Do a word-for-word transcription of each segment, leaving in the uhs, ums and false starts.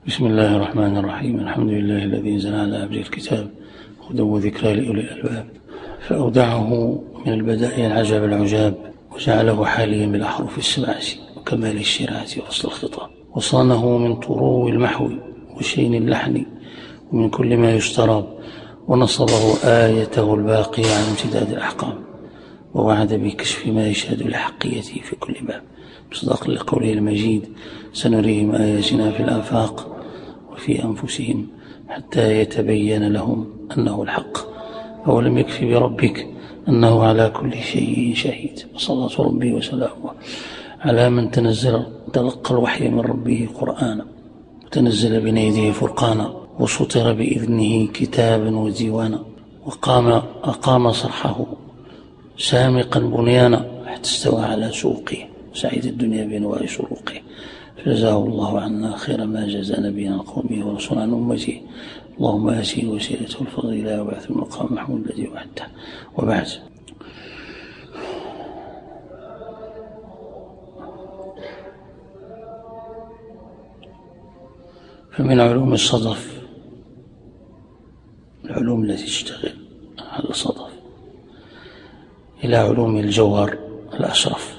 بسم الله الرحمن الرحيم. الحمد لله الذي انزل على عبده الكتاب هدى وذكرى لأولي الألباب، فأودعه من البدائع العجب العجاب، وجعله حاليا بالأحرف السبعة وكمال الشرعة وأصل الخطاب، وصانه من طرو المحو وشين اللحن ومن كل ما يستراب، ونصبه آيته الباقية عن امتداد الأحقام، ووعد بكشف ما يشهد لحقيته في كل باب، مصداقا لقوله المجيد: سنريهم آياتنا في الآفاق وفي أنفسهم حتى يتبين لهم أنه الحق، أولم يكف بربك أنه على كل شيء شهيد. وصلاة ربي وسلامه على من تنزل تلقى الوحي من ربه قرآنا، وتنزل بين يديه فرقانا، وسطر بإذنه كتابا وديوانا، وقام أقام صرحه سامقا بنيانا حتى استوى على سوقه، سعيد الدنيا بأنواع سروقه، فجزاه الله عنا خير ما جزى نبينا عن قومه ورسول عن أمته. اللهم آتيه وسيلته الفضيلة وبعث المقام محمود الذي وعدته. وبعد، فمن علوم الصدف العلوم التي تشتغل على الصدف إلى علوم الجوهر الأشرف،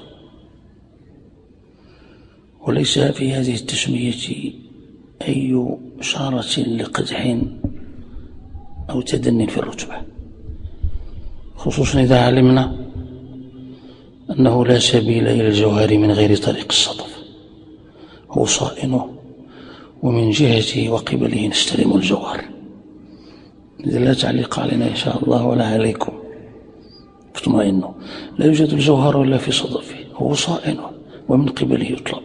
وليس في هذه التسمية أي إشارة لقدح أو تدني في الرتبة، خصوصا إذا علمنا أنه لا سبيل إلى الجوهر من غير طريق الصدف، هو صائنه، ومن جهته وقبله نستلم الجوهر. إذا لا تعليق علينا إن شاء الله ولا عليكم، اطمئنوا، لا يوجد الجوهر إلا في صدفه، هو صائنه ومن قبله يطلب.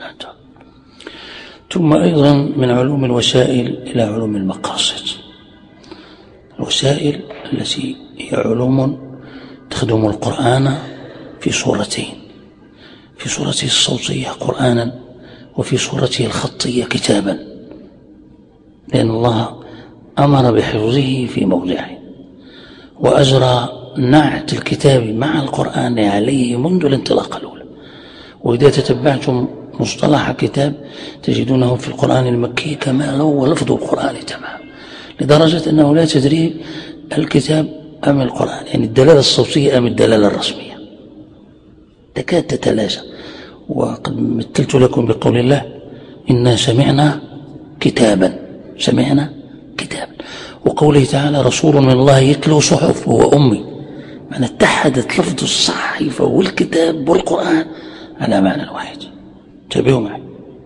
ثم أيضا من علوم الوسائل إلى علوم المقاصد. الوسائل التي هي علوم تخدم القرآن في صورتين: في صورته الصوتية قرآنا، وفي صورته الخطية كتابا، لأن الله أمر بحفظه في موضعه، وأجرى نعت الكتاب مع القرآن عليه منذ الانطلاقة الأولى. وإذا تتبعتم مصطلح كتاب تجدونه في القرآن المكي كما هو لفظ القرآن تمام، لدرجة أنه لا تدري الكتاب أم القرآن، يعني الدلالة الصوتية أم الدلالة الرسمية، تكاد تتلاشى. وقد مثلت لكم بقول الله: إنا سمعنا كتابا سمعنا كتابا، وقوله تعالى: رسول من الله يتلو صحف وهو أمي، معنى اتحدت لفظ الصحيفة والكتاب والقرآن على معنى واحد. انتبهوا معي.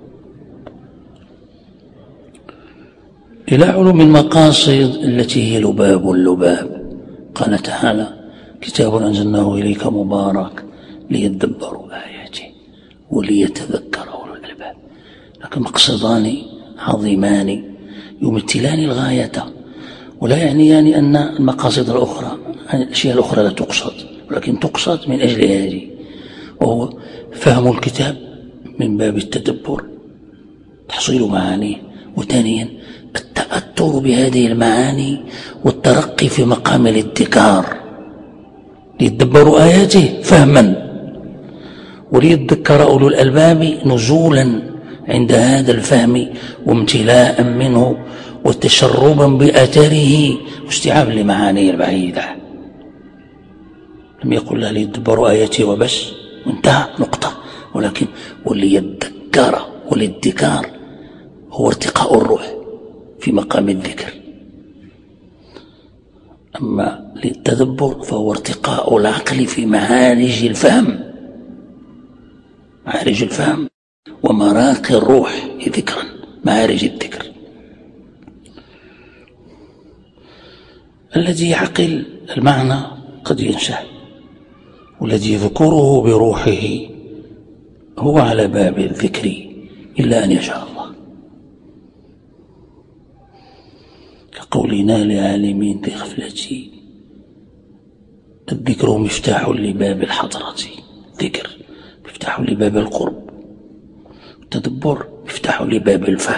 إلى علوم المقاصد التي هي لباب اللباب. قال تعالى: كتاب أنزلناه إليك مبارك ليدبروا آياته وليتذكر أولو الألباب. لكن مقصدان عظيمان يمثلان الغاية، ولا يعنيان أن المقاصد الأخرى الأشياء الأخرى لا تقصد، ولكن تقصد من أجل هذه، وهو فهم الكتاب من باب التدبر تحصيل معانيه، وثانيا التأثر بهذه المعاني والترقي في مقام الادكار، ليتدبروا آياته فهما، وليتذكر أولو الألباب نزولا عند هذا الفهم وامتلاء منه وتشربا بأثره واستيعابا لمعانيه البعيدة. لم يقل له ليتدبروا آياته وبس وانتهى نقطة، ولكن وليذكر، والادكار هو ارتقاء الروح في مقام الذكر، أما للتدبر فهو ارتقاء العقل في معارج الفهم، معارج الفهم ومراقي الروح ذكرا، معارج الذكر. الذي يعقل المعنى قد ينساه، والذي يذكره بروحه هو على باب الذكر إلا أن يشاء الله، كقولنا لعالمين بغفلتي: الذكر مفتاح لباب الحضرة. ذكر مفتاح لباب القرب، التدبر مفتاح لباب الفهم.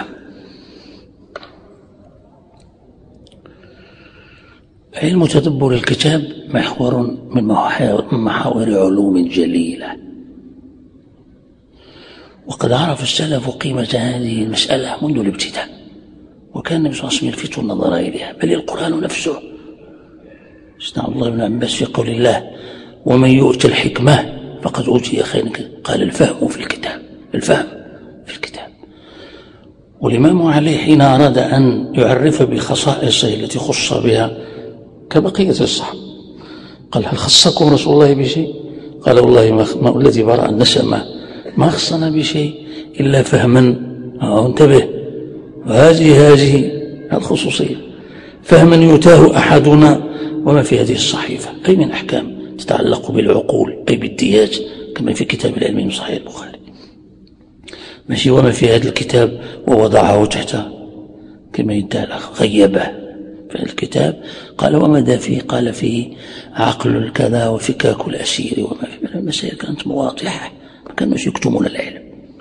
علم تدبر الكتاب محور من محاور علوم جليلة، وقد عرف السلف قيمة هذه المسألة منذ الابتداء، وكان النبي صلى الله عليه وسلم يلفت النظر إليها، بل القرآن نفسه. سيدنا الله بن عباس في قول الله ومن يؤت الحكمة فقد أوتي خيرا، قال الفهم في الكتاب، الفهم في الكتاب. والإمام علي حين أراد أن يعرف بخصائصه التي خص بها كبقية الصحابة قال هل خصكم رسول الله بشيء؟ قال والله ما الذي برأ النسمة ما خصنا بشيء إلا فهما. انتبه، وهذه هذه الخصوصية، فهما يتاه أحدنا وما في هذه الصحيفة أي من أحكام تتعلق بالعقول أي بالديات كما في كتاب العلم من صحيح البخاري، ماشي وما في هذا الكتاب ووضعه تحته كما يدعي الأخ غيبه في الكتاب. قال وماذا فيه؟ قال فيه عقل الكذا وفكاك الأسير وما في من المسائل كانت واضحة، ما كانوا يكتمون العلم.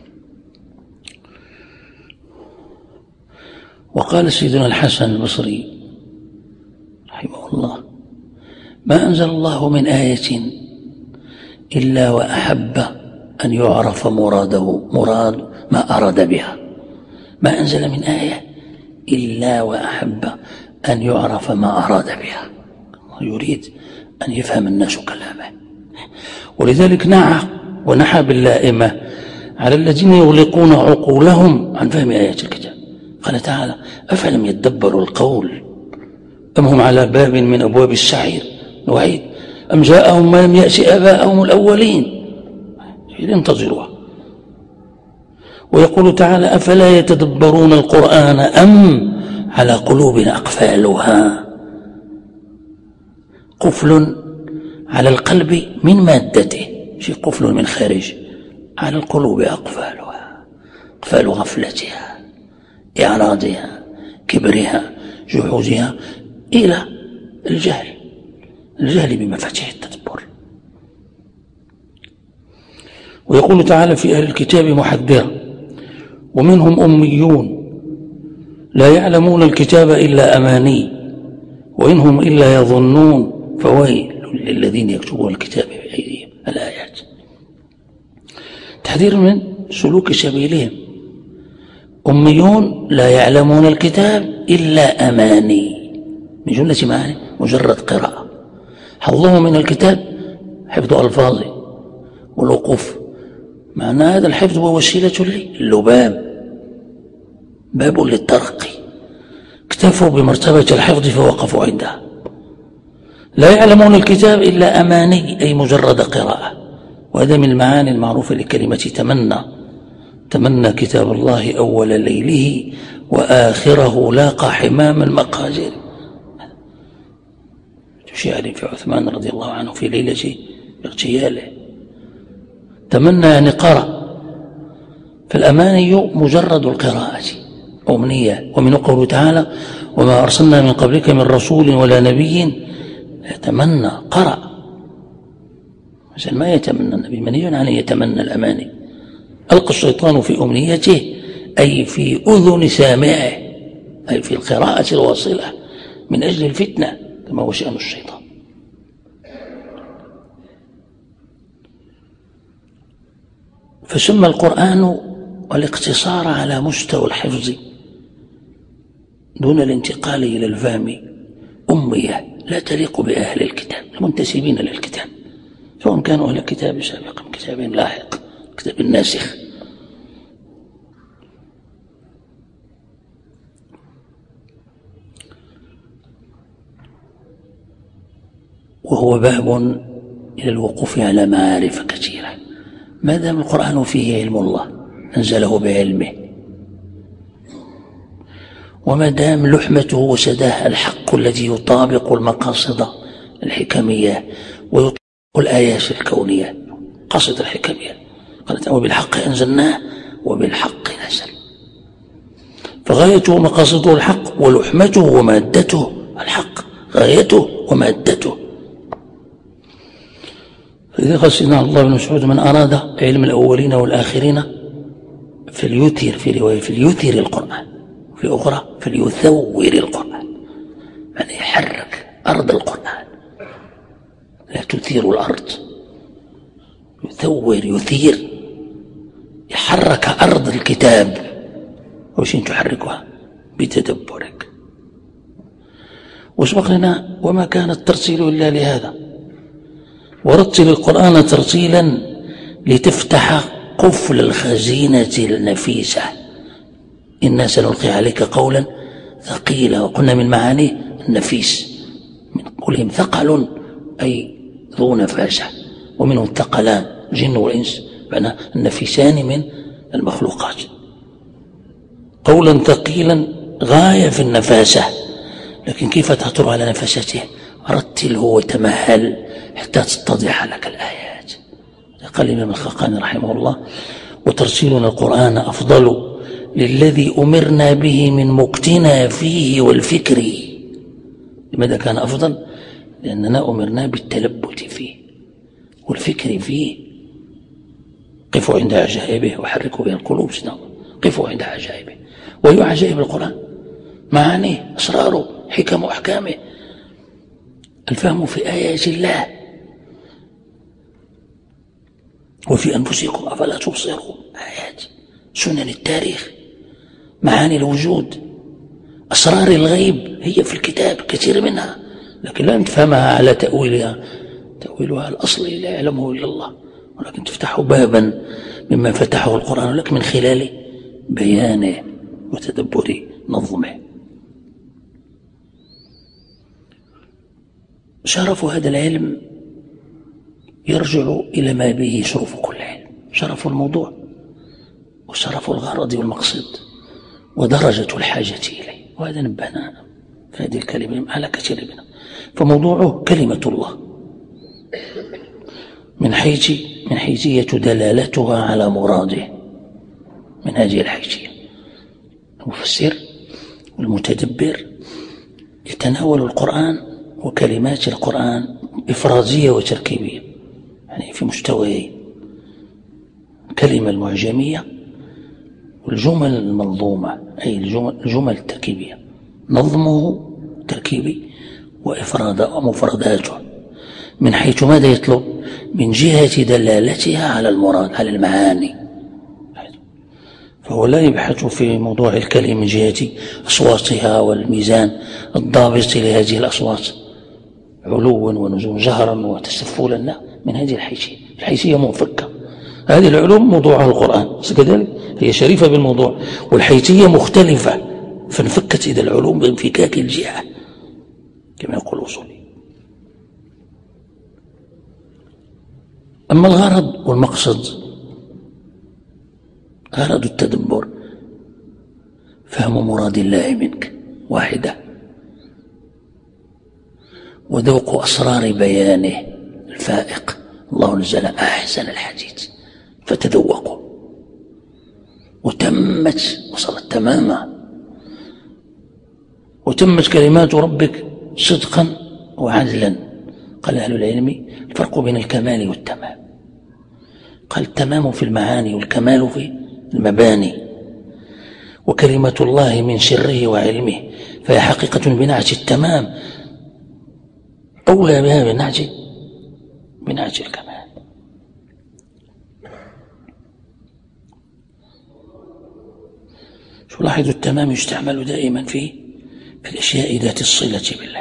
وقال سيدنا الحسن البصري رحمه الله ما أنزل الله من آية إلا وأحب أن يعرف مراده مراد ما أراد بها، ما أنزل من آية إلا وأحب أن يعرف ما أراد بها، يريد أن يفهم الناس كلامه. ولذلك نعى ونحى باللائمة على الذين يغلقون عقولهم عن فهم آيات الكتاب. قال تعالى أفلم يدبروا القول أم هم على باب من أبواب السعير وعيد أم جاءهم ما لم يأس آباءهم الأولين ينتظروها. ويقول تعالى أفلا يتدبرون القرآن أم على قلوب أقفالها، قفل على القلب من مادته، شيء قفل من خارج، على القلوب أقفالها، أقفال غفلتها، إعراضها، كبرها، جحودها، إلى الجهل، الجهل بمفاتيح التدبر. ويقول تعالى في أهل الكتاب محذرا ومنهم أميون لا يعلمون الكتاب إلا أماني وإنهم إلا يظنون فويل للذين يكتبون الكتاب بأيديهم. الآيات تحذير من سلوك سبيلهم. أميون لا يعلمون الكتاب إلا أماني، من جملة معاني مجرد قراءة، حظهم من الكتاب حفظ ألفاظه والوقوف. معنى هذا الحفظ هو وسيلة للباب، باب للترقي، اكتفوا بمرتبة الحفظ فوقفوا عندها. لا يعلمون الكتاب إلا أماني أي مجرد قراءة. وهذا من المعاني المعروفة لكلمة تمنى، تمنى كتاب الله أول ليله وآخره لاقى حمام المقاجر. شعر في عثمان رضي الله عنه في ليلة اغتياله، تمنى يعني قرأ. فالأماني مجرد القراءة أمنية. ومن قوله تعالى وما أرسلنا من قبلك من رسول ولا نبي يتمنى، قرأ، مثل ما يتمنى النبي منهي عن يتمنى الأماني. ألقى الشيطان في أمنيته أي في أذن سامعه، أي في القراءة الواصلة من أجل الفتنة كما هو شأن الشيطان. فسمى القرآن والاقتصار على مستوى الحفظ دون الانتقال إلى الفهم أمية لا تليق بأهل الكتاب المنتسبين للكتاب، سواء كانوا أهل الكتاب سابقا كتاب لاحق كتاب الناسخ. وهو باب إلى الوقوف على معارف كثيرة. ما دام القرآن فيه علم الله أنزله بعلمه، وما دام لحمته وسداه الحق الذي يطابق المقاصد الحكمية ويطابق الآيات الكونية قصد الحكمية، قالت وبالحق أنزلناه وبالحق نزل. فغايته ومقاصده الحق ولحمته ومادته الحق، غايته ومادته. فإذا قال سيدنا الله بن مسعود من أراد علم الأولين والآخرين فليثير، في رواية فليثير القرآن، في أخرى فليثور القرآن، يعني يحرك أرض القرآن، لا تثير الأرض، يثور يثير، يحرك حرك أرض الكتاب وشين تحركها بتدبرك. واسبق لنا وما كان الترتيل إلا لهذا، ورتل القرآن ترتيلا لتفتح قفل الخزينة النفيسة. إنا سنلقي عليك قولا ثقيلا، وقلنا من معانيه النفيس، من قولهم ثقل أي ذو نفاسة، ومنه الثقلان الجن والإنس، معنى النفيسان من المخلوقات. قولا ثقيلا غاية في النفاسة، لكن كيف تخطر على نفسته؟ رتله وتمهل حتى تتضح لك الآيات. قال الإمام الخقاني رحمه الله: وترتيلنا القرآن أفضل للذي أمرنا به من مقتنا فيه والفكر. لماذا كان أفضل؟ لأننا أمرنا بالتلبت فيه والفكر فيه. قفوا عند عجائبه وحركوا بها القلوب، قفوا عند عجائبه. وهي عجائب القرآن، معانيه، أسراره، حكم وأحكامه، الفهم في آيات الله وفي أنفسكم أفلا تبصرون. آيات، سنن التاريخ، معاني الوجود، أسرار الغيب هي في الكتاب كثير منها، لكن لا نفهمها على تأويلها، تأويلها الأصلي لا يعلمه إلا الله، ولكن تفتح بابا مما فتحه القرآن لك من خلال بيانه وتدبر نظمه. شرف هذا العلم يرجع إلى ما به شرف كل علم، شرف الموضوع وشرف الغرض والمقصد ودرجة الحاجة إليه. وهذا نبهنا في هذه الكلمة على كثير منها. فموضوعه كلمة الله من حيث من حيثية دلالتها على مراده، من هذه الحيثية. المفسر والمتدبر يتناول القرآن وكلمات القرآن إفرازية وتركيبية، يعني في مستويين: الكلمة المعجمية والجمل المنظومة، أي الجمل, الجمل التركيبية، نظمه تركيبي ومفرداته، من حيث ماذا يطلب؟ من جهة دلالتها على المراد، على المعاني. فهو لا يبحث في موضوع الكلمة من جهة أصواتها والميزان الضابط لهذه الأصوات علوا ونزول جهرا وتسفلا، لا، من هذه الحيثية، الحيثية منفكة. هذه العلوم موضوعها القرآن كذلك، هي شريفة بالموضوع، والحيثية مختلفة، فانفكت إذا العلوم بانفكاك الجهة كما يقول الأصولي. أما الغرض والمقصد، غرض التدبر فهم مراد الله منك واحدة، وذوق أسرار بيانه الفائق. الله نزل أحسن الحديث فتذوقوا، وتمت، وصلت تماما، وتمت كلمات ربك صدقا وعدلا. قال أهل العلم: الفرق بين الكمال والتمام. قال: التمام في المعاني والكمال في المباني. وكلمة الله من سره وعلمه فهي حقيقة بنعت التمام، أولى بها بنعت بنعت الكمال. شو لاحظوا؟ التمام يستعمل دائما في في الأشياء ذات الصلة بالله.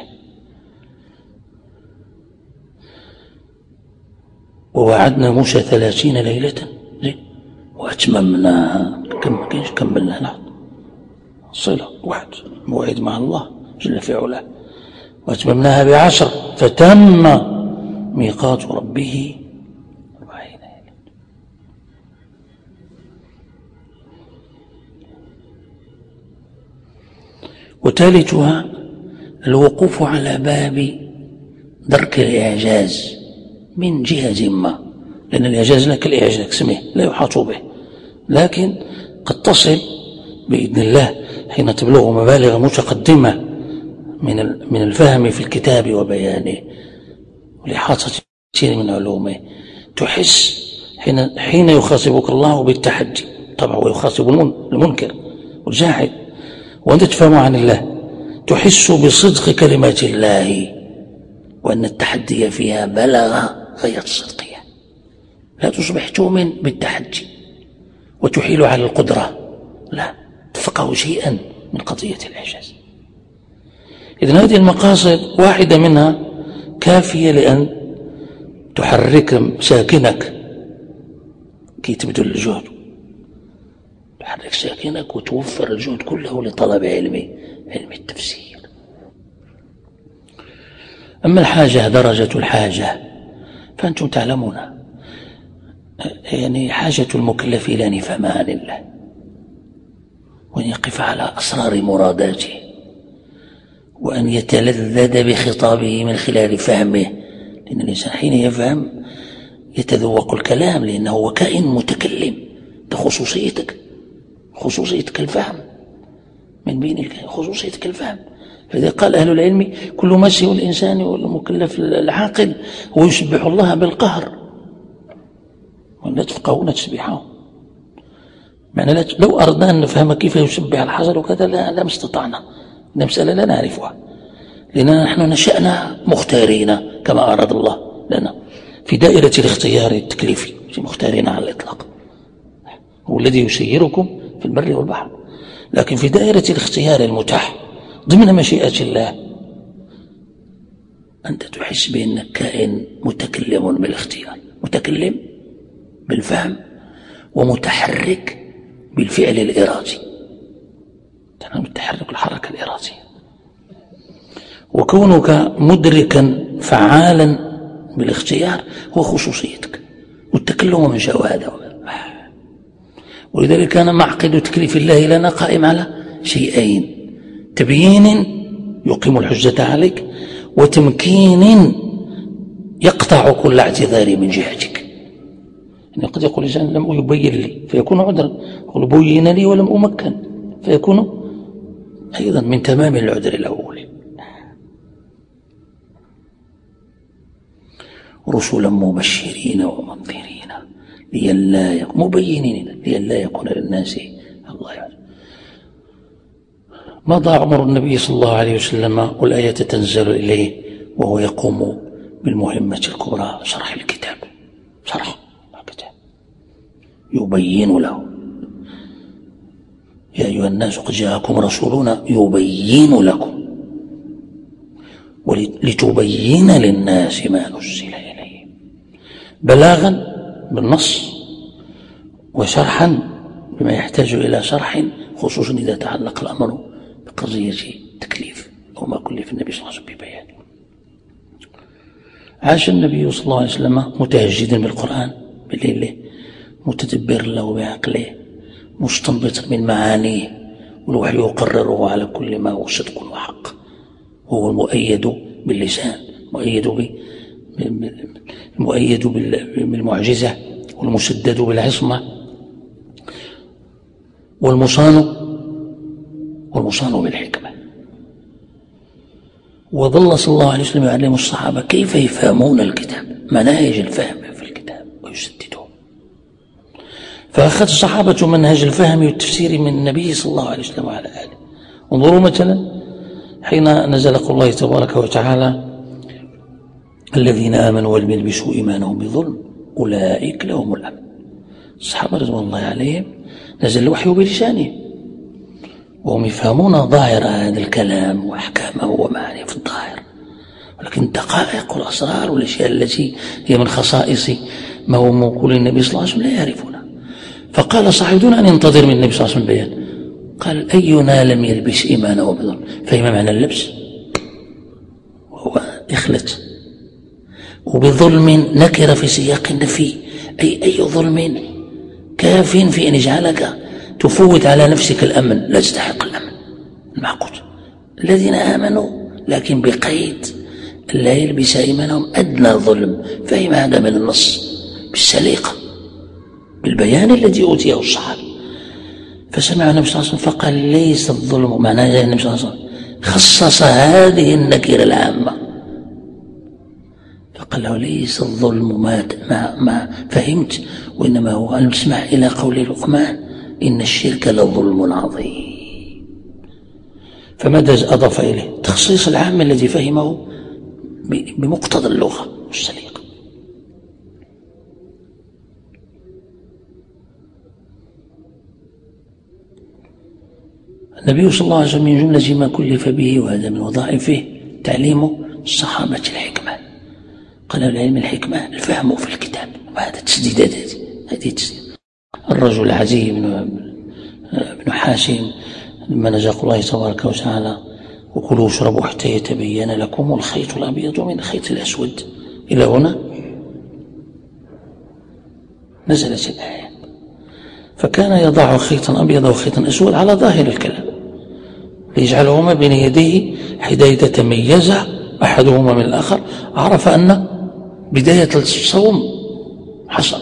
ووعدنا موسى ثلاثين ليلة وأتممناها، كم كيش كملنا نحن صلة واحد، موعد مع الله جل في علاه. وأتممناها بعشر فتم ميقات ربه أربعين ليلة. وثالثها الوقوف على باب درك الإعجاز من جهة ما، لأن الإعجاز لك الإعجاز اسمه لا يحاط به، لكن قد تصل بإذن الله حين تبلغ مبالغ متقدمة من من الفهم في الكتاب وبيانه والإحاطة كثير من علومه، تحس حين حين يخاطبك الله بالتحدي، طبعا ويخاطب المنكر والجاحد وأنت تفهم عن الله، تحس بصدق كلمات الله وأن التحدي فيها بلغ غاية الصدقية. لا تصبح تؤمن بالتحدي وتحيل على القدرة، لا، تفقه شيئا من قضية الإعجاز. إذن هذه المقاصد واحدة منها كافية لأن تحرك ساكنك كي تبذل الجهد، تحرك ساكنك وتوفر الجهد كله لطلب علم علم التفسير. أما الحاجة، درجة الحاجة، فأنتم تعلمون يعني حاجة المكلف إلى أن يفهم عن الله وأن يقف على أسرار مراداته وأن يتلذذ بخطابه من خلال فهمه، لأن الإنسان حين يفهم يتذوق الكلام، لأنه هو كائن متكلم. ده خصوصيتك، خصوصيتك الفهم، من بين خصوصيتك الفهم. فإذا قال أهل العلم كل ما سوى الإنسان والمكلف العاقل هو يسبح الله بالقهر، ولا تفقهون تسبيحه. معنى لو أردنا أن نفهم كيف يسبح الحجر وكذا لا استطعنا، المسألة لا نعرفها، لأننا نحن نشأنا مختارين كما أراد الله لنا في دائرة الاختيار التكليفي، مختارين على الإطلاق، هو الذي يسيركم في البر والبحر. لكن في دائرة الاختيار المتاح ضمن مشيئة الله أنت تحس بأنك كائن متكلم بالاختيار، متكلم بالفهم ومتحرك بالفعل الإرادي، متحرك الحركة الإرادية. وكونك مدركا فعالا بالاختيار هو خصوصيتك، والتكلم من شاء هذا. ولذلك كان معقد تكليف الله لنا قائم على شيئين: تبيين يقيم الحجة عليك، وتمكين يقطع كل اعتذار من جهتك. يعني قد يقول الإنسان لم يبين لي فيكون عذرا، يقول بين لي ولم أمكن فيكون أيضا من تمام العذر الأول. رسلا مبشرين ومنذرين لئلا مبينين لئلا يكون للناس الله يعلم. مضى عمر النبي صلى الله عليه وسلم والآية تنزل إليه وهو يقوم بالمهمة الكبرى، شرح الكتاب، شرح الكتاب يبين له: يا أيها الناس قد جاءكم رسولنا يبين لكم ولتبين للناس ما نزل إليه، بلاغا بالنص وشرحا بما يحتاج إلى شرح، خصوصا إذا تعلق الأمر بقضية التكليف أو ما كلف النبي صلى الله عليه وسلم ببيانه. عاش النبي صلى الله عليه وسلم متهجدا بالقرآن بالليل، متدبر له بعقله، مستنبطا من معانيه، والوحي يقرره على كل ما هو صدق وحق، وهو المؤيد باللسان، مؤيد ب المؤيد بالمعجزة، والمسدد بالعصمة، والمصان والمصان بالحكمة. وظل صلى الله عليه وسلم يعلم الصحابة كيف يفهمون الكتاب، مناهج الفهم في الكتاب ويسددهم. فأخذ الصحابة منهج الفهم والتفسير من النبي صلى الله عليه وسلم وعلى آله. انظروا مثلا حين نزل قول الله تبارك وتعالى: الذين آمنوا ولم يلبسوا إيمانهم بظلم أولئك لهم الأمن. الصحابة رضوان الله عليهم نزل الوحي بلسانهم وهم يفهمون ظاهر هذا الكلام وأحكامه ومعانيه في الظاهر، ولكن الدقائق والأسرار والأشياء التي هي من خصائص ما هو موكول النبي صلى الله عليه وسلم لا يعرفونها. فقال صاحب دون أن ينتظر من النبي صلى الله عليه وسلم بيان، قال: أينا لم يلبس إيمانه بظلم؟ فهم معنى اللبس وهو إخلة، وبظلم نكر في سياق النفي، أي أي ظلم كاف في أن يجعلك تفوت على نفسك الأمن، لا تستحق الأمن المعقود. الذين آمنوا لكن بقيد لا يلبس إيمانهم أدنى ظلم، فهم هذا من النص بالسليقة بالبيان الذي أوتيه الصحابة. فسمع النبي صلى الله عليه وسلم فقال: ليس الظلم، معناه النبي صلى الله عليه وسلم خصص هذه النكرة العامة، فقال له: ليس الظلم ما, ما, ما فهمت، وإنما هو أن تسمع إلى قول لقمان: إن الشرك لظلم عظيم. فماذا أضاف إليه؟ تخصيص العام الذي فهمه بمقتضى اللغة والسليقة. النبي صلى الله عليه وسلم من جملة ما كلف به، وهذا من وظائفه، تعليم الصحابة الحكمة. قال العلم الحكمة الفهم في الكتاب، وهذا تسديدات هذه هذه تسديد. الرجل عزي بن بن حاشم لما نزل الله تبارك وتعالى وكلوا واشربوا حتى يتبين لكم الخيط الأبيض من الخيط الأسود، إلى هنا نزلت الآية. فكان يضع خيطا أبيض وخيطا أسود على ظاهر الكلام ليجعلهما بين يديه، حتى إذا تميز أحدهما من الآخر عرف أن بداية الصوم حصل.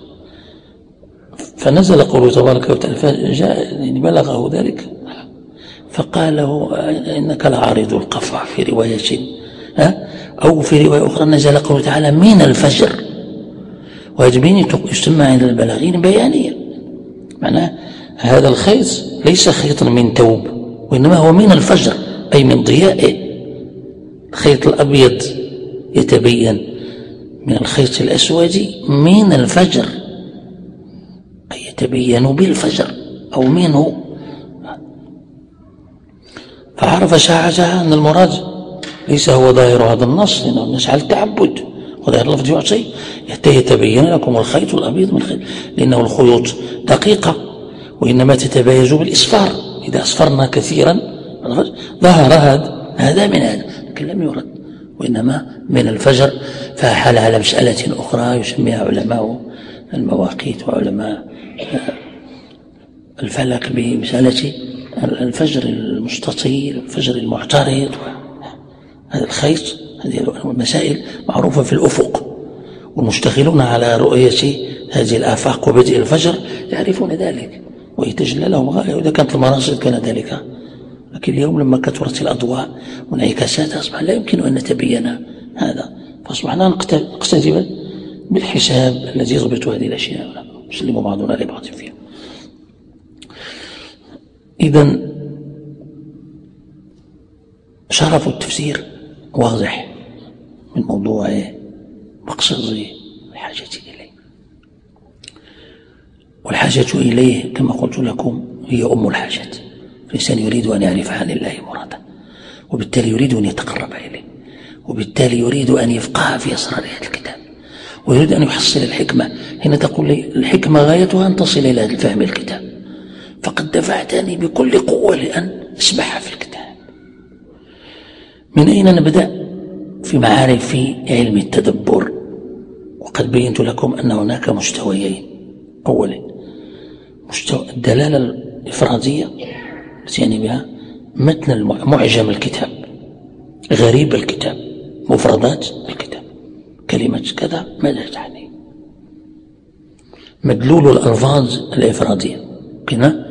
فنزل قوله تبارك وتعالى فجاء بلغه ذلك فقال له إنك لعارض القفع في رواية، أو في رواية أخرى نزل قوله تعالى من الفجر، وهذا يسمى عند البلاغين بيانية، معناه هذا الخيط ليس خيطا من توب، وإنما هو من الفجر أي من ضيائه. الخيط الأبيض يتبين من الخيط الأسود من الفجر، أي يتبين بالفجر أو منه. فعرف ساعتها أن المراد ليس هو ظاهر هذا النص، لأنه الناس على التعبد، وظاهر اللفظ يعطي حتى يتبين لكم الخيط الأبيض من الخيط، لأنه الخيوط دقيقة وإنما تتبايز بالإصفار، إذا أصفرنا كثيرا ظهر هذا هذا من هذا، لكن لم يرد، وإنما من الفجر. فحال على مسألة أخرى يسميها علماء المواقيت وعلماء الفلك بمسألة الفجر المستطيل، الفجر المعترض. هذا الخيط، هذه المسائل معروفة في الأفق، والمشتغلون على رؤية هذه الآفاق وبدء الفجر يعرفون ذلك ويتجلى لهم غاية، وإذا كانت المراصد كان ذلك. لكن اليوم لما كثرت الأضواء وانعكاسات أصبح لا يمكن أن نتبين هذا، فأصبحنا نقتدي بالحساب الذي يضبط هذه الأشياء، نسلم بعضنا لبعض فيها. إذن شرف التفسير واضح من موضوع مقصد الحاجة إليه، والحاجة إليه كما قلت لكم هي أم الحاجات. الإنسان يريد أن يعرف عن الله مرادا، وبالتالي يريد أن يتقرب إليه، وبالتالي يريد أن يفقه في أسرار هذا الكتاب، ويريد أن يحصل الحكمة. هنا تقول لي الحكمة غايتها أن تصل إلى فهم الكتاب، فقد دفعتني بكل قوة لأن أسبح في الكتاب. من أين نبدأ في معارف في علم التدبر؟ وقد بينت لكم أن هناك مستويين. أولا مستوى الدلالة الإفرادية التي يعني بها متن معجم الكتاب، غريب الكتاب، مفردات الكتاب، كلمة كذا ماذا تعني، مدلول الألفاظ الإفرادية، كنا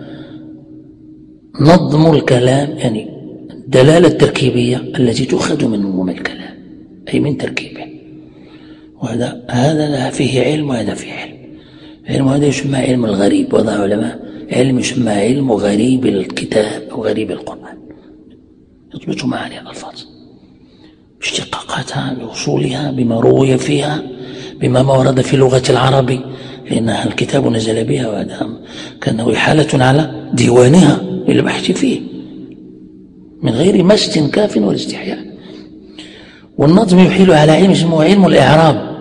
نظم الكلام، يعني الدلالة التركيبية التي تؤخذ من عموم الكلام أي من تركيبه. وهذا هذا فيه علم وهذا فيه علم. علم هذا يسمى علم الغريب، وضع علماء علم يسمى علم غريب الكتاب أو غريب القرآن، يضبط معاني الألفاظ باشتقاقاتها بوصولها بما روي فيها بما ما ورد في لغة العرب، لأن الكتاب نزل بها، وهذا كان إحالة على ديوانها للبحث فيه من غير ما استنكاف ولا استحياء. والنظم يحيل على علم اسمه علم الإعراب.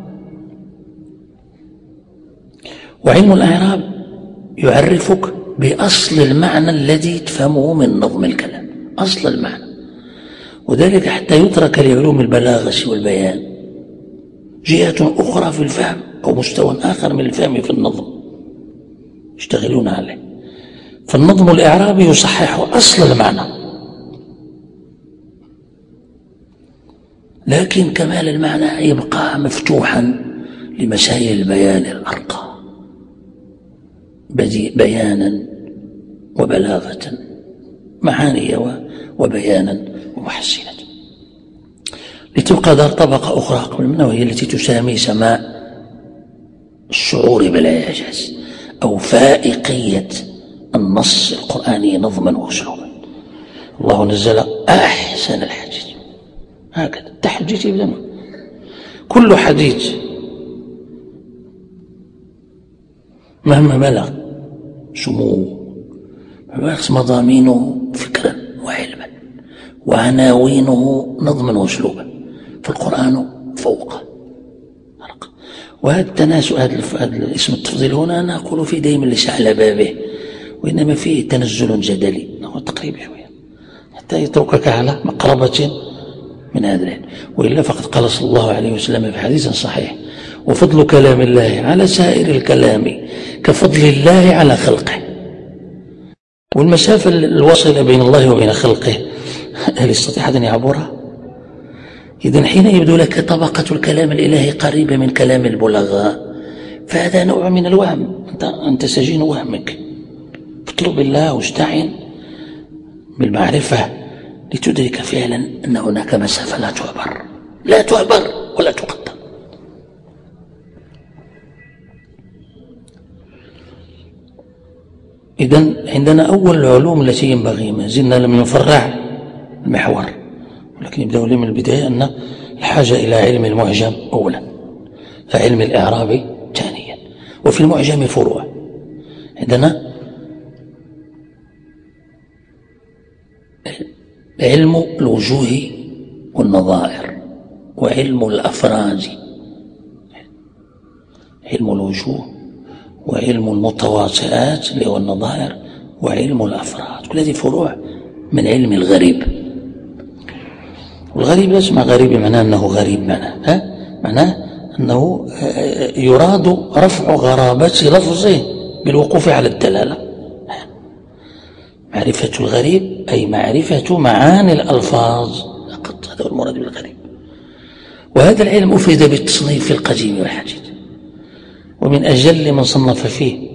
وعلم الإعراب يعرفك بأصل المعنى الذي تفهمه من نظم الكلام، أصل المعنى، وذلك حتى يترك لعلوم البلاغة والبيان جهة أخرى في الفهم أو مستوى آخر من الفهم في النظم يشتغلون عليه. فالنظم الإعرابي يصحح أصل المعنى، لكن كمال المعنى يبقى مفتوحا لمسائل البيان الأرقى، بيانا وبلاغة، معانية وبيانا ومحسنة، لتبقى دار طبقة أخرى قبل منها، وهي التي تسامي سماء الشعور بالإعجاز أو فائقية النص القرآني نظما وأسلوبا. الله نزل أحسن الحديث، هكذا تحديث يبدأ كل حديث مهما بلغ سموه مضامينه فكرا وعلما، وعناوينه نظما واسلوبا، فالقرآن فوق. وهذا التناسؤ، هذا الاسم التفضيل هنا أنا أقول فيه دائما ليس على بابه، وإنما فيه تنزل جدلي تقريب شوية حتى يتركك على مقربة من هذا العلم. وإلا فقد قال صلى الله عليه وسلم في حديث صحيح: وفضل كلام الله على سائر الكلام كفضل الله على خلقه. والمسافة الواصلة بين الله وبين خلقه هل يستطيع أحد أن يعبرها؟ إذن حين يبدو لك طبقة الكلام الإلهي قريبة من كلام البلغاء، فهذا نوع من الوهم، أنت, أنت سجين وهمك. اطلب الله واستعن بالمعرفة لتدرك فعلا أن هناك مسافة لا تعبر، لا تعبر ولا تقدر. إذن عندنا أول العلوم التي ينبغي، ما زلنا لم نفرع المحور، ولكن يبدأ لي من البداية أن الحاجة إلى علم المعجم أولا، فعلم الإعراب ثانيا، وفي المعجم فروع. عندنا علم الوجوه والنظائر، وعلم الأفراج، علم الوجوه وعلم المتواطئات اللي هو النظائر، وعلم الأفراد. كل هذه فروع من علم الغريب. والغريب لا اسمع غريب معناه أنه غريب، معناه ها؟ معناه أنه يراد رفع غرابة لفظه بالوقوف على الدلالة. معرفة الغريب أي معرفة معاني الألفاظ فقط، هذا هو المراد بالغريب. وهذا العلم أفرد بالتصنيف في القديم والحديث، ومن أجل من صنف فيه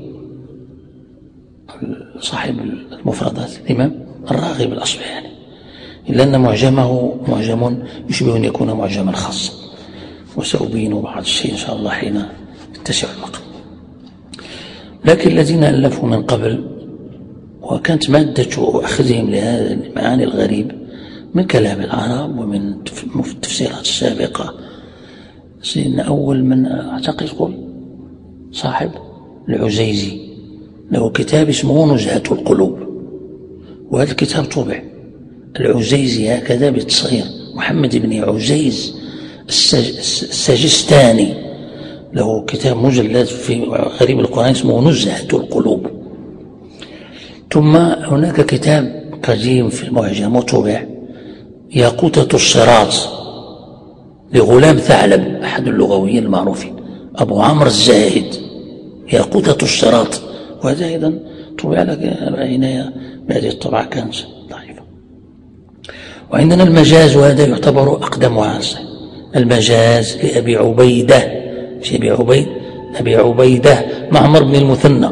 صاحب المفردات الإمام الراغب الأصبهاني، إلا أن معجمه معجم يشبه أن يكون معجما خاصا، وسأبين بعض الشيء إن شاء الله حين يتسع المقام. لكن الذين ألفوا من قبل، وكانت مادة أخذهم لهذا المعاني الغريب من كلام العرب ومن التفسيرات السابقة. سيدنا أول من أعتقد يقول صاحب العزيزي له كتاب اسمه نزهة القلوب، وهذا الكتاب طبع العزيزي هكذا بالتصغير، محمد بن عزيز السجستاني، له كتاب مجلد في غريب القرآن اسمه نزهة القلوب. ثم هناك كتاب قديم في المعجم وطبع ياقوتة الصراط لغلام ثعلب أحد اللغويين المعروفين، أبو عمرو الزاهد، ياقوتة الصراط، وهذا أيضا طبع لك عناية بهذه الطبعة كانت ضعيفة. وعندنا المجاز، وهذا يعتبر أقدم عاصر، المجاز لأبي عبيدة، مش أبي عبيد، أبي عبيدة معمر بن المثنى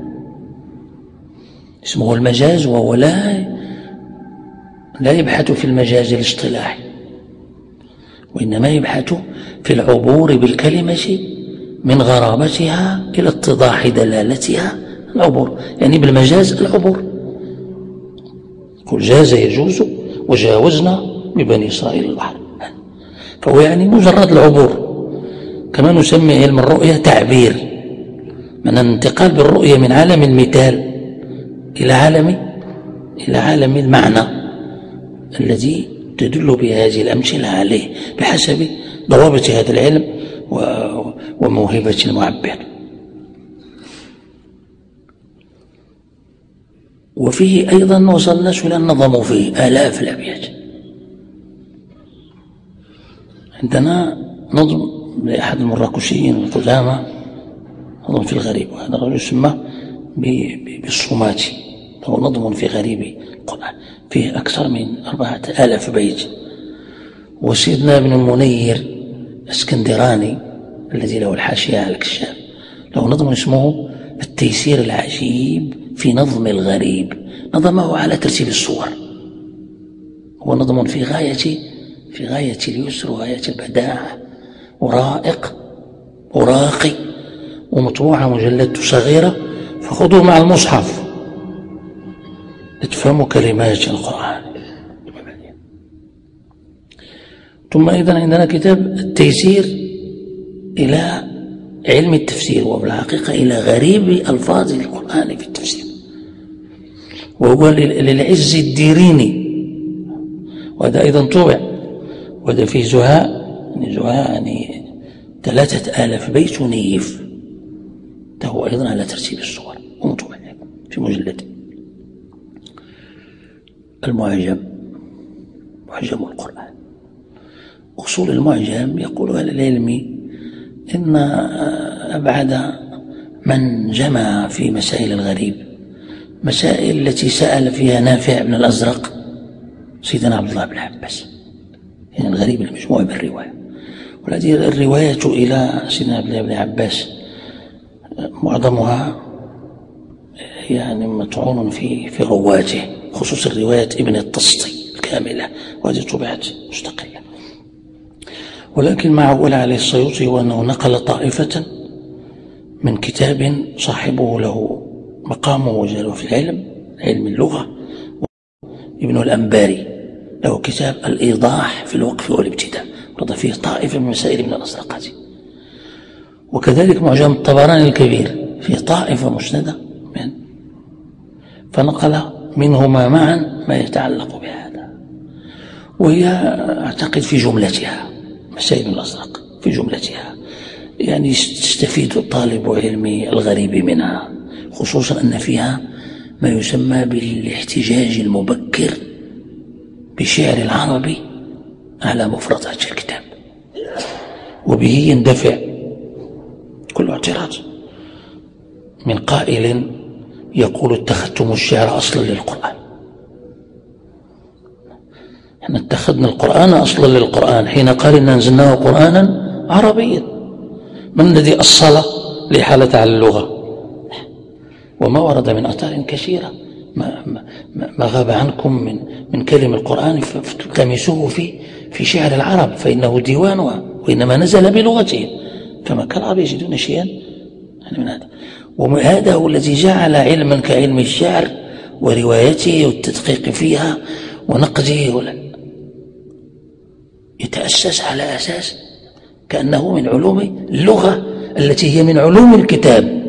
اسمه المجاز، وهو لا لا يبحث في المجاز الاصطلاحي، وإنما يبحث في العبور بالكلمة من غرابتها إلى اتضاح دلالتها، العبور يعني بالمجاز العبور. كل جاز يجوز وجاوزنا ببني إسرائيل البحر، فهو يعني مجرد العبور. كما نسمي علم الرؤية تعبير، من الانتقال بالرؤية من عالم المثال إلى عالم إلى عالم المعنى الذي تدل بهذه الأمثلة عليه بحسب ضوابط هذا العلم وموهبة المعبر. وفيه أيضا وصلنا إلى النظم، فيه آلاف الأبيات. عندنا نظم لأحد المراكشيين القدامى، نظم في الغريب، وهذا الرجل يسمى بالصوماتي، هو نظم في غريب القرآن فيه أكثر من أربعة آلاف بيت. وسيدنا ابن المنير الاسكندراني الذي له الحاشية على الكشاف له نظم اسمه التيسير العجيب في نظم الغريب، نظمه على ترتيب الصور. هو نظم في غاية في غاية اليسر وغاية البداعة، ورائق وراقي، ومطبوعة مجلد صغيرة، فخذوه مع المصحف لتفهموا كلمات القرآن. ثم أيضا عندنا كتاب التيسير إلى علم التفسير، وبالحقيقة إلى غريب ألفاظ القرآن في التفسير. وهو للعز الديريني، وهذا أيضا طبع، وهذا في زهاء، يعني زهاء يعني ثلاثة آلاف بيت ونيف، هو أيضا على ترتيب الصور ومطبع في مجلد. المعجم، معجم القرآن. أصول المعجم يقول أهل العلم إن أبعد من جمع في مسائل الغريب مسائل التي سأل فيها نافع بن الأزرق سيدنا عبد الله بن عباس، يعني الغريب المجموع بالرواية. وهذه الرواية إلى سيدنا عبد الله بن عباس معظمها يعني مطعون في في رواته، خصوصا رواية ابن التسطي الكاملة، وهذه طبعت مستقلة. ولكن ما عول عليه السيوطي هو أنه نقل طائفة من كتاب صاحبه له مقامه وجلاله في العلم، علم اللغة، ابن الأنباري له كتاب الإيضاح في الوقف والابتداء، ورد فيه طائفة من مسائل ابن الأزرق. وكذلك معجم الطبراني الكبير فيه طائفة مسندة من، فنقل منهما معا ما يتعلق بهذا، وهي أعتقد في جملتها مسائل ابن الأزرق في جملتها، يعني تستفيد طالب علم الغريب منها، خصوصا أن فيها ما يسمى بالاحتجاج المبكر بشعر العربي على مفردات الكتاب، وبه يندفع كل اعتراض من قائل يقول اتخذتم الشعر أصلا للقرآن. احنا اتخذنا القرآن أصلا للقرآن حين قال إن أنزلناه قرآنا عربيا. من الذي أصل لحالة على اللغة؟ وما ورد من أثار كثيرة ما, ما, ما غاب عنكم من من كلم القرآن فتلتمسوه في في شعر العرب، فإنه ديوانها وإنما نزل بلغتهم، كما كان العرب يجدون شيئا من هذا. وهذا هو الذي جعل علما كعلم الشعر وروايته والتدقيق فيها ونقده يتأسس على أساس كأنه من علوم اللغة التي هي من علوم الكتاب.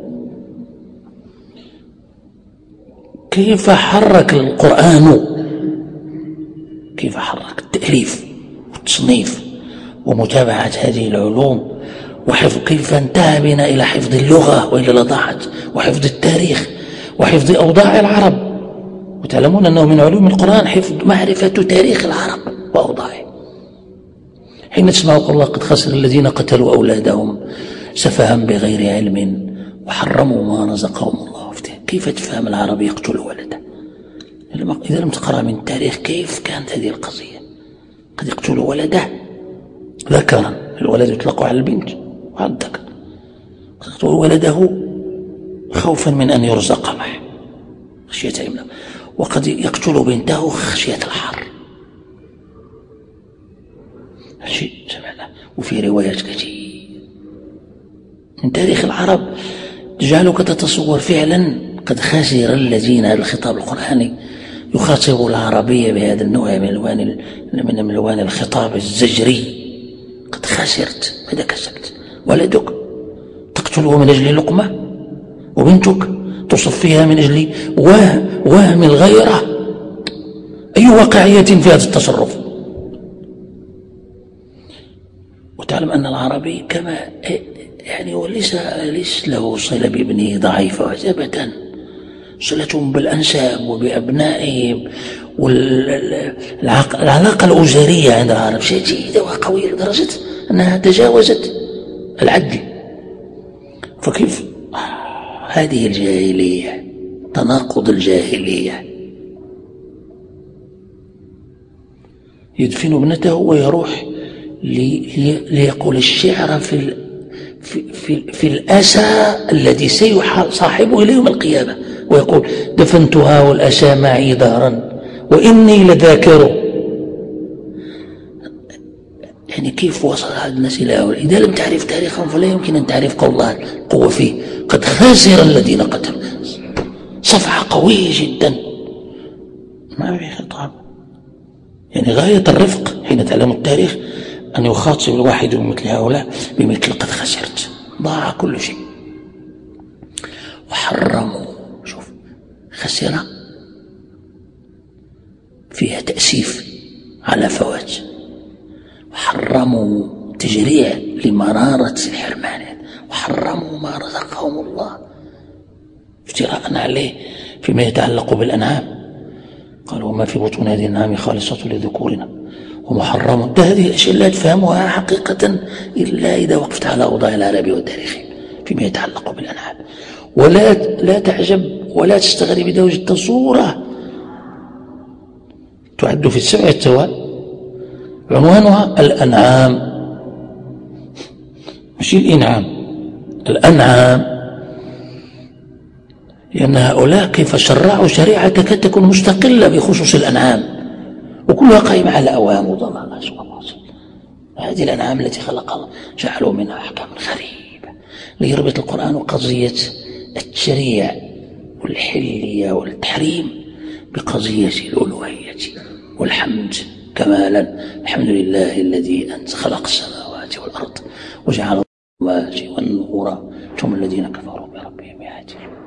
كيف حرك القرآن، كيف حرك التأليف والتصنيف ومتابعة هذه العلوم، وحفظ كيف انتهى بنا إلى حفظ اللغة وإلى ضاعت، وحفظ التاريخ وحفظ أوضاع العرب. وتعلمون أنه من علوم القرآن حفظ معرفة تاريخ العرب وأوضاعهم. حين تسمعوا قول الله قد خسر الذين قتلوا أولادهم سفها بغير علم وحرموا ما رزقهم الله افتاه، كيف تفهم العرب يقتل ولده؟ إذا لم تقرأ من التاريخ كيف كانت هذه القضية؟ قد يقتل ولده ذكرا، الولد يطلق على البنت وعلى الذكر، قد يقتل ولده خوفا من أن يرزق معه خشية إملاق، وقد يقتل بنته خشية الحر. شيء سمعنا وفي روايات كثير من تاريخ العرب تجعلك تتصور فعلا قد خسر الذين، هذا الخطاب القرآني يخاطب العربية بهذا النوع من الوان من الوان الخطاب الزجري. قد خسرت، ماذا كسبت؟ ولدك تقتله من أجل لقمة، وبنتك تصفيها من أجل وهم الغيرة. أي واقعية في هذا التصرف؟ وتعلم أن العربي كما يعني وليس ليس له صلة بابنه ضعيفة أبدا، صلتهم بالأنساب وبأبنائهم، والعلاقة الأسرية عند العرب شيء جيدة وقوية لدرجة أنها تجاوزت العدل. فكيف هذه الجاهلية، تناقض الجاهلية، يدفن ابنته ويروح ليقول الشعر في في في, في الأسى الذي سيحال صاحبه إلى يوم القيامة، ويقول دفنتها والأسى معي دهرا وإني لذاكره. يعني كيف وصل هذا الناس إلى هؤلاء؟ إذا لم تعرف تاريخهم فلا يمكن أن تعرف قول الله القوة فيه. قد خسر الذين قتلوا، صفحة قوية جدا ما في خطاب، يعني غاية الرفق حين تعلم التاريخ أن يخاطب الواحد من مثل هؤلاء بمثل قد خسرت، ضاع كل شيء. وحرموا، شوف، خسر فيها تأسيف على فوات، وحرموا تجريع لمرارة الحرمان، وحرموا ما رزقهم الله افتراء عليه فيما يتعلق بالأنعام. قالوا وما في بطون هذه الأنعام خالصة لذكورنا ومحرم. ده هذه الأشياء لا تفهمها حقيقة إلا إذا وقفت على أوضاع العرب والتاريخ فيما يتعلق بالأنعام. ولا لا تعجب ولا تستغرب إذا وجدت صورة تعد في السبع التوالي عنوانها الأنعام، مش الإنعام، الأنعام، لأن هؤلاء كيف شرعوا شريعة تكاد تكون مستقلة بخصوص الأنعام وكلها قائمة على أوهام وضلالات. هذه الأنعام التي خلق الله جعلوا منها أحكام غريبة ليربط القرآن قضية التشريع والحلية والتحريم بقضية الألوهية والحمد كمالا. الحمد لله الذي أنت خلق السماوات والأرض وجعل الظلمات والنور ثم الذين كفروا بربهم يعدلون.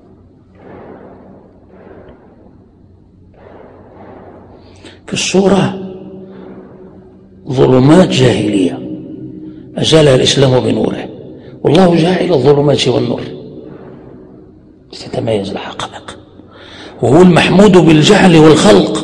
في الصورة ظلمات جاهلية أزالها الإسلام بنوره، والله جاعل الظلمات والنور تتميز الحقائق، وهو المحمود بالجعل والخلق.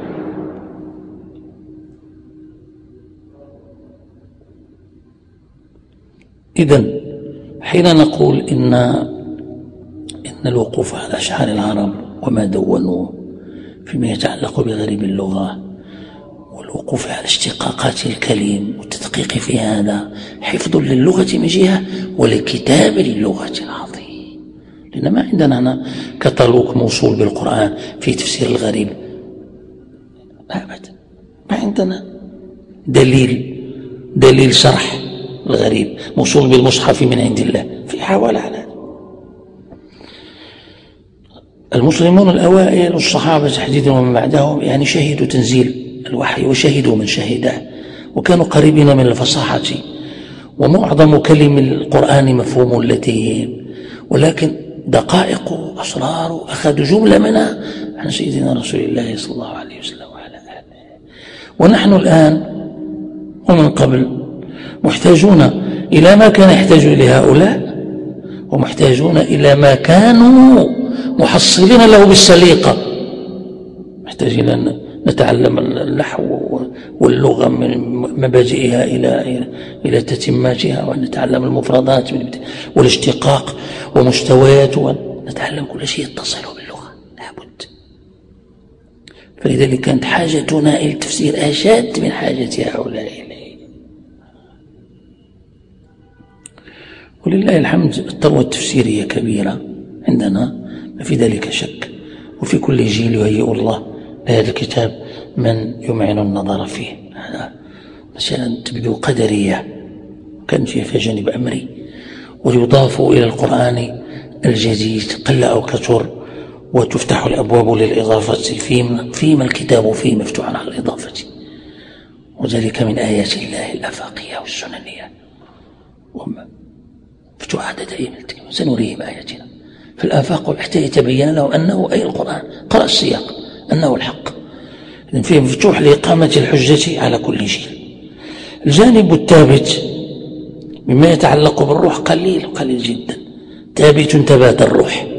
إذن حين نقول إن إن الوقوف على أشعار العرب وما دونوه فيما يتعلق بغريب اللغة والوقوف على اشتقاقات الكلم والتدقيق في هذا حفظ للغة من جهة ولكتاب للغة العظيم، لأن ما عندنا هنا كتالوج موصول بالقرآن في تفسير الغريب أبدا، ما عندنا دليل دليل شرح الغريب موصول بالمصحف من عند الله في حوالي على هذا. المسلمون الأوائل والصحابة تحديدا ومن بعدهم يعني شهدوا تنزيل الوحي وشهدوا من شهده، وكانوا قريبين من الفصاحة، ومعظم كلم القرآن مفهوم لديهم، ولكن دقائق وأسرار أخذوا جملة منها عن سيدنا رسول الله صلى الله عليه وسلم وعلى آله. ونحن الآن ومن قبل محتاجون إلى ما كان يحتاج إليه هؤلاء، ومحتاجون إلى ما كانوا محصلين له بالسليقة. محتاجين أن نتعلم النحو واللغة من مبادئها إلى إلى تتماتها، وأن نتعلم المفردات والاشتقاق ومستويات، ونتعلم كل شيء يتصل باللغة لابد. فلذلك كانت حاجتنا إلى التفسير أشد من حاجة هؤلاء إليه. ولله الحمد الثروة التفسيرية كبيرة عندنا، ما في ذلك شك، وفي كل جيل يهيئ الله لهذا الكتاب من يمعن النظر فيه. مثلا تبدو قدرية كان فيها جانب أمري، ويضاف إلى القرآن الجديد قل أو كثر، وتفتح الأبواب للإضافة فيما, فيما الكتاب فيه مفتوح على الإضافة، وذلك من آيات الله الأفاقية والسننية مفتوحة دائما. سنريهم آياتنا في الآفاق حتى يتبين له أنه أي القرآن قرأ السياق أنه الحق، إذن فيه مفتوح لإقامة الحجة على كل جيل. الجانب الثابت مما يتعلق بالروح قليل قليل جدا، ثابت تبات الروح،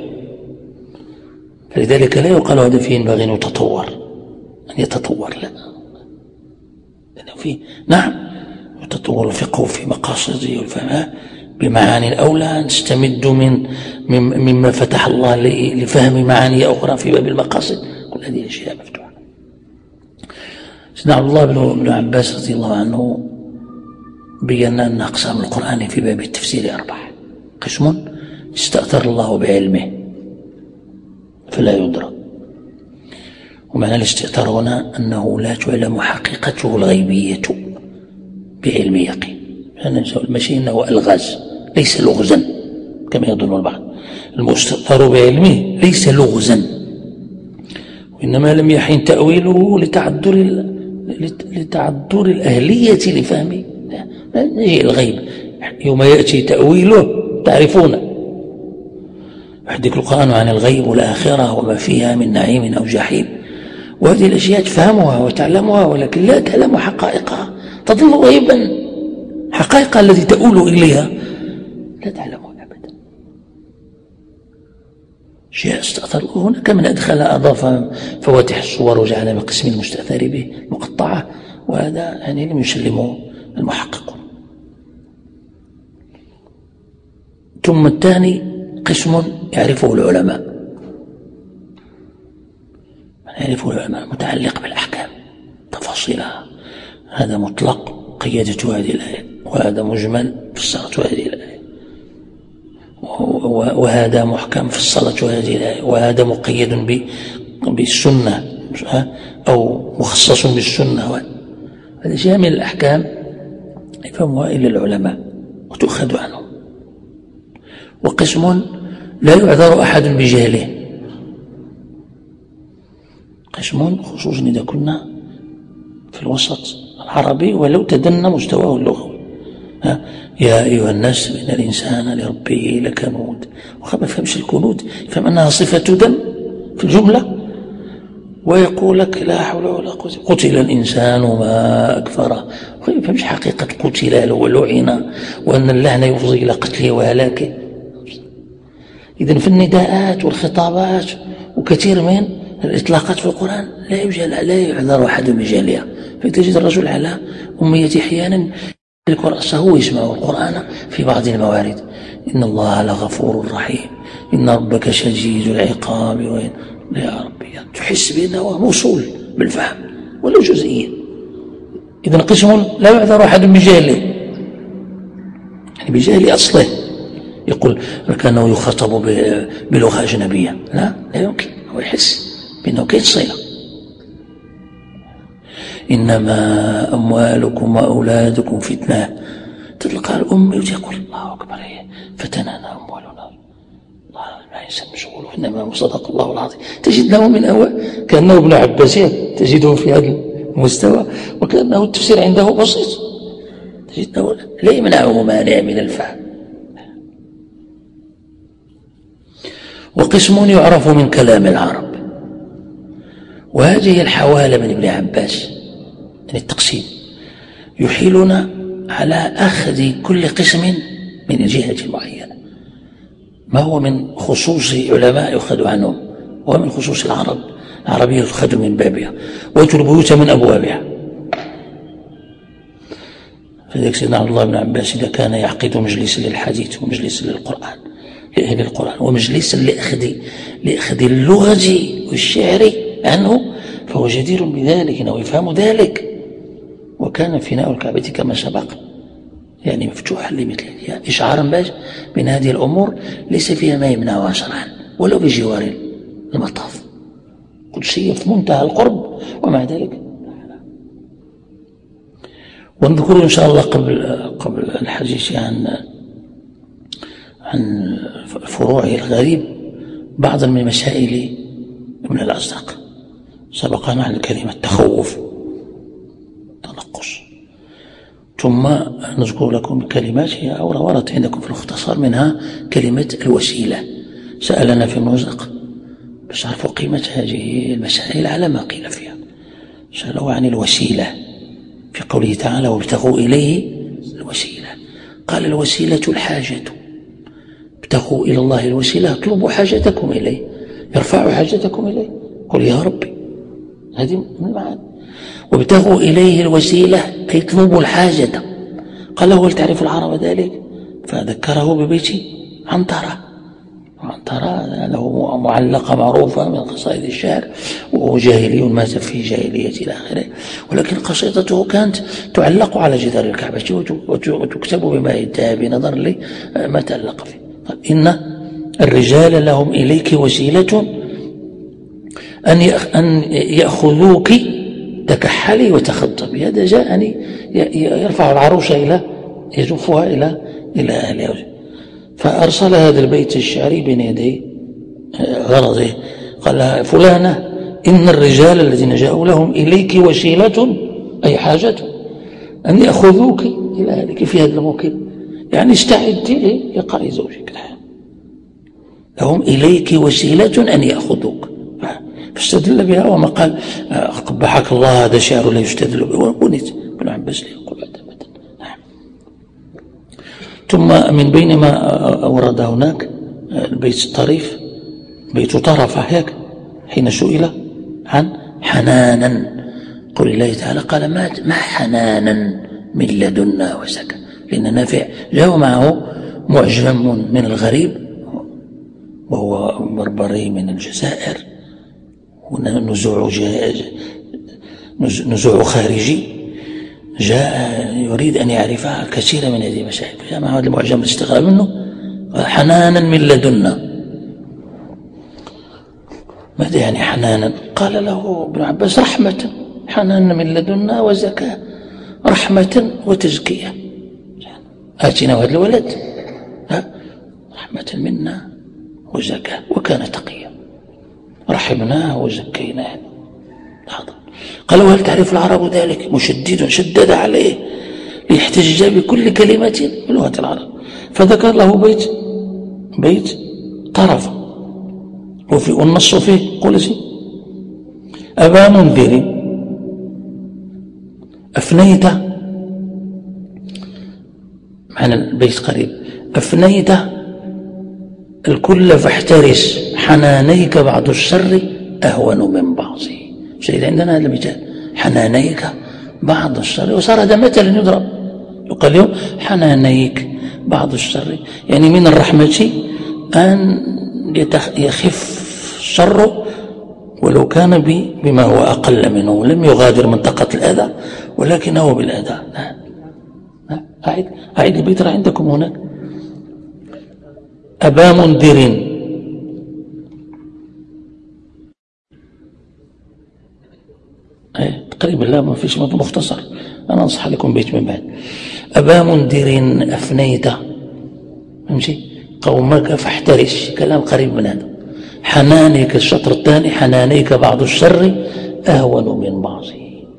فلذلك لا يقال هذا فيه ينبغي أن يتطور أن يتطور لا، لأنه فيه نعم يتطور الفقه في مقاصده والفهم بمعاني أولى نستمد من مما فتح الله لفهم معاني أخرى في باب المقاصد. كل هذه الأشياء مفتوحة. سيدنا عبد الله بن عباس رضي الله عنه بينا أن أقسام القرآن في باب التفسير أربعة: قسم استأثر الله بعلمه فلا يدرك، ومعنى الاستئثار هنا أنه لا تعلم حقيقته الغيبية بعلم يقين، لأن المشي إنه ألغاز ليس لغزا كما يظن البعض. المستأثر بعلمه ليس لغزا، وإنما لم يحين تأويله لتعذر لتعذر الأهلية لفهمه. نجي الغيب يوم يأتي تأويله تعرفونه، يحدث القرآن عن الغيب والآخرة وما فيها من نعيم أو جحيم، وهذه الأشياء تفهمها وتعلمها، ولكن لا تعلم حقائقها، تظل غيبا. حقائقها التي تؤول إليها لا تعلمها أبدا. شيء استأثر هناك من أدخل أضاف فواتح الصور وجعل من قسم المستأثر به مقطعة، وهذا يعني لم يسلمه المحققون. ثم الثاني قسم يعرفه العلماء، يعرفه العلماء متعلق بالأحكام تفاصيلها، هذا مطلق قيدته هذه الآية، وهذا مجمل فسرته هذه الآية، وهذا محكم فسرته هذه الآية، وهذا مقيد بالسنة أو مخصص بالسنة. هذه شيء من الأحكام يفهمها إلا العلماء وتؤخذ عنهم. وقسم لا يعذر أحد بجهله، قسم خصوصا إذا كنا في الوسط العربي ولو تدنى مستواه اللغوي. يا أيها الناس إن الإنسان لربه لكنود، وخا ما فهمش الكنود فهم أنها صفة ذم في الجملة، ويقول لك لا حول ولا قوة، قتل الإنسان ما أكفره، وما يفهمش حقيقة قتل ولعن، وأن اللعنة يفضي إلى قتله وهلاكه. إذن في النداءات والخطابات وكثير من الإطلاقات في القرآن لا يوجد لا يعذر أحد بجهلها، فتجد الرجل على أمية أحيانا رأسه ويسمع القرآن في بعض الموارد، إن الله لغفور رحيم، إن ربك شديد العقاب، وإن يا ربي تحس بأنه موصول بالفهم ولو جزئيا. إذن قسم لا يعذر أحد بجهله، يعني بجهل أصله، يقول كأنه يخاطب بلغة أجنبية، لا لا يمكن، هو يحس بأنه كيف صيغة. إنما أموالكم وأولادكم فتنة، تلقى الأم وتقول الله أكبر فتنانا أموالنا، الله ما ينسى مشغول، إنما صدق الله العظيم. تجد له من أول كأنه ابن عباس، تجده في هذا المستوى، وكأنه التفسير عنده بسيط، تجده لا يمنعه مانع من الفهم. وقسم يعرف من كلام العرب، وهذه الحوالة من ابن عباس يعني التقسيم يحيلنا على أخذ كل قسم من الجهة المعينة، ما هو من خصوص علماء يؤخذ عنهم، وهو من خصوص العرب العربية يؤخذ من بابها، ويترك البيوت من أبوابها. فذلك سيدنا عبد الله بن عباس إذا كان يعقد مجلسا للحديث ومجلسا للقرآن لأهل القرآن ومجلسا لأخذ لأخذ اللغة والشعر عنه، فهو جدير بذلك أنه يفهم ذلك. وكان فناء الكعبة كما سبق يعني مفتوحا لمثل هذه، إشعارا باش بأن هذه الأمور ليس فيها ما يمنعها شرعا ولو بجوار المطاف، قدسية في منتهى القرب، ومع ذلك. ونذكر إن شاء الله قبل قبل الحديث عن عن فروع الغريب بعضا من مسائل ابن الأزرق. سبقنا عن كلمة تخوف تنقص، ثم نذكر لكم كلمات هي أو وردت عندكم في الاختصار، منها كلمة الوسيلة. سألنا في النزق باش عرفوا قيمة هذه المسائل على ما قيل فيها، سألوا عن الوسيلة في قوله تعالى وابتغوا إليه الوسيلة، قال الوسيلة الحاجة، ابتغوا إلى الله الوسيلة، اطلبوا حاجتكم إليه، يرفعوا حاجتكم إليه، قل يا ربي، هذه من المعاني. وابتغوا إليه الوسيلة أي اطلبوا الحاجة. قال له هل تعرف العرب ذلك؟ فذكره ببيت عنترة، عنترة له معلقة معروفة من قصائد الشعر، وهو جاهلي مات في جاهلية إلى آخره، ولكن قصيدته كانت تعلق على جدار الكعبة وتكتب بماء الذهب نظرا لما تعلق فيه. إن الرجال لهم إليك وسيلة أن يأخذوك تكحلي وتخطبي. هذا جاء أن يرفع العروس إلى يزفها إلى إلى أهلها، فأرسل هذا البيت الشعري بين يدي غرضه، قال فلانة إن الرجال الذين جاءوا لهم إليك وسيلة أي حاجة أن يأخذوك إلى أهلك في هذا الموكب، يعني استعدي للقاء زوجك، لهم إليك وسيلة أن يأخذوك. فاستدل بها وما قال قبحك الله هذا شعر لا يستدل به ونيت ابن عباس لا يقول هذا أبدا. نعم. ثم من بين ما أورد هناك البيت الطريف بيت طرفة هيك حين سئل عن حنانا قول الله تعالى قال ما ما حنانا من لدنا وزكى، لأن نافع جاء معه معجم من الغريب وهو بربري من الجزائر ونزوع نزوع خارجي جاء يريد أن يعرفها كثير من هذه المشاهد، جاء معه هذا المعجم الاستغراب منه حنانا من لدنا. ماذا يعني حنانا؟ قال له ابن عباس رحمة، حنانا من لدنا وزكاة، رحمة وتزكية. آتنا هذا الولد رحمة منا وزكاة وكان تقيا رحمناه وزكيناه. قال وهل تعرف العرب ذلك؟ مشدد شدد عليه ليحتج بكل كلمة بلغة العرب، فذكر له بيت بيت طرف وفي والنص فيه قول زي أبا منذر أفنيت، معنى البيت قريب، أفنيت الكل فاحترس حنانيك بعض الشر أهون من بعضه. شهد عندنا هذا المثال حنانيك بعض الشر، وصار هذا مثلا يضرب يقال اليوم حنانيك بعض الشر، يعني من الرحمة أن يخف الشر ولو كان بما هو أقل منه، لم يغادر منطقة الأذى ولكنه بالأذى. أعيد أعيد البيت عندكم هناك أبا منذر تقريبا لا ما فيش مختصر، أنا أنصح لكم بيت من بعد. أبا منذر أفنيت فهمتي قومك فاحترس، كلام قريب من هذا. حنانيك الشطر الثاني حنانيك بعض الشر أهون من بعضه.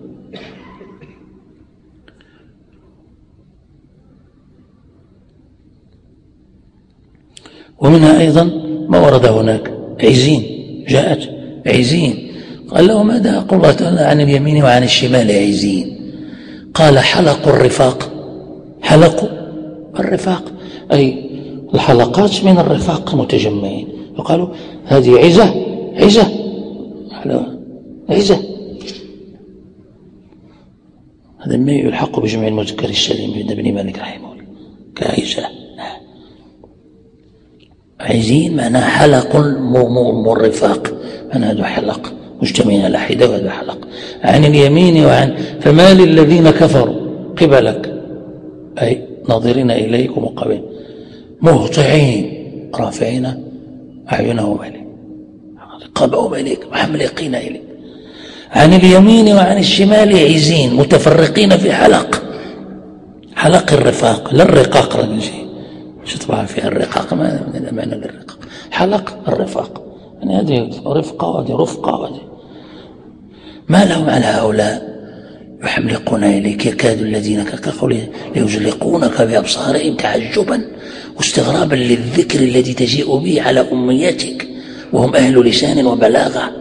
ومنها أيضا ما ورد هناك عزين، جاءت عزين قال له ماذا قال الله تعالى عن اليمين وعن الشمال عزين؟ قال حلق الرفاق، حلق الرفاق أي الحلقات من الرفاق متجمعين، وقالوا هذه عزة عزة عزة، هذا ما يلحق بجمع المذكر السليم عند ابن مالك رحمه الله كعزة. عزين معناه حلق الرفاق، معنى هذا حلق مجتمعين على حدة وهذا حلق. عن اليمين وعن فما للذين كفروا قبلك أي ناظرين إليك ومقابلين مهطعين رافعين أعينهم إليك قبعهم إليك محملقين إليك. عن اليمين وعن الشمال عزين متفرقين في حلق، حلق الرفاق لا الرقاق رنجي شو طبعا في الرقاق ما معنى للرقاق، حلق الرفاق يعني هذه رفقة وهذه رفقة وهذه. ما لهم على هؤلاء يحملقون إليك يكاد الذين كفروا ليزلقونك بأبصارهم تعجبا واستغرابا للذكر الذي تجيء به على أميتك وهم أهل لسان وبلاغة.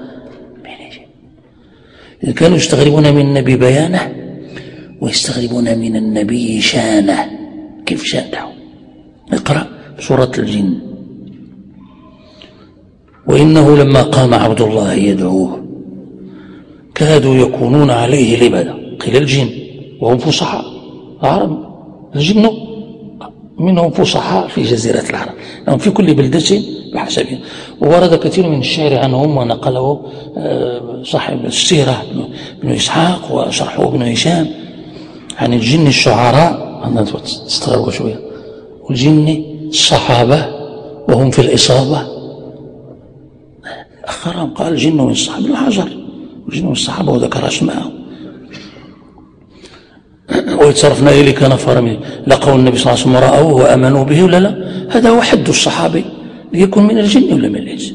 إذا كانوا يستغربون من النبي بيانه ويستغربون من النبي شانه، كيف شانه؟ اقرأ سورة الجن وإنه لما قام عبد الله يدعوه كادوا يكونون عليه لبدا. قيل الجن وهم فصحاء العرب، الجن منهم فصحاء في جزيرة العرب، لهم في كل بلدة بحسبها. وورد كثير من الشعر عنهم ونقله صاحب السيرة بن إسحاق وشرحه ابن هشام عن الجن الشعراء، أنا تستغربوا شوية، والجن الصحابة وهم في الإصابة. أخرهم قال الجن من الصحابة ابن حجر، الجن من الصحابة وذكر أسماءهم. ويتصرفنا إليك نفر من لقوا النبي صلى الله عليه وسلم رأوه وأمنوا به ولا لا؟ هذا هو حد الصحابي ليكون من الجن ولا من الإنس.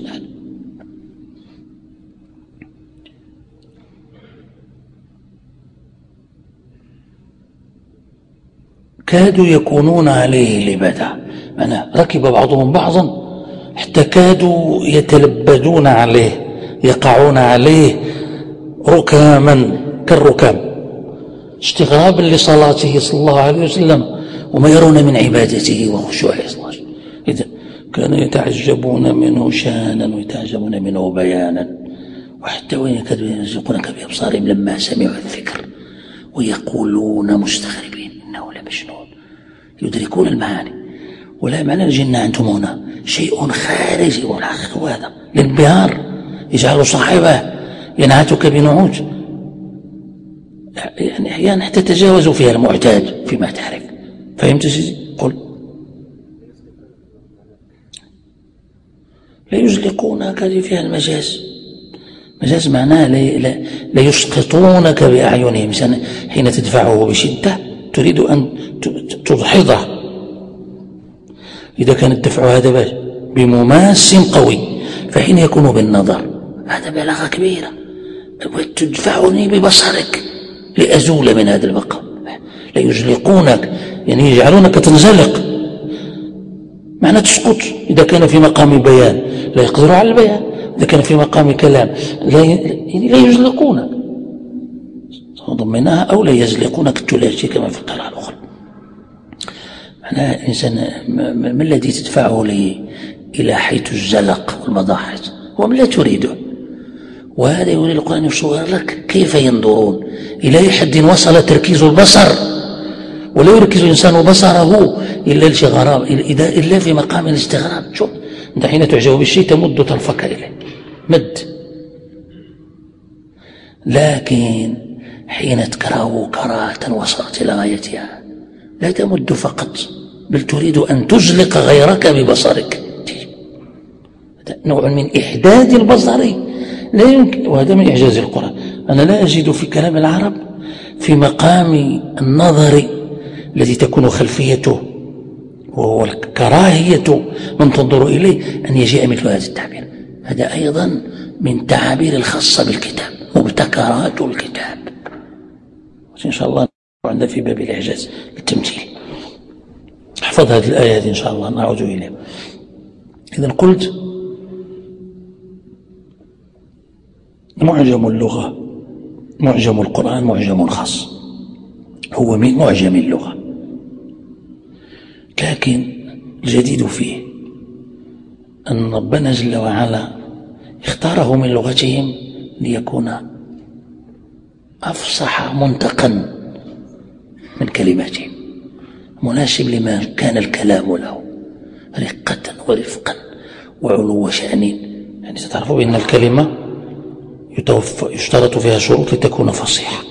كادوا يكونون عليه لبدا، معناه ركب بعضهم بعضا حتى كادوا يتلبدون عليه يقعون عليه ركاما كالركام استغرابا لصلاته صلى الله عليه وسلم وما يرون من عبادته وخشوعه صلى الله عليه وسلم. إذا كانوا يتعجبون منه شانا ويتعجبون منه بيانا، وحتى وين يكادوا يزلقونك بأبصارهم لما سمعوا الذكر ويقولون مستغربين إنه لمجنون. يدركون المعاني، ولا معنى الجنة أنتم هنا شيء خارجي والحق هذا الانبهار يجعل صاحبه ينعتك بنعوت، يعني أحيانا حتى تجاوزوا فيها المعتاد فيما تعرف. فهمت سيدي؟ قل لا يزلقونك، هذه فيها المجاز. مجاز معناه لا, لا يسقطونك بأعينهم. حين تدفعه بشدة تريد أن تدحضه، إذا كان الدفع هذا بمماس قوي فحين يكون بالنظر هذا بلاغة كبيرة، وتدفعني ببصرك لأزول من هذا المقام. لا يزلقونك يعني يجعلونك تنزلق، معنى تسقط. إذا كان في مقام بيان لا يقدر على البيان، إذا كان في مقام كلام لا, يعني لا يزلقونك ضمنها، أو لا يزلقونك الثلاثي كما في القراءة الأخرى. معناها الإنسان ما الذي تدفعه لي إلى حيث الزلق والمضاحك هو من لا تريده. وهذا يقول القرآن يصور لك كيف ينظرون إلى أي حد وصل تركيز البصر، ولا يركز الإنسان بصره إلا الغراب إذا إلا في مقام الاستغراب. شوف أنت حين تعجب بالشيء تمد طرفك إليه مد، لكن حين تكره كراهة وصلت إلى غايتها لا تمد فقط، بل تريد أن تزلق غيرك ببصرك. نوع من إحداد البصر لا يمكن، وهذا من إعجاز القرآن. أنا لا أجد في كلام العرب في مقام النظر الذي تكون خلفيته وهو الكراهية من تنظر إليه أن يجيء مثل هذا التعبير. هذا أيضا من تعابير الخاصة بالكتاب، مبتكرات الكتاب. إن شاء الله عندنا في باب الإعجاز التمثيل. احفظ هذه الآيات إن شاء الله نعود إليها. إذن قلت معجم اللغة، معجم القرآن معجم خاص، هو من معجم اللغة، لكن الجديد فيه أن ربنا جل وعلا اختاره من لغتهم ليكون أفصح منطقا من كلماتهم، مناسب لما كان الكلام له، رقة ورفقا وعلو شأن. يعني ستعرفوا بأن الكلمة يشترط فيها شروط لتكون فصيحة،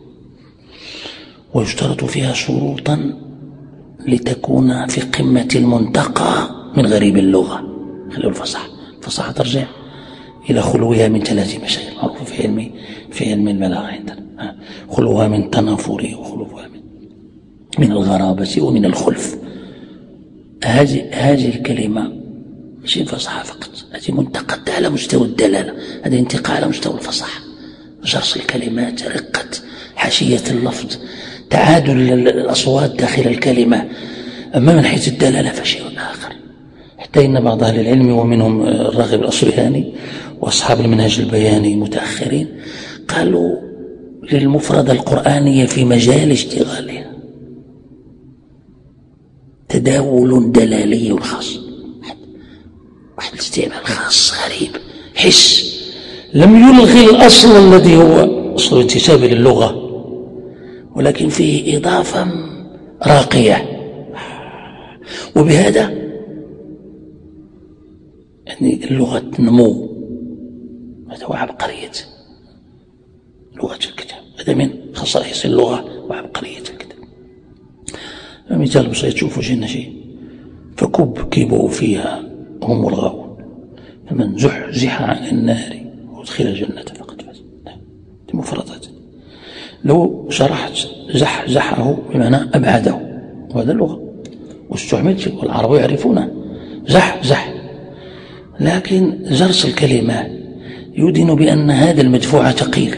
ويشترط فيها شروطا لتكون في قمة المنتقى من غريب اللغة. خلوا الفصاحة، الفصاحة ترجع إلى خلوها من ثلاث مشاكل معروفة في علم في علم البلاغة عندنا، خلوها من تنافر وخلوها من من الغرابة ومن الخلف. هذه هذه الكلمة مش الفصاحة فقط، هذه منتقى على مستوى الدلالة، هذا انتقاء على مستوى الفصاحة، جرس الكلمات، رقة حاشية اللفظ، تعادل الأصوات داخل الكلمة. أما من حيث الدلالة فشيء آخر. حتى إن بعض أهل العلم ومنهم الراغب الأصبهاني وأصحاب المنهج البياني المتأخرين قالوا للمفردة القرآنية في مجال اشتغالها تداول دلالي خاص، واحد الاستعمال خاص غريب، حس لم يلغي الأصل الذي هو أصل الانتساب للغة، ولكن فيه إضافة راقية. وبهذا يعني اللغة نمو، هذا هو عبقرية لغة الكتاب، هذا من خصائص اللغة وعبقرية الكتاب. مثال بسيط، شوفوا جينا شيء فكب كيبوا فيها هم الغاوون فمن زحزح عن النار وادخل الجنة فقد فاز. دي مفردات. لو شرحت زحزحه بمعنى أبعده، وهذا اللغة واستعملت والعرب يعرفونه زحزح، لكن جرس الكلمات يدين بأن هذا المدفوع ثقيل،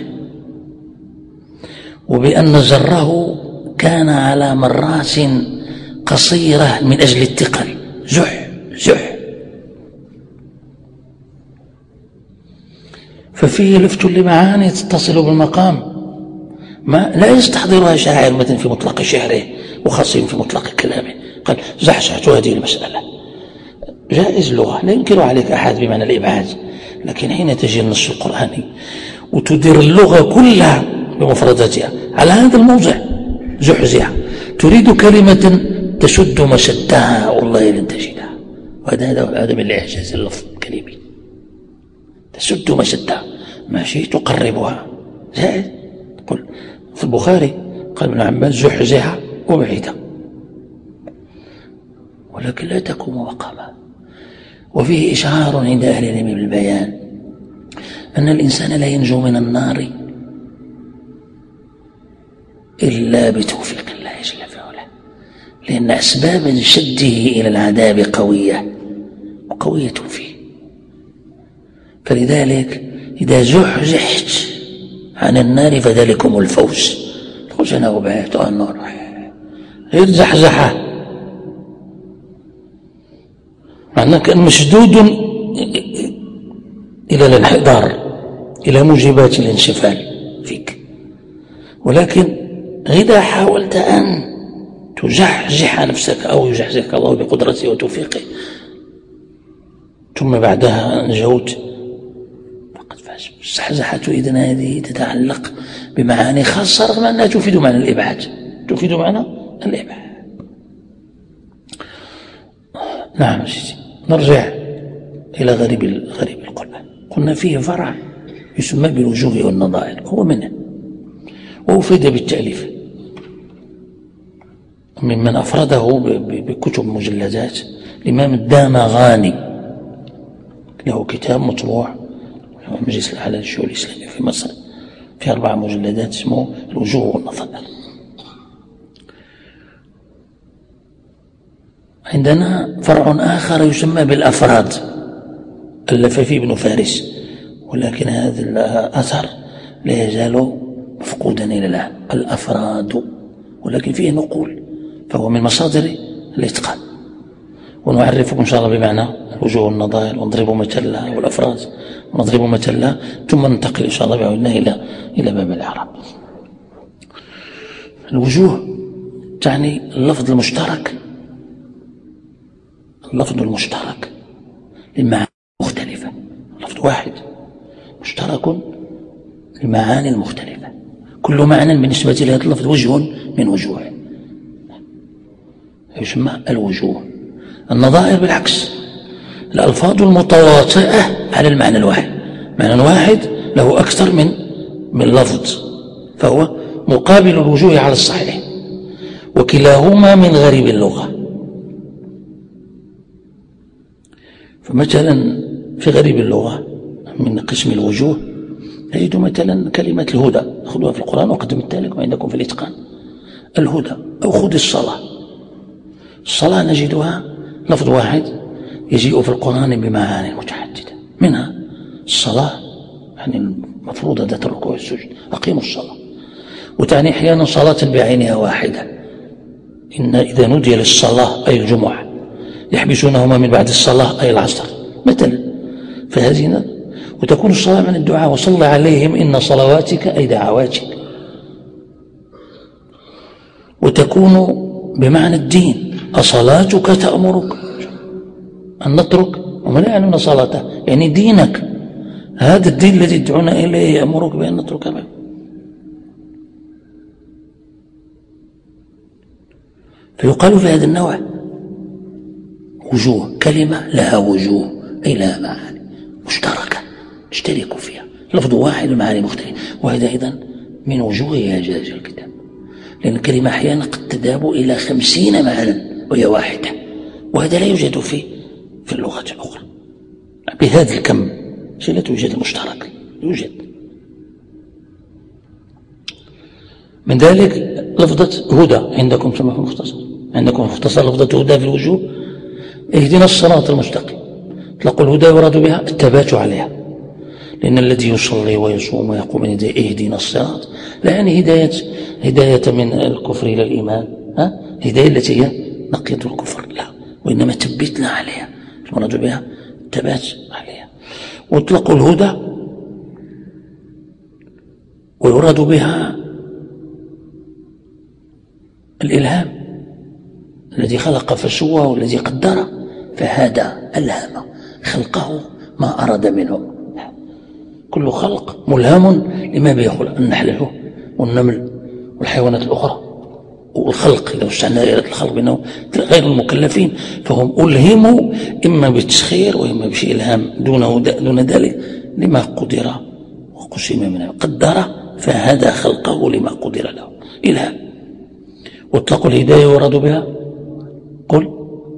وبأن جره كان على مرات قصيرة من أجل الثقل. زح زح. ففيه لفت لمعاني تتصل بالمقام ما لا يستحضرها شاعر مثلا في مطلق شعره وخصيم في مطلق كلامه. قال زحزحت هذه المسألة جائز لغة لا ينكر عليك أحد بمعنى الإبعاد، لكن حين تجي النص القرآني وتدير اللغة كلها بمفرداتها على هذا الموضع زحزح، تريد كلمة تسد مسدها والله لن تجدها، وهذا هذا من الإعجاز اللفظ الكلمي. تسد مسدها ماشي تقربها زائد. قل في البخاري قال ابن عباس زحزح وبعيد، ولكن لا تقوم مقامها. وفيه إشعار عند أهل العلم بالبيان أن الإنسان لا ينجو من النار إلا بتوفيق الله جل في علاه، لأن أسباب شده إلى العذاب قوية وقوية فيه. فلذلك إذا زحزحت عن النار فذلكم الفوز. تقول أنا وبعت النار غير زحزحة، معناه كأن مشدود إلى الانحدار، إلى موجبات الانشفال فيك. ولكن إذا حاولت أن تزحزح نفسك أو يزحزحك الله بقدرته وتوفيقه ثم بعدها نجوت فقد فاز. الزحزحة إذن هذه تتعلق بمعاني خاصة رغم أنها تفيد معنى الإبعاد، تفيد معنى الإبعاد. نعم سيدي. نرجع إلى غريب غريب القرآن. قلنا فيه فرع يسمى بالوجوه والنظائر، هو منه وأفيد بالتأليف ممن أفرده بكتب مجلدات الإمام الدامغاني، له كتاب مطبوع في المجلس الأعلى للشؤون الإسلامية في مصر في أربع مجلدات اسمه الوجوه والنظائر. عندنا فرع آخر يسمى بالأفراد ألف فيه ابن فارس، ولكن هذا الأثر لا يزال مفقودا إلى الآن. الأفراد ولكن فيه نقول، فهو من مصادر الإتقان. ونعرفكم إن شاء الله بمعنى الوجوه والنظائر ونضرب مثلها والأفراد ونضرب مثلها، ثم ننتقل إن شاء الله بعودنا إلى إلى باب الإعراب. الوجوه تعني اللفظ المشترك، اللفظ المشترك للمعاني المختلفة. لفظ واحد مشترك للمعاني المختلفة، كل معنى بالنسبة لهذا اللفظ وجه من وجوه يسمى الوجوه. النظائر بالعكس، الألفاظ المتواطئة على المعنى الواحد، معنى واحد له أكثر من من لفظ، فهو مقابل الوجوه على الصحيح، وكلاهما من غريب اللغة. فمثلا في غريب اللغة من قسم الوجوه نجد مثلا كلمة الهدى، خذوها في القرآن وقدمت لكم عندكم في الإتقان. الهدى أو خذ الصلاة. الصلاة نجدها لفظ واحد يجيء في القرآن بمعاني متعددة، منها الصلاة يعني المفروض ذات الركوع والسجود، أقيموا الصلاة، وتعني أحيانا صلاة بعينها واحدة، إن إذا نودي للصلاة أي الجمعة يحبسونهما من بعد الصلاة أي العصر مثلا. فهذه وتكون الصلاة من الدعاء، وصل عليهم إن صلواتك أي دعواتك. وتكون بمعنى الدين، أصلاتك تأمرك أن نترك وما لا يعنون صلاته، يعني دينك، هذا الدين الذي تدعونا إليه يأمرك بأن نترك معه. فيقال في هذا النوع وجوه، كلمة لها وجوه أي لها معاني مشتركة اشتركوا فيها، لفظ واحد ومعاني مختلفة. وهذا أيضا من وجوه إعجاز الكتاب، لأن الكلمة أحيانا قد تذهب إلى خمسين معنى وهي واحدة، وهذا لا يوجد في في اللغة الأخرى بهذا الكم. شيء لا توجد المشترك، يوجد من ذلك لفظة هدى عندكم كما في المختصر، عندكم مختصر لفظة هدى في الوجوه، اهدنا الصراط المستقيم. تلقوا الهدى يراد بها الثبات عليها، لأن الذي يصلي ويصوم ويقوم من يديه اهدنا الصراط لا يعني هداية هداية من الكفر إلى الإيمان، ها؟ هداية التي هي نقية الكفر، لا، وإنما ثبتنا عليها، المراد بها الثبات عليها. واطلقوا الهدى ويراد بها الإلهام، الذي خلق فسوى والذي قدر فهذا ألهم خلقه ما أراد منه. كل خلق ملهم لما بيخلق، النحل والنمل والحيوانات الأخرى والخلق، إذا وسعنا دائرة الخلق بأنه غير المكلفين فهم ألهموا إما بالتسخير وإما بشيء إلهام دونه دون ذلك لما قدر وقسم منه. قدر فهذا خلقه لما قدر له إلهام. واطلقوا الهداية ورادوا بها قل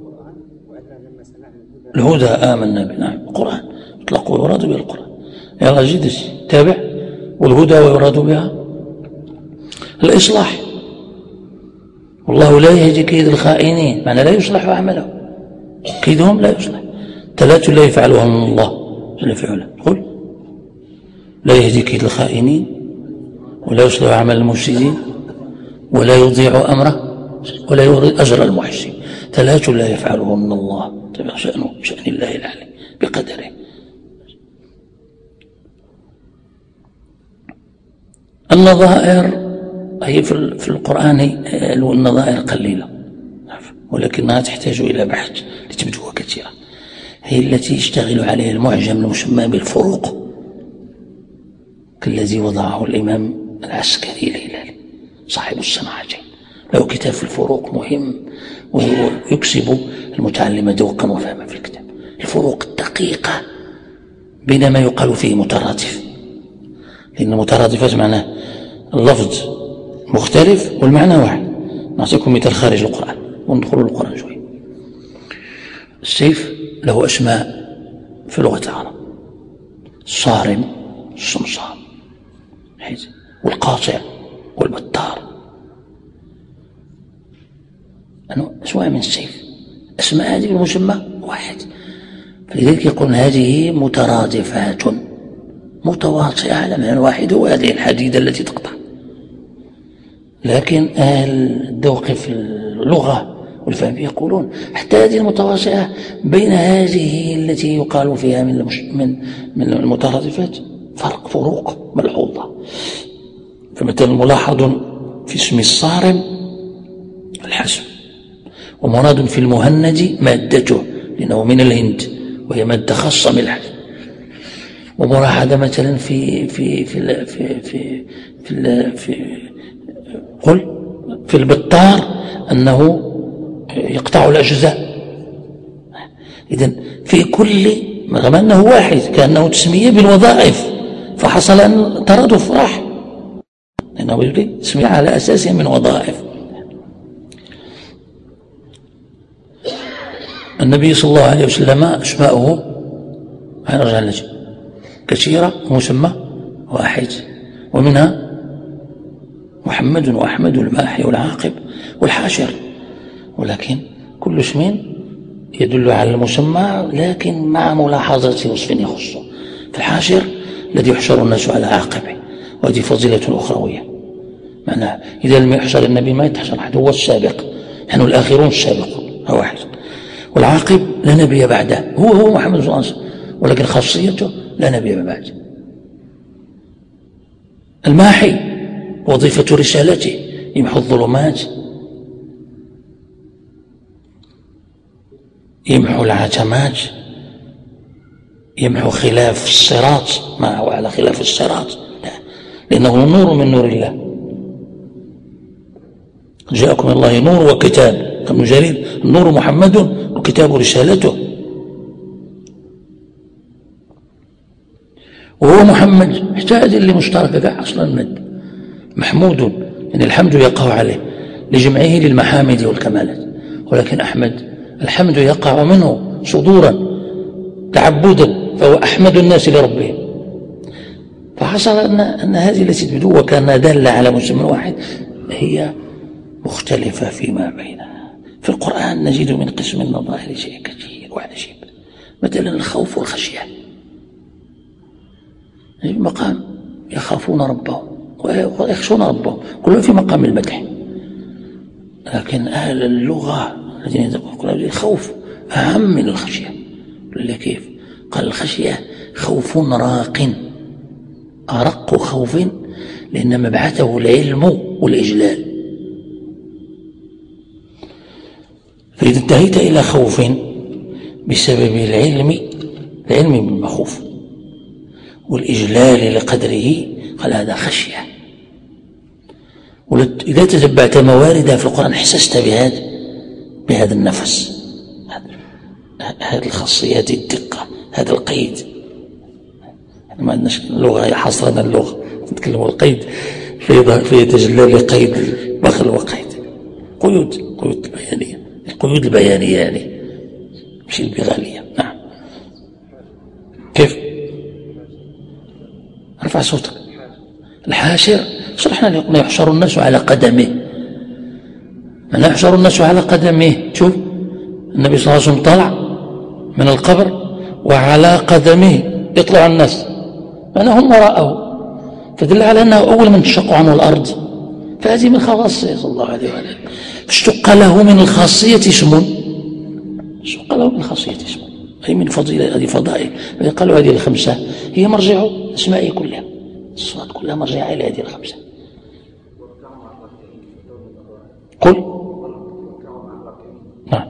الهدى آمنا به. نعم القرآن اطلقوا ورادوا بها القرآن. يلا جدس تابع. والهدى ويراد بها الإصلاح، والله لا يهدي كيد الخائنين، معنى لا يصلح أعمالهم، كيدهم لا يصلح. ثلاث لا يفعلها من الله جل في علاه. قل لا يهدي كيد الخائنين ولا يصلح أعمال المفسدين ولا يضيع أمره ولا يغضي أجر المحسن. ثلاث لا يفعله من الله تبع شأنه شأن الله العلي بقدره. النظائر هي في القرآن النظائر قليلة ولكنها تحتاج إلى بحث لتبدو كثيرة. هي التي يشتغل عليها المعجم المسمى بالفروق كالذي وضعه الإمام العسكري الهلالي صاحب الصناعتين. له كتاب في الفروق مهم ويكسب المتعلم ذوقا وفهما في الكتاب. الفروق الدقيقة بين ما يقال فيه مترادف، لأن المترادفات معناه اللفظ مختلف والمعنى واحد. نعطيكم مثال خارج القرآن وندخل القرآن شوي. السيف له أسماء في لغة العرب، الصارم الصمصام والقاطع والبتار، أسماء من السيف. أسماء هذه المسمى واحد، فلذلك يقول هذه مترادفات متواطئة على معنى واحد، وهذه الحديدة التي تقطع. لكن أهل الذوق في اللغة والفهم يقولون حتى هذه المتواطئة بين هذه التي يقال فيها من من من المترادفات فرق فروق ملحوظة. فمثلا ملاحظ في اسم الصارم الحسم، ومراد في المهند مادته لأنه من الهند وهي مادة خاصة من الحسم. وملاحظة مثلا في في في في في في, في قل في البطار أنه يقطع الأجزاء. إذن في كل رغم أنه واحد كأنه تسمية بالوظائف، فحصل أن ترادف راح لأنه تسمية على أساسها من وظائف. النبي صلى الله عليه وسلم أسماؤه كثيرة ومسمى واحد، ومنها محمد وأحمد والماحي والعاقب والحاشر، ولكن كل اسم يدل على المسمى لكن مع ملاحظة وصف يخصه. في الحاشر الذي يحشر الناس على عاقبه، وهذه فضيلة أخروية. معناه إذا لم يحشر النبي ما يتحشر أحد، هو السابق، نحن الآخرون السابقون هو واحد. والعاقب لا نبي بعده، هو هو محمد صلى الله عليه وسلم ولكن خاصيته لا نبي بعده. الماحي وظيفة رسالته يمحو الظلمات، يمحو العتمات، يمحو خلاف الصراط ما هو على خلاف الصراط، لا. لأنه نور من نور الله. جاءكم من الله نور وكتاب، ابن جرير النور محمد وكتاب رسالته. وهو محمد احتاج اللي مشتركة أصلا المد محمود، يعني الحمد يقع عليه لجمعه للمحامد والكمالات، ولكن أحمد الحمد يقع منه صدورا تعبدا، فهو أحمد الناس لربهم. فحصل أن, أن هذه التي تبدو وكان دالة على مسمى واحد هي مختلفة فيما بينها. في القرآن نجد من قسم النظائر شيء كثير وعجيب، مثلا الخوف والخشية، مقام يخافون ربهم ويخشون ربهم، كلهم في مقام المدح. لكن أهل اللغة الذين يقولون الخوف أهم من الخشية. قال كيف؟ قال الخشية خوف راق، أرق خوف لأن مبعثه العلم والإجلال. فإذا انتهيت إلى خوف بسبب العلم العلم بالمخوف والإجلال لقدره قال هذا خشية. وإذا تتبعت مواردها في القرآن حسست بهذا بهذا النفس، هذه الخاصيات، الدقة، هذا القيد. ما عندناش اللغة حصرنا اللغة نتكلم القيد فيتجلى لقيد البخل وقيد قيود قيود البيانية القيود البيانية يعني مش البغالية. نعم. كيف؟ ارفع صوتك. الحاشر شرحنا لكم يحشر الناس على قدمه. من يحشر الناس على قدمه، شوف النبي صلى الله عليه وسلم طلع من القبر وعلى قدمه يطلع الناس، أنا هم وراءه، فدل على أنه أول من تشق عنه الأرض، فهذه من خواصه صلى الله عليه وسلم. اشتق له من الخاصية اسم، اشتق له من الخاصية اسم، أي من فضيلة، هذه فضائل. قالوا هذه الخمسة هي مرجع أسمائه كلها، الصفات كلها مرجع إلى هذه الخمسة. قل نعم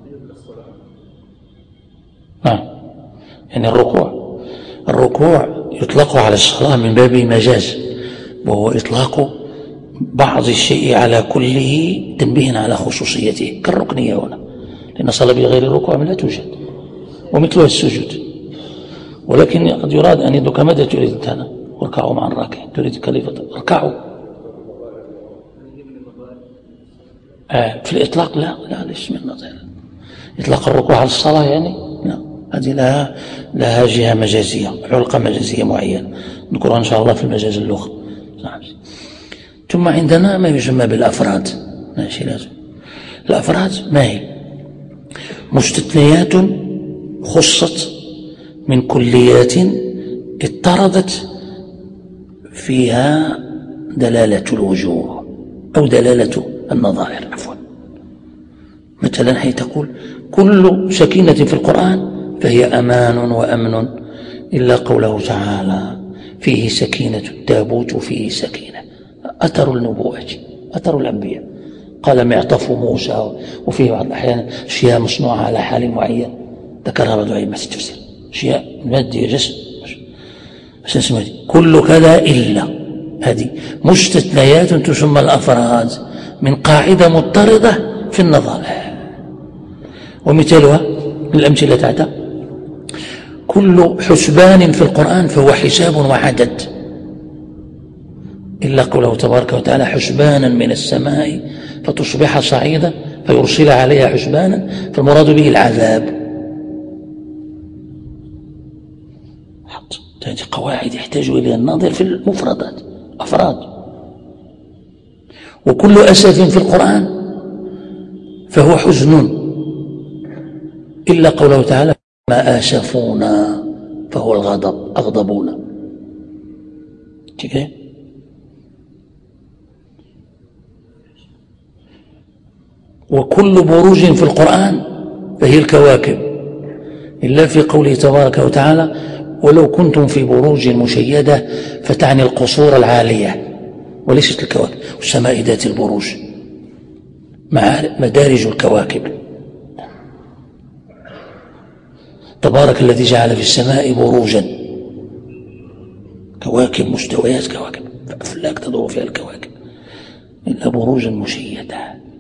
نعم يعني الركوع الركوع يطلق على الصلاة من باب مجاز، وهو إطلاق بعض الشيء على كله تنبيه على خصوصيته كالركنية هنا، لأن الصلاة بغير الركوع لا توجد، ومثلها السجود. ولكن قد يراد أن يدك ماذا تريد أنت؟ واركعوا مع الراكع، تريد كلفة اركعوا. آه في الإطلاق لا لا ليس من نظير إطلاق الركوع على الصلاة يعني لا، هذه لها لها جهة مجازية، علقة مجازية معينة نذكرها إن شاء الله في المجاز اللغة. ثم عندنا ما يسمى بالأفراد. ماشي لازم الأفراد ما هي؟ مستثنيات خصت من كليات اضطردت فيها دلالة الوجوه أو دلالة النظائر عفوا. مثلا حين تقول كل سكينة في القرآن فهي أمان وأمن إلا قوله تعالى فيه سكينة التابوت وفيه سكينة، أثر النبوة، أثر الأنبياء. قال معطف موسى، وفيه بعض الأحيان أشياء مصنوعة على حال معين ذكرها بعض أئمة التفسير، أشياء مادية جسم اسمها كل كذا إلا، هذه مستثنيات تسمى الأفراد من قاعدة مضطردة في النظائر. ومثالها من الأمثلة تعالى كل حسبان في القرآن فهو حساب وعدد إلا قوله تبارك وتعالى حسبانا من السماء فتصبح صعيدا فيرسل عليها حسبانا، فالمراد به العذاب. هذه قواعد يحتاج إليها الناظر في المفردات أفراد. وكل أسف في القرآن فهو حزن إلا قوله تعالى ما آسفونا فهو الغضب أغضبونا. كيف؟ وكل بروج في القرآن فهي الكواكب إلا في قوله تبارك وتعالى ولو كنتم في بروج مشيدة، فتعني القصور العالية وليست الكواكب. والسماء ذات البروج مع مدارج الكواكب. تبارك الذي جعل في السماء بروجا، كواكب مستويات كواكب أفلاك تدور فيها الكواكب، إلا بروجا مشيدة.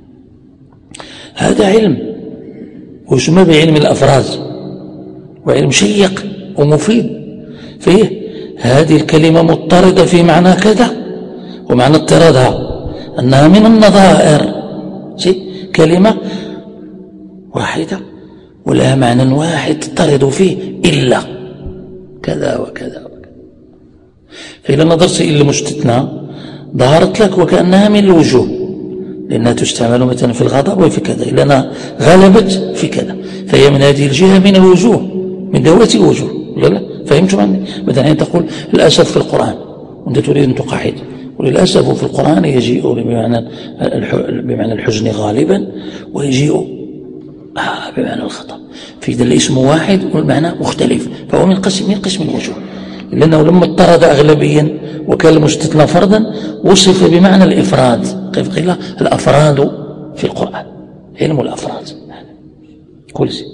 هذا علم ويسمى بعلم الأفراد، وعلم شيق ومفيد فيه هذه الكلمة مضطردة في معنى كذا، ومعنى اضطرادها أنها من النظائر، كلمة واحدة ولها معنى واحد تضطرد فيه إلا كذا وكذا وكذا. فإذا نظرت إلى المستثنى ظهرت لك وكأنها من الوجوه، لأنها تستعمل مثلا في الغضب وفي كذا، لأنها غلبت في كذا، فهي من هذه الجهة من الوجوه، من ذوات الوجوه. لا لا فهمتم عني؟ مثلا حين تقول الأسف في القرآن وأنت تريد أن تقاعد، وللأسف في القرآن يجيء بمعنى بمعنى الحزن غالبا، ويجيء آه بمعنى الخطأ. في ذا الاسم واحد والمعنى مختلف، فهو من قسم من قسم الوجوه. لأنه لما اضطرد أغلبيا وكان المستثنى فردا وصف بمعنى الإفراد. كيف قيل الأفراد في القرآن، علم الأفراد كل شيء.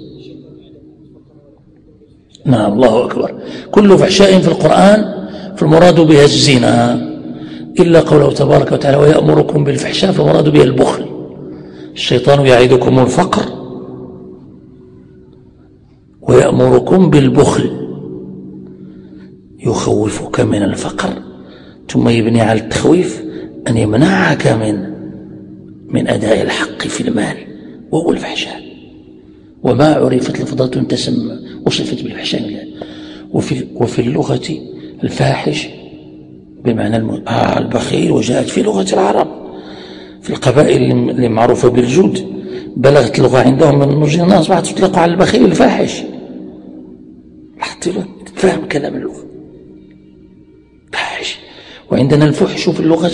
نعم الله أكبر. كل فحشاء في القرآن فالمراد بها الزنا، إلا قوله تبارك وتعالى ويأمركم بالفحشاء فالمراد بها البخل. الشيطان يعيدكم الفقر ويأمركم بالبخل، يخوفك من الفقر ثم يبني على التخويف أن يمنعك من من أداء الحق في المال وهو الفحشاء. وما عرفت لفظة تسمى وصفت بالفحشاء. وفي, وفي اللغة الفاحش بمعنى البخيل، وجاءت في لغة العرب في القبائل اللي معروفة بالجود، بلغت اللغة عندهم من نضج الناس أصبحت تطلق على البخيل الفاحش. لاحظت فهم كلام اللغة فاحش. وعندنا الفحش في اللغة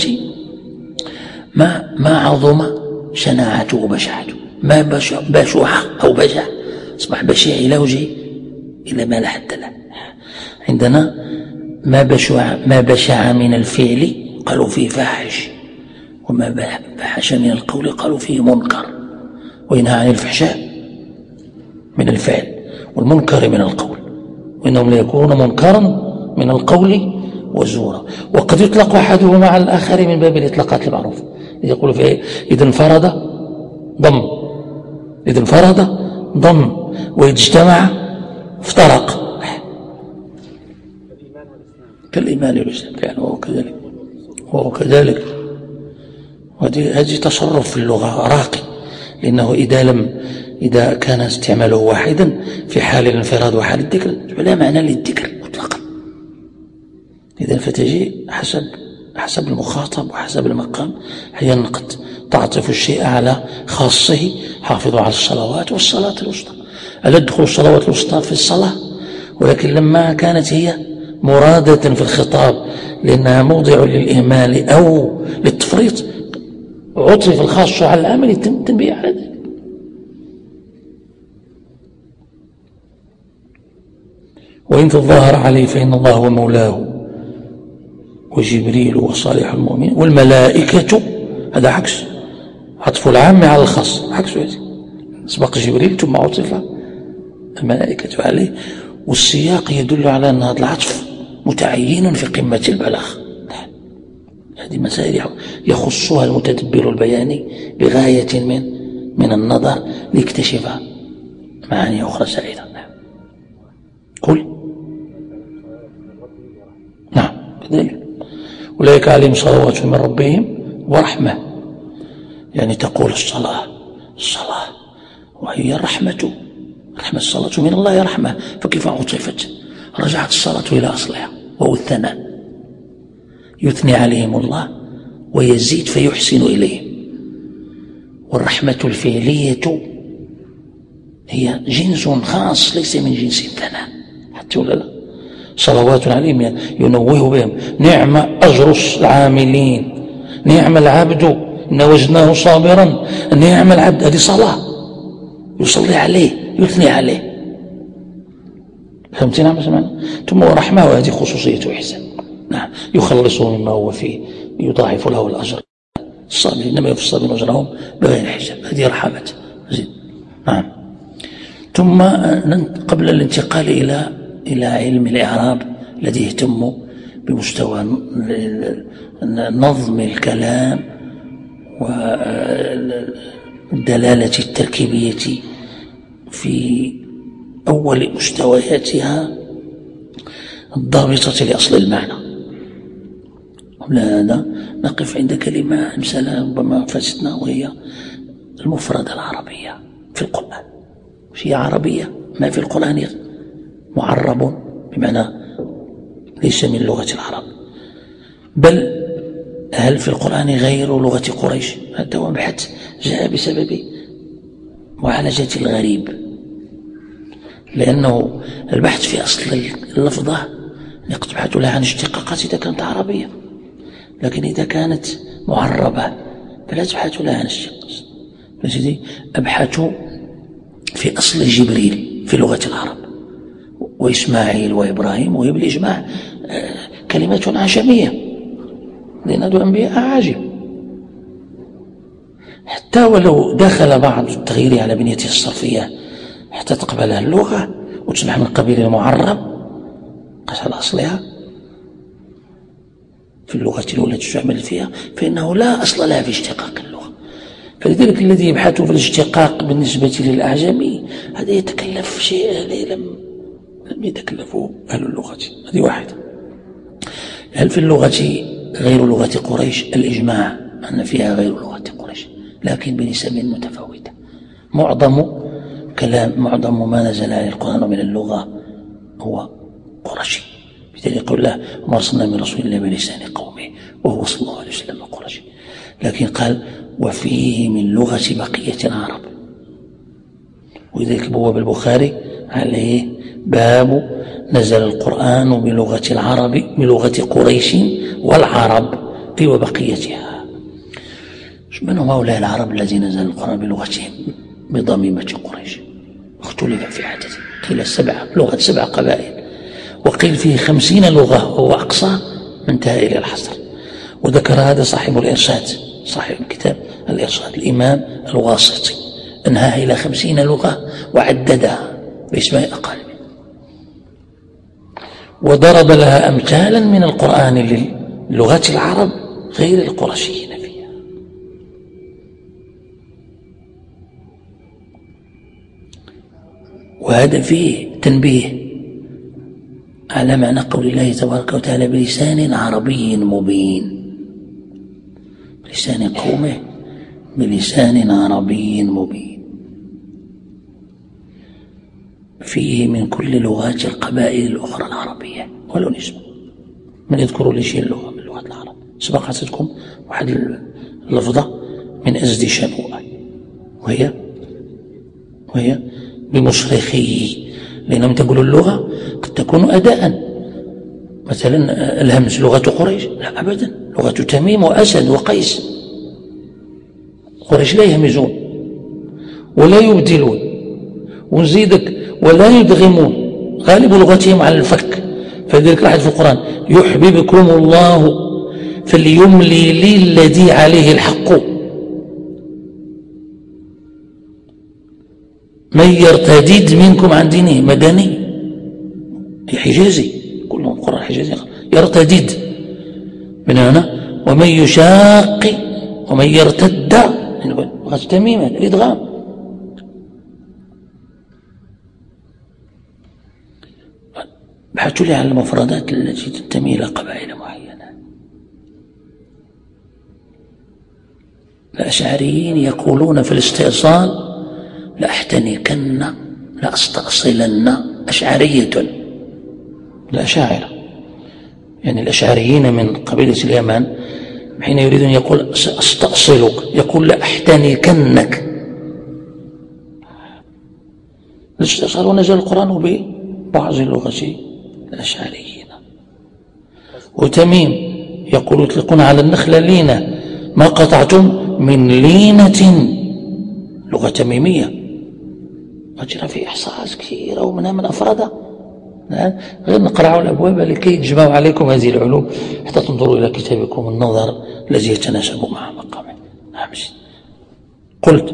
ما ما عظم شناعته وبشاعته، ما بشع أو بشع أصبح بشع إلى وجه إلى ما لا حد له. عندنا ما بشع ما بشع من الفعل قالوا فيه فاحش، وما بحش من القول قالوا فيه منكر. وينهى عن الفحشاء من الفعل والمنكر من القول، وإنهم ليكونون منكرا من القول وزورا. وقد يطلق أحدهما على الآخر من باب الإطلاقات المعروفة. يقول فيه إذا انفرد ضم، إذا انفرد ضم، وإذا اجتمع افترق، كالإيمان والإسلام. يعني وهو كذلك وهو كذلك وهذه تصرف في اللغة راقي، لأنه إذا لم إذا كان استعماله واحدا في حال الانفراد وحال الذكر فلا معنى للذكر مطلقا. إذا فتجي حسب حسب المخاطب وحسب المقام. أحيانا قد تعطف الشيء على خاصه، حافظوا على الصلوات والصلاة الوسطى. ألا تدخل الصلوات الوسطى في الصلاة؟ ولكن لما كانت هي مرادة في الخطاب لأنها موضع للإهمال أو للتفريط عطف الخاص على العمل التنبيه على ذلك. وإن تظاهر عليه فإن الله هو مولاه وجبريل وصالح المؤمنين والملائكة. هذا عكس عطف العام على الخاص، عكس هذا. سبق جبريل ثم عطف الملائكة عليه، والسياق يدل على أن هذا العطف متعين في قمة البلاغ. هذه مسائل يخصها المتدبر البياني بغاية من من النظر ليكتشف معاني أخرى سائلة. قل نعم كذلك أولئك عليهم صلوات من ربهم ورحمة. يعني تقول الصلاة الصلاة وهي الرحمة، رحمة الصلاة من الله رحمة، فكيف عطفت؟ رجعت الصلاة إلى أصلها وهو الثناء، يثني عليهم الله ويزيد فيحسن إليهم. والرحمة الفعلية هي جنس خاص ليس من جنس الثناء حتى ولا لا. صلوات عليهم ينوه بهم نعم أجر العاملين، نعم العبد إن وجدناه صابرا، نعم العبد. هذه صلاة يصلي عليه يثني عليه. فهمتنا ما سمعنا؟ ثم ورحمة، وهذه خصوصية إحسان. نعم يخلصه مما هو فيه، يضاعف له الأجر. الصابرين إنما يوفي الصابرين أجرهم بغير حساب، هذه رحمة زين. نعم. ثم قبل الانتقال إلى إلى علم الإعراب الذي يهتم بمستوى نظم الكلام والدلالة التركيبية في أول مستوياتها الضابطة لأصل المعنى. قبل هذا نقف عند كلمة مثلا ربما فاتتنا، وهي المفردة العربية في القرآن. هي عربية ما في القرآن معرب بمعنى ليس من لغة العرب، بل هل في القرآن غير لغة قريش؟ هذا هو بحث جاء بسبب معالجة الغريب، لأنه البحث في أصل اللفظة قد تبحث لها عن اشتقاقات إذا كانت عربية، لكن إذا كانت معربة فلا تبحث لها عن اشتقاقات. فسيدي أبحث في أصل جبريل في لغة العرب وإسماعيل وإبراهيم، وهي بالإجماع كلمات أعجمية، لأن هذو أنبياء أعاجم. حتى ولو دخل بعض التغيير على بنيته الصرفية حتى تقبلها اللغة وتصبح من قبيل المعرب قصد أصلها في اللغة الأولى تستعمل فيها، فإنه لا أصل لها في اشتقاق اللغة. فلذلك الذي يبحث في الاشتقاق بالنسبة للأعجمي هذا يتكلف شيء لم لم يتكلفه أهل اللغة. هذه واحدة. هل في اللغة غير لغة قريش؟ الإجماع أن فيها غير لغة قريش لكن بنسب متفاوتة. معظم كلام معظم ما نزل عليه القرآن من اللغة هو قرشي، بالتالي يقول الله وما أرسلنا من رسول الله بلسان قومه وهو صلى الله عليه وسلم قرشي. لكن قال وفيه من لغة بقية العرب، ولذلك بواب البخاري عليه باب نزل القرآن بلغة العرب بلغة قريش والعرب أي وبقيتها. من هم هؤلاء العرب الذين نزل القرآن بلغتهم بضميمة قريش؟ اختلف في عدده، قيل السبعة لغة سبع قبائل، وقيل فيه خمسين لغة وهو أقصى منتهى إلى الحصر. وذكر هذا صاحب الإرشاد، صاحب الكتاب الإرشاد الإمام الواسطي، أنهاها إلى خمسين لغة وعددها باسماء أقل، وضرب لها أمثالا من القرآن للغات العرب غير القرشيين فيها. وهذا فيه تنبيه على معنى قول الله تبارك وتعالى بلسان عربي مبين، بلسان قومه بلسان عربي مبين، فيه من كل لغات القبائل الأخرى العربية ولو نسبة. من يذكروا لي شيء اللغة من لغات العرب؟ سبق عطيتكم واحد اللفظة من أزدي شنوءة وهي وهي بمشرخي، لأنهم تقولوا اللغة قد تكون أداء، مثلا الهمز لغة قريش؟ لا أبدا، لغة تميم وأسد وقيس. قريش لا يهمزون ولا يبدلون، ونزيدك ولا يدغمون، غالب لغتهم على الفك. فذلك لاحظ في القرآن يحببكم الله فليملي لي الذي عليه الحق من يرتدد منكم عن دينه. مدني حجازي، كلهم قرآن حجازي. يرتدد من هنا ومن يشاق ومن يرتد لغة تميمة الإدغام. بحثوا لي على المفردات التي تنتمي إلى قبائل معينة. الأشعريين يقولون في الاستئصال لأحتنكن لأستأصلن أشعرية، الأشاعرة يعني الأشعريين من قبيلة اليمن حين يريدون يقول سأستأصلك يقول لأحتنكنك. الاستئصال ونزل القرآن ببعض اللغة الأشعريين. وتميم يقول يطلقون على النخلة لينة ما قطعتم من لينة، لغة تميمية أجرى في إحصاءات كثيرة ومنها من أفرادها. غير نقرأوا الأبواب لكي يجمعوا عليكم هذه العلوم حتى تنظروا إلى كتابكم النظر الذي يتناسب مع مقامه. قلت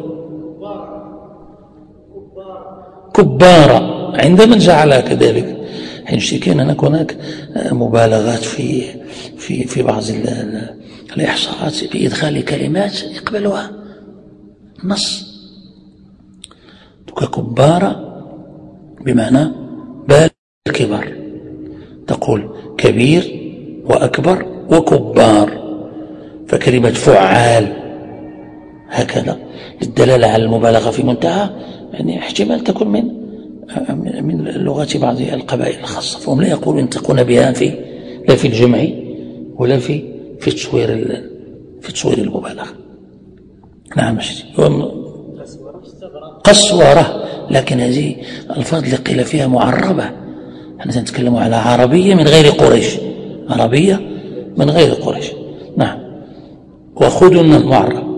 كبارة عند من جعلها كذلك، حين اشتكينا أن هناك مبالغات في في في بعض الإحصاءات في إدخال كلمات يقبلها النص. ككبارة بمعنى بال الكبر، تقول كبير وأكبر وكبار، فكلمة فعال هكذا للدلالة على المبالغة في منتهى، يعني احتمال تكون من من لغات بعض القبائل الخاصة، فهم لا يقولون ينطقون بها في لا في الجمع ولا في في تصوير في تصوير المبالغة. نعم قسورة، لكن هذه الألفاظ اللي قيل فيها معربة. نحن نتكلم على عربية من غير قريش، عربية من غير قريش. نعم. وخذنا المعرب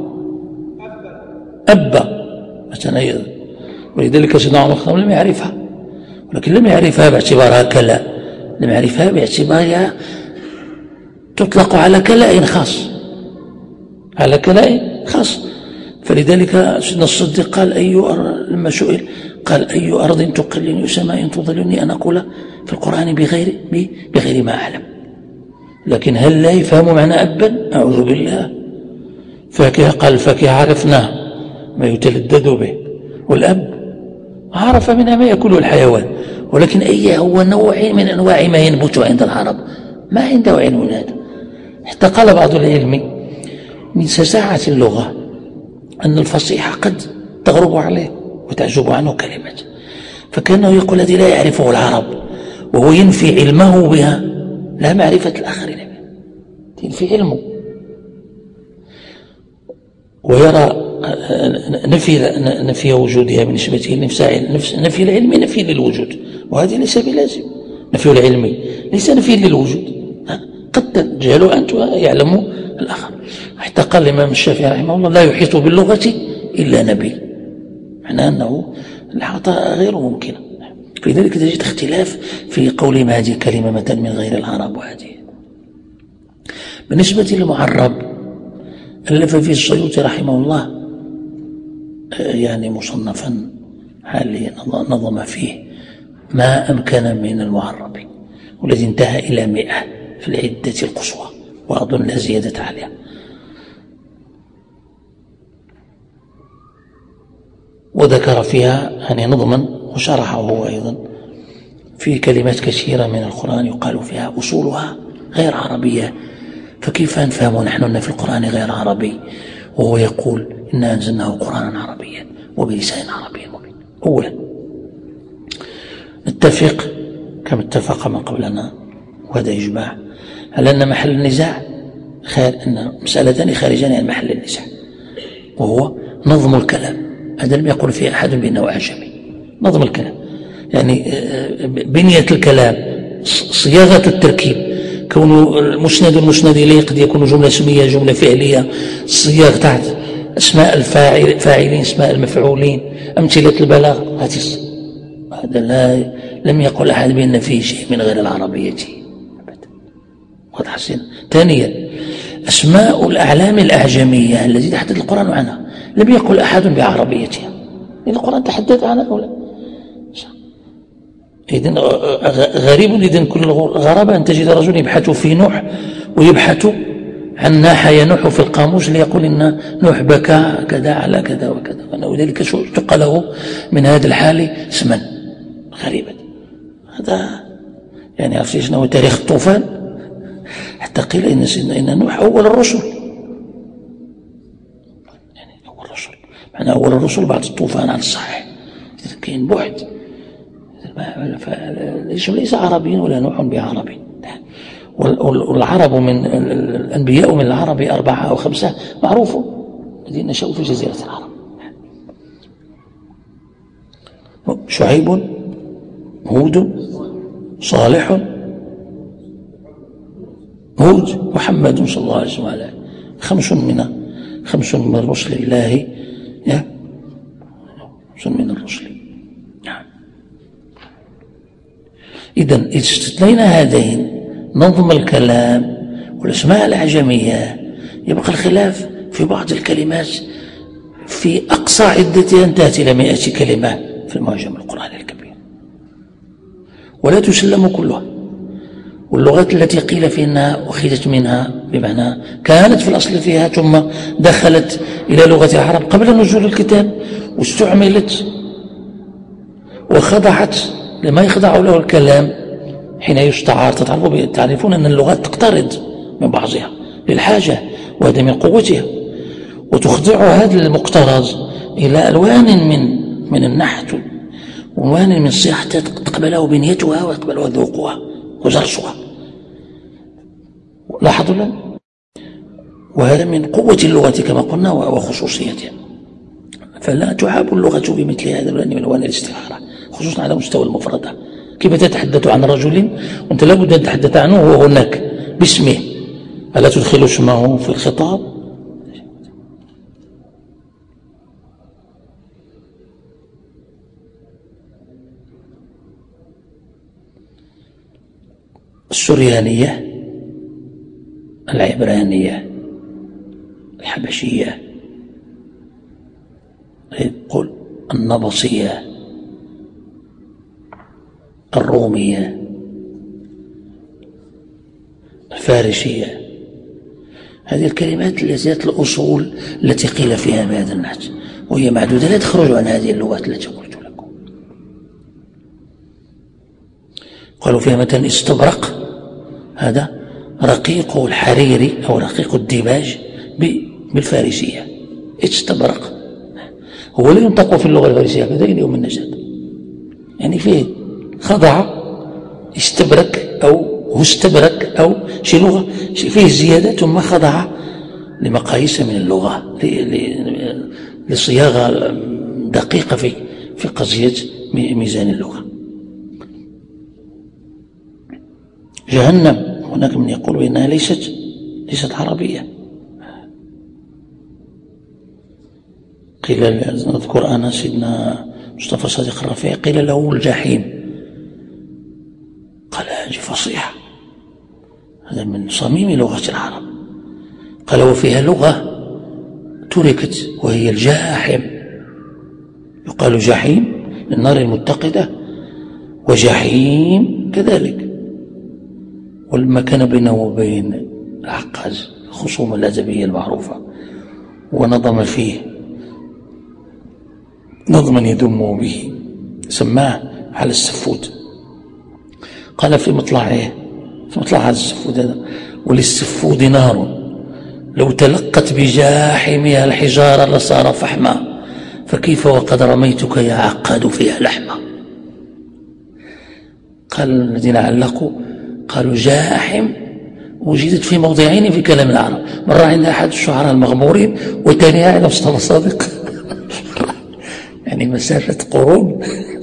أبا مثلا أيضا، ولذلك سيدنا عمر لم يعرفها، ولكن لم يعرفها باعتبارها كلا، المعرفة باعتبارها تطلق على كلاء خاص، على كلاء خاص. فلذلك سيدنا الصديق قال أي لما سئل قال أي أرض تقلني وسماء تظلني أن أقول في القرآن بغير بغير ما أعلم. لكن هل لا يفهم معنى أبا؟ أعوذ بالله. فاكهة قال الفاكهة عرفناه ما يتلذذ به، والأب عرف منها ما يأكله الحيوان، ولكن أي هو نوع من أنواع ما ينبت عند العرب ما عنده علم هذا. حتى قال بعض العلم من سساعة اللغة أن الفصيح قد تغرب عليه وتعجب عنه كلمة، فكأنه يقول الذي لا يعرفه العرب وهو ينفي علمه بها لا معرفة الآخرين بها، ينفي علمه ويرى نفي نفي وجودها بالنسبة لنفس نفي العلم نفي للوجود، وهذه ليس بلازم. نفي العلم ليس نفي للوجود، قد تجهل أنت ويعلم الآخر. حتى قال الإمام الشافعي رحمه الله لا يحيط باللغة إلا نبي، معناه أنه الإحاطة غير ممكنة. لذلك تجد اختلاف في قولهم هذه كلمة مثلا من غير العرب. وهذه بالنسبة للمعرب ألف فيه السيوطي رحمه الله يعني مصنفا حاليا نظم فيه ما أمكن من المعرب، والذي انتهى إلى مئة في العدة القصوى، وأظن لا زيادة عليها. وذكر فيها يعني نظما وشرحه هو أيضا في كلمات كثيرة من القرآن يقال فيها أصولها غير عربية، فكيف نفهم نحن أن في القرآن غير عربي وهو يقول إنا أنزلناه قرآنا عربيا وبلسان عربي مبين. أولا نتفق كما اتفق من قبلنا وهذا إجماع على أن محل النزاع خير أن مسألتان خارجان عن محل النزاع، وهو نظم الكلام. هذا لم يقل فيه أحد بأنه أعجمي. نظم الكلام يعني بنية الكلام، صياغة التركيب، كون المسند المسند إليه قد يكون جملة اسمية جملة فعلية، الصياغ تحت اسماء الفاعل فاعلين اسماء المفعولين، أمثلة البلاغ، هذا لا لم يقل أحد بأن فيه شيء من غير العربية أبدا. واضح حسين. ثانيا أسماء الأعلام الأعجمية التي تحدث القرآن عنها لم يقل أحد بعربيتها، لأن القرآن تحدث عنها أولا. إذن غريب إذن كل غرابة أن تجد رجل يبحث في نوح ويبحث عن ناح ينوح في القاموس ليقول إن نوح بكى كذا على كذا وكذا، وذلك شق له من هذا الحال اسما غريبا. هذا يعني عرفتي شنو هو تاريخ الطوفان؟ حتى قيل إن سيدنا إن نوح أول الرسل، يعني أول الرسل معنى أول الرسل بعد الطوفان على الصحيح. كاين بعد ليس عربي ولا نوح بعربي، والعرب من الأنبياء من العرب أربعة أو خمسة معروف الذين نشأوا في جزيرة العرب. شعيب، هود، صالح، هود، محمد صلى الله عليه وسلم، خمس من خمس من رسل الله، خمس من الرسل. إذن إذا استثنينا هذين نظم الكلام والأسماء الأعجمية يبقى الخلاف في بعض الكلمات في أقصى عدتها انتهت إلى مئة كلمة في المعجم القرآني الكبير، ولا تسلم كلها. واللغات التي قيل في أنها أخذت منها بمعنى كانت في الأصل فيها ثم دخلت إلى لغة العرب قبل نزول الكتاب واستعملت وخضعت لما يخضع له الكلام حين يستعار. تعرفون أن اللغات تقترض من بعضها للحاجة وهذا من قوتها، وتخضع هذا المقترض إلى ألوان من من النحت وألوان من الصياح تقبله بنيتها ويقبلها ذوقها وزرسها. لاحظوا لنا، وهذا من قوة اللغة كما قلنا وخصوصيتها. فلا تعاب اللغة بمثل هذا الألوان من ألوان الاستعارة، خصوصا على مستوى المفردة. كيف تتحدث عن رجل وانت لابد أن تتحدث عنه وهو هناك باسمه، ألا تدخل اسمه في الخطاب؟ السريانية، العبرانية، الحبشية، قل النبطية، الرومية، الفارسية. هذه الكلمات التي الأصول التي قيل فيها بهذا النحو، وهي معدودة لا تخرج عن هذه اللغات التي قلت لكم. قالوا فيها مثلا استبرق، هذا رقيق الحريري أو رقيق الديباج بالفارسية. استبرق هو لا ينطق في اللغة الفارسية كذا إلى يوم النجاة، يعني فيه خضع استبرك أو هو استبرك أو شي لغة فيه زيادة ثم خضع لمقاييس من اللغة، لصياغة دقيقة في في قضية ميزان اللغة. جهنم هناك من يقول بأنها ليست ليست عربية. قيل نذكر أنا سيدنا مصطفى صادق الرفيع قيل له الجحيم، قال هذه فصيحة، هذا من صميم لغة العرب. قال وفيها لغة تركت وهي الجاحم، يقال جحيم للنار المتقدة وجحيم كذلك. ولما كان بينه وبين العقاز الخصومة الأدبية المعروفة ونظم فيه نظما يذم به سماه على السفود، قال في مطلعه في مطلع هذا السفود هذا: وللسفود نار لو تلقت بجاحمها الحجارة لصار فحما، فكيف وقد رميتك يا عقاد فيها لحما. قال الذين علقوا قالوا جاحم وجدت في موضعين في كلام العرب، مرة عند أحد الشعراء المغمورين وثانيها عند مصطفى صادق يعني مسافة قرون.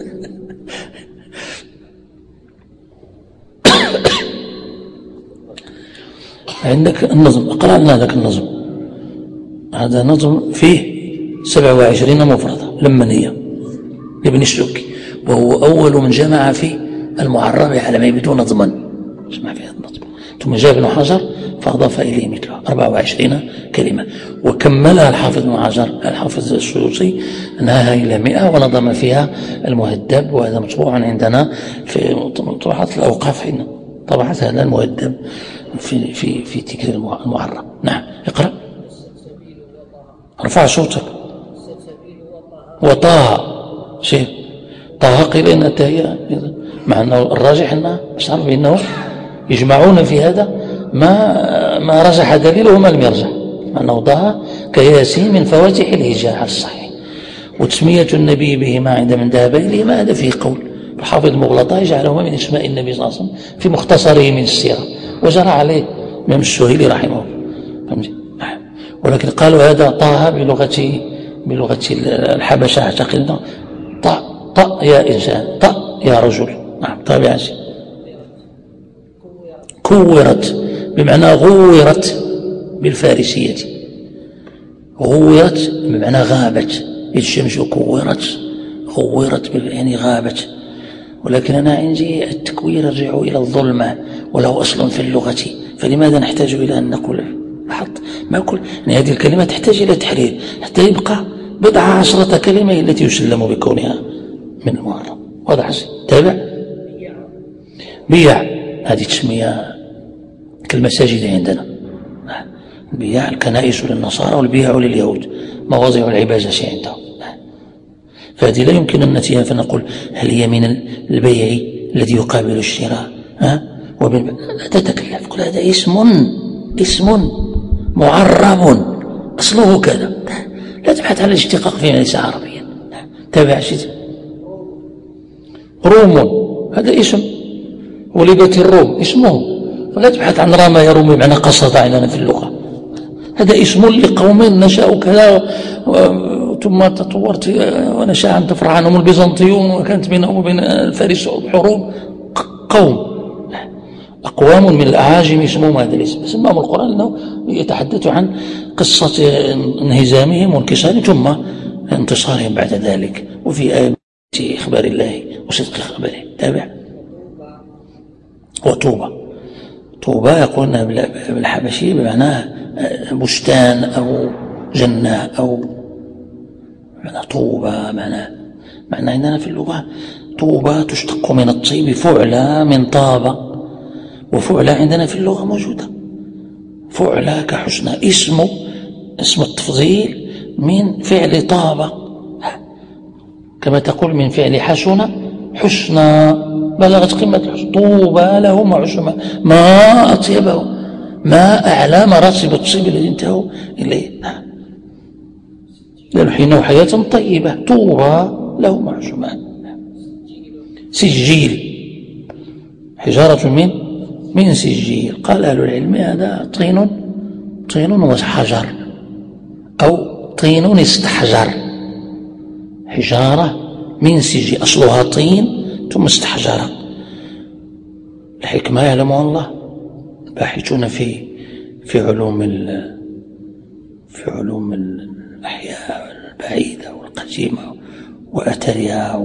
عندك النظم، اقرأ لنا ذاك النظم، هذا نظم فيه سبع وعشرين مفردة لمنية لابن السوكي، وهو أول من جمع في المعرب على ما يبدو نظما، جمع في هذا النظم، ثم جاء ابن حجر فأضاف إليه مثله أربع وعشرين كلمة، وكملها الحافظ ابن حجر الحافظ السيوطي أنها إلى مئة، ونظم فيها المهذب، وهذا مطبوع عندنا في مطبوعات الأوقاف حين طبعت هذا المهذب في في في تلك المعرب. نعم اقرأ، ارفع صوتك. وطه شيء طه قيل إن التهيئة، مع أنه الراجح أنه أشعر بأنه يجمعون في هذا ما ما رجح دليله وما لم يرجح، مع أنه طه كياسين من فواتح الهجاء على الصحيح. وتسمية النبي بهما عند من ذهب إليهما هذا فيه قول الحافظ المغلطاء يجعلهما من اسماء النبي صلى الله عليه وسلم في مختصره من السيرة، وجرى عليه الإمام السهيلي رحمه الله. ولكن قالوا هذا طه بلغة بلغة الحبشة، اعتقد طأ طأ يا إنسان، طأ يا رجل. نعم طبعا كورت بمعنى غورت بالفارسية، غورت بمعنى غابت، الشمس كورت غورت يعني غابت. ولكن أنا عندي التكوير يرجع إلى الظلمة وله أصل في اللغة، فلماذا نحتاج إلى أن نقول حط ما كل يعني هذه الكلمة تحتاج إلى تحرير حتى يبقى بضع عشرة كلمة التي يسلم بكونها من المعرب. واضح؟ تابع. بيع هذه تسمية كالمساجد عندنا، بيع الكنائس للنصارى والبيع لليهود، مواضع العبادة عندهم، فهذه لا يمكن أن نأتيها فنقول هل هي من البيع الذي يقابل الشراء، ها وبال... لا تتكلف، قل هذا اسم اسم معرب أصله كذا، لا تبحث عن الاشتقاق فيما ليس عربيا. تابع شيء. روم هذا اسم، ولدت الروم اسمه، فلا تبحث عن رام يروم بمعنى قصد عندنا في اللغة، هذا اسم لقوم نشأوا كذا ثم تطورت ونشأ أن تفرع عنهم البيزنطيون، وكانت بينهم وبين الفارس حروب، قوم أقوام من الأعاجم اسمهم هذا الاسم، سماهم القرآن أنه يتحدث عن قصة انهزامهم وانكسارهم ثم انتصارهم بعد ذلك، وفي آية إخبار الله وصدق خبره. تابع. وطوبة طوبى يقولون بالحبشية بمعناه بستان أو جنة أو معنى طوبى. معنى معنى عندنا في اللغة طوبى تشتق من الطيب، فعلى من طابة، وفعلى عندنا في اللغة موجودة، فعلى كحسنى، اسمه اسم التفضيل من فعل طابة، كما تقول من فعل حسن حسنى، بلغت قمة الحسن. طوبى لهم وحسنى، ما أطيبه، ما أعلى مراتب الطيب الذي انتهوا إليه، لنحيينه حياة طيبة. طوبى لهم وحسنى. سجيل حجارة من من سجيل. قال أهل العلم هذا طين طين وحجر، أو طين استحجر. حجارة من سجيل أصلها طين ثم استحجر. الحكمة يعلمها الله، الباحثون في في علوم في علوم الأحياء البعيدة والقديمة وأثرها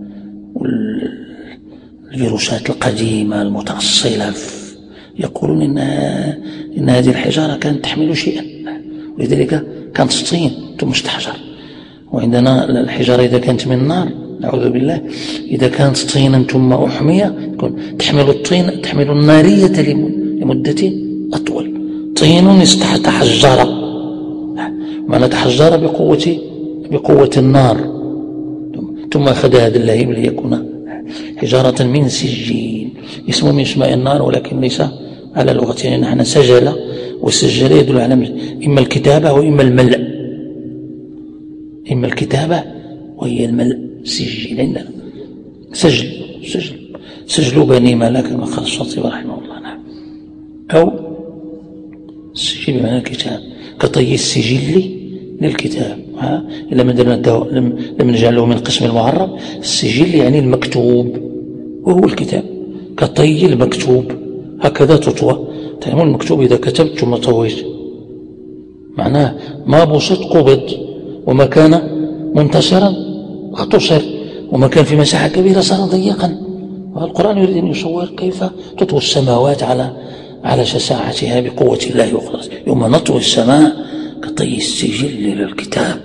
والفيروسات القديمة المتأصلة، يقولون إن إن هذه الحجارة كانت تحمل شيئا، ولذلك كانت طين ثم استحجر. وعندنا الحجارة إذا كانت من النار نعوذ بالله، إذا كانت طينا ثم أحمية تحمل الطين تحمل النارية لمدة أطول. طين استحجر، معنى تحجر بقوة بقوة النار، ثم أخذ هذا اللهيب ليكون حجارة من سجيل. اسمه من اسماء النار، ولكن ليس على لغتنا نحن سجل، والسجل يدل على إما الكتابة وإما الملء، إما الكتابة وهي الملء. سجل عندنا سجل سجل سجل بني مالك كما قال الشاطبي رحمه الله. نعم. أو السجل بمعنى الكتاب، كطي السجل للكتاب. ها لما لم نجعله من قسم المعرب، السجل يعني المكتوب وهو الكتاب، كطي المكتوب، هكذا تطوى. تعلمون المكتوب إذا كتبت ثم طويت معناه ما بسط قبض، وما كان منتصرا اختصر، وما كان في مساحة كبيرة صار ضيقا. والقرآن يريد أن يصور كيف تطوي السماوات على على شساعتها بقوة الله وقدرته. يوم نطوي السماء كطي السجل للكتاب،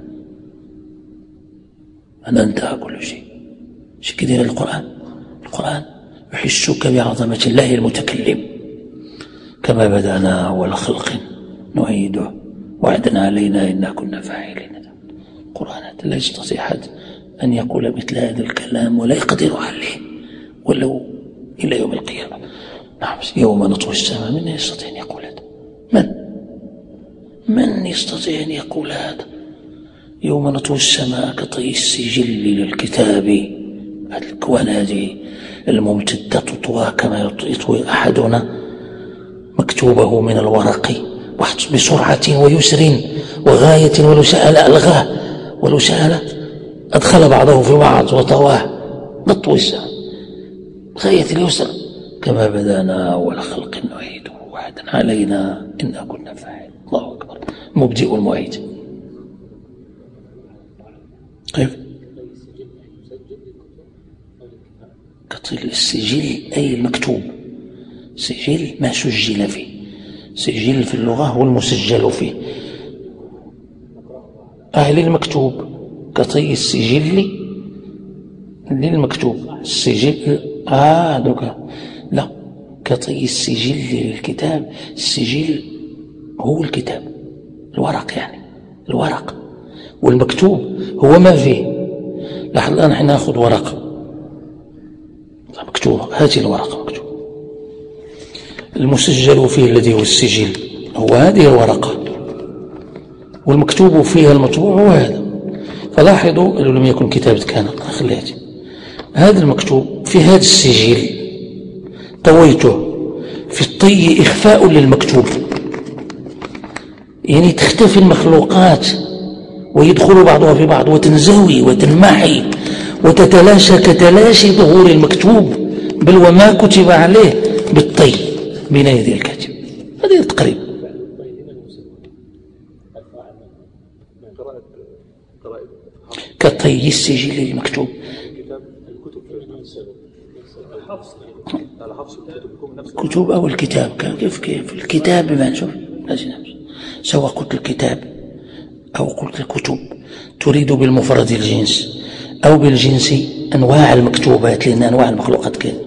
أن انتهى كل شيء. شيء كثير القرآن القرآن يحسك بعظمة الله المتكلم. كما بدأنا أول خلق نعيده وعدنا علينا إنا كنا فاعلين. القرآن لا يستطيع أحد أن يقول مثل هذا الكلام ولا يقدر عليه ولو إلى يوم القيامة. نعم. يوم نطوي السماء، من يستطيع أن يقول هذا؟ من من يستطيع أن يقول هذا؟ يوم نطوي السماء كطي السجل للكتاب. الأكوان هذه الممتدة تطوى كما يطوي أحدنا مكتوبه من الورق بسرعة ويسر وغاية، ولو سأل ألغاه، ولو سأل أدخل بعضه في بعض وطواه. نطوي السماء غاية اليسر. كما بدأنا أول خلق نعيده وعدا علينا إنا كنا فاعلين. الله أكبر. مبدئ المعيد. كيف؟ كطي السجل أي المكتوب. سجل ما سجل فيه. سجل في اللغة هو المسجل فيه. أهل المكتوب كطي السجل للمكتوب. السجل آه دوكا لا، كطي السجل للكتاب. السجل هو الكتاب، الورق يعني الورق، والمكتوب هو ما فيه. لاحظ الآن نحن نأخذ ورقة مكتوبة، هذه الورقة مكتوبة، المسجل فيه الذي هو السجل هو هذه الورقة، والمكتوب فيها المطبوع هو هذا. فلاحظوا لو لم يكن كتابة كان خليها هذا المكتوب في هذا السجل طويته في الطي إخفاء للمكتوب، يعني تختفي المخلوقات ويدخل بعضها في بعض وتنزوي وتنمحي وتتلاشى كتلاشي ظهور المكتوب، بل وما كتب عليه بالطي بين يدي الكاتب. هذه تقريب كطي السجل المكتوب. كتب أو الكتاب كيف كيف الكتاب بما نشوف سواء قلت الكتاب أو قلت الكتب تريد بالمفرد الجنس أو بالجنس أنواع المكتوبات، لأن أنواع المخلوقات كذا.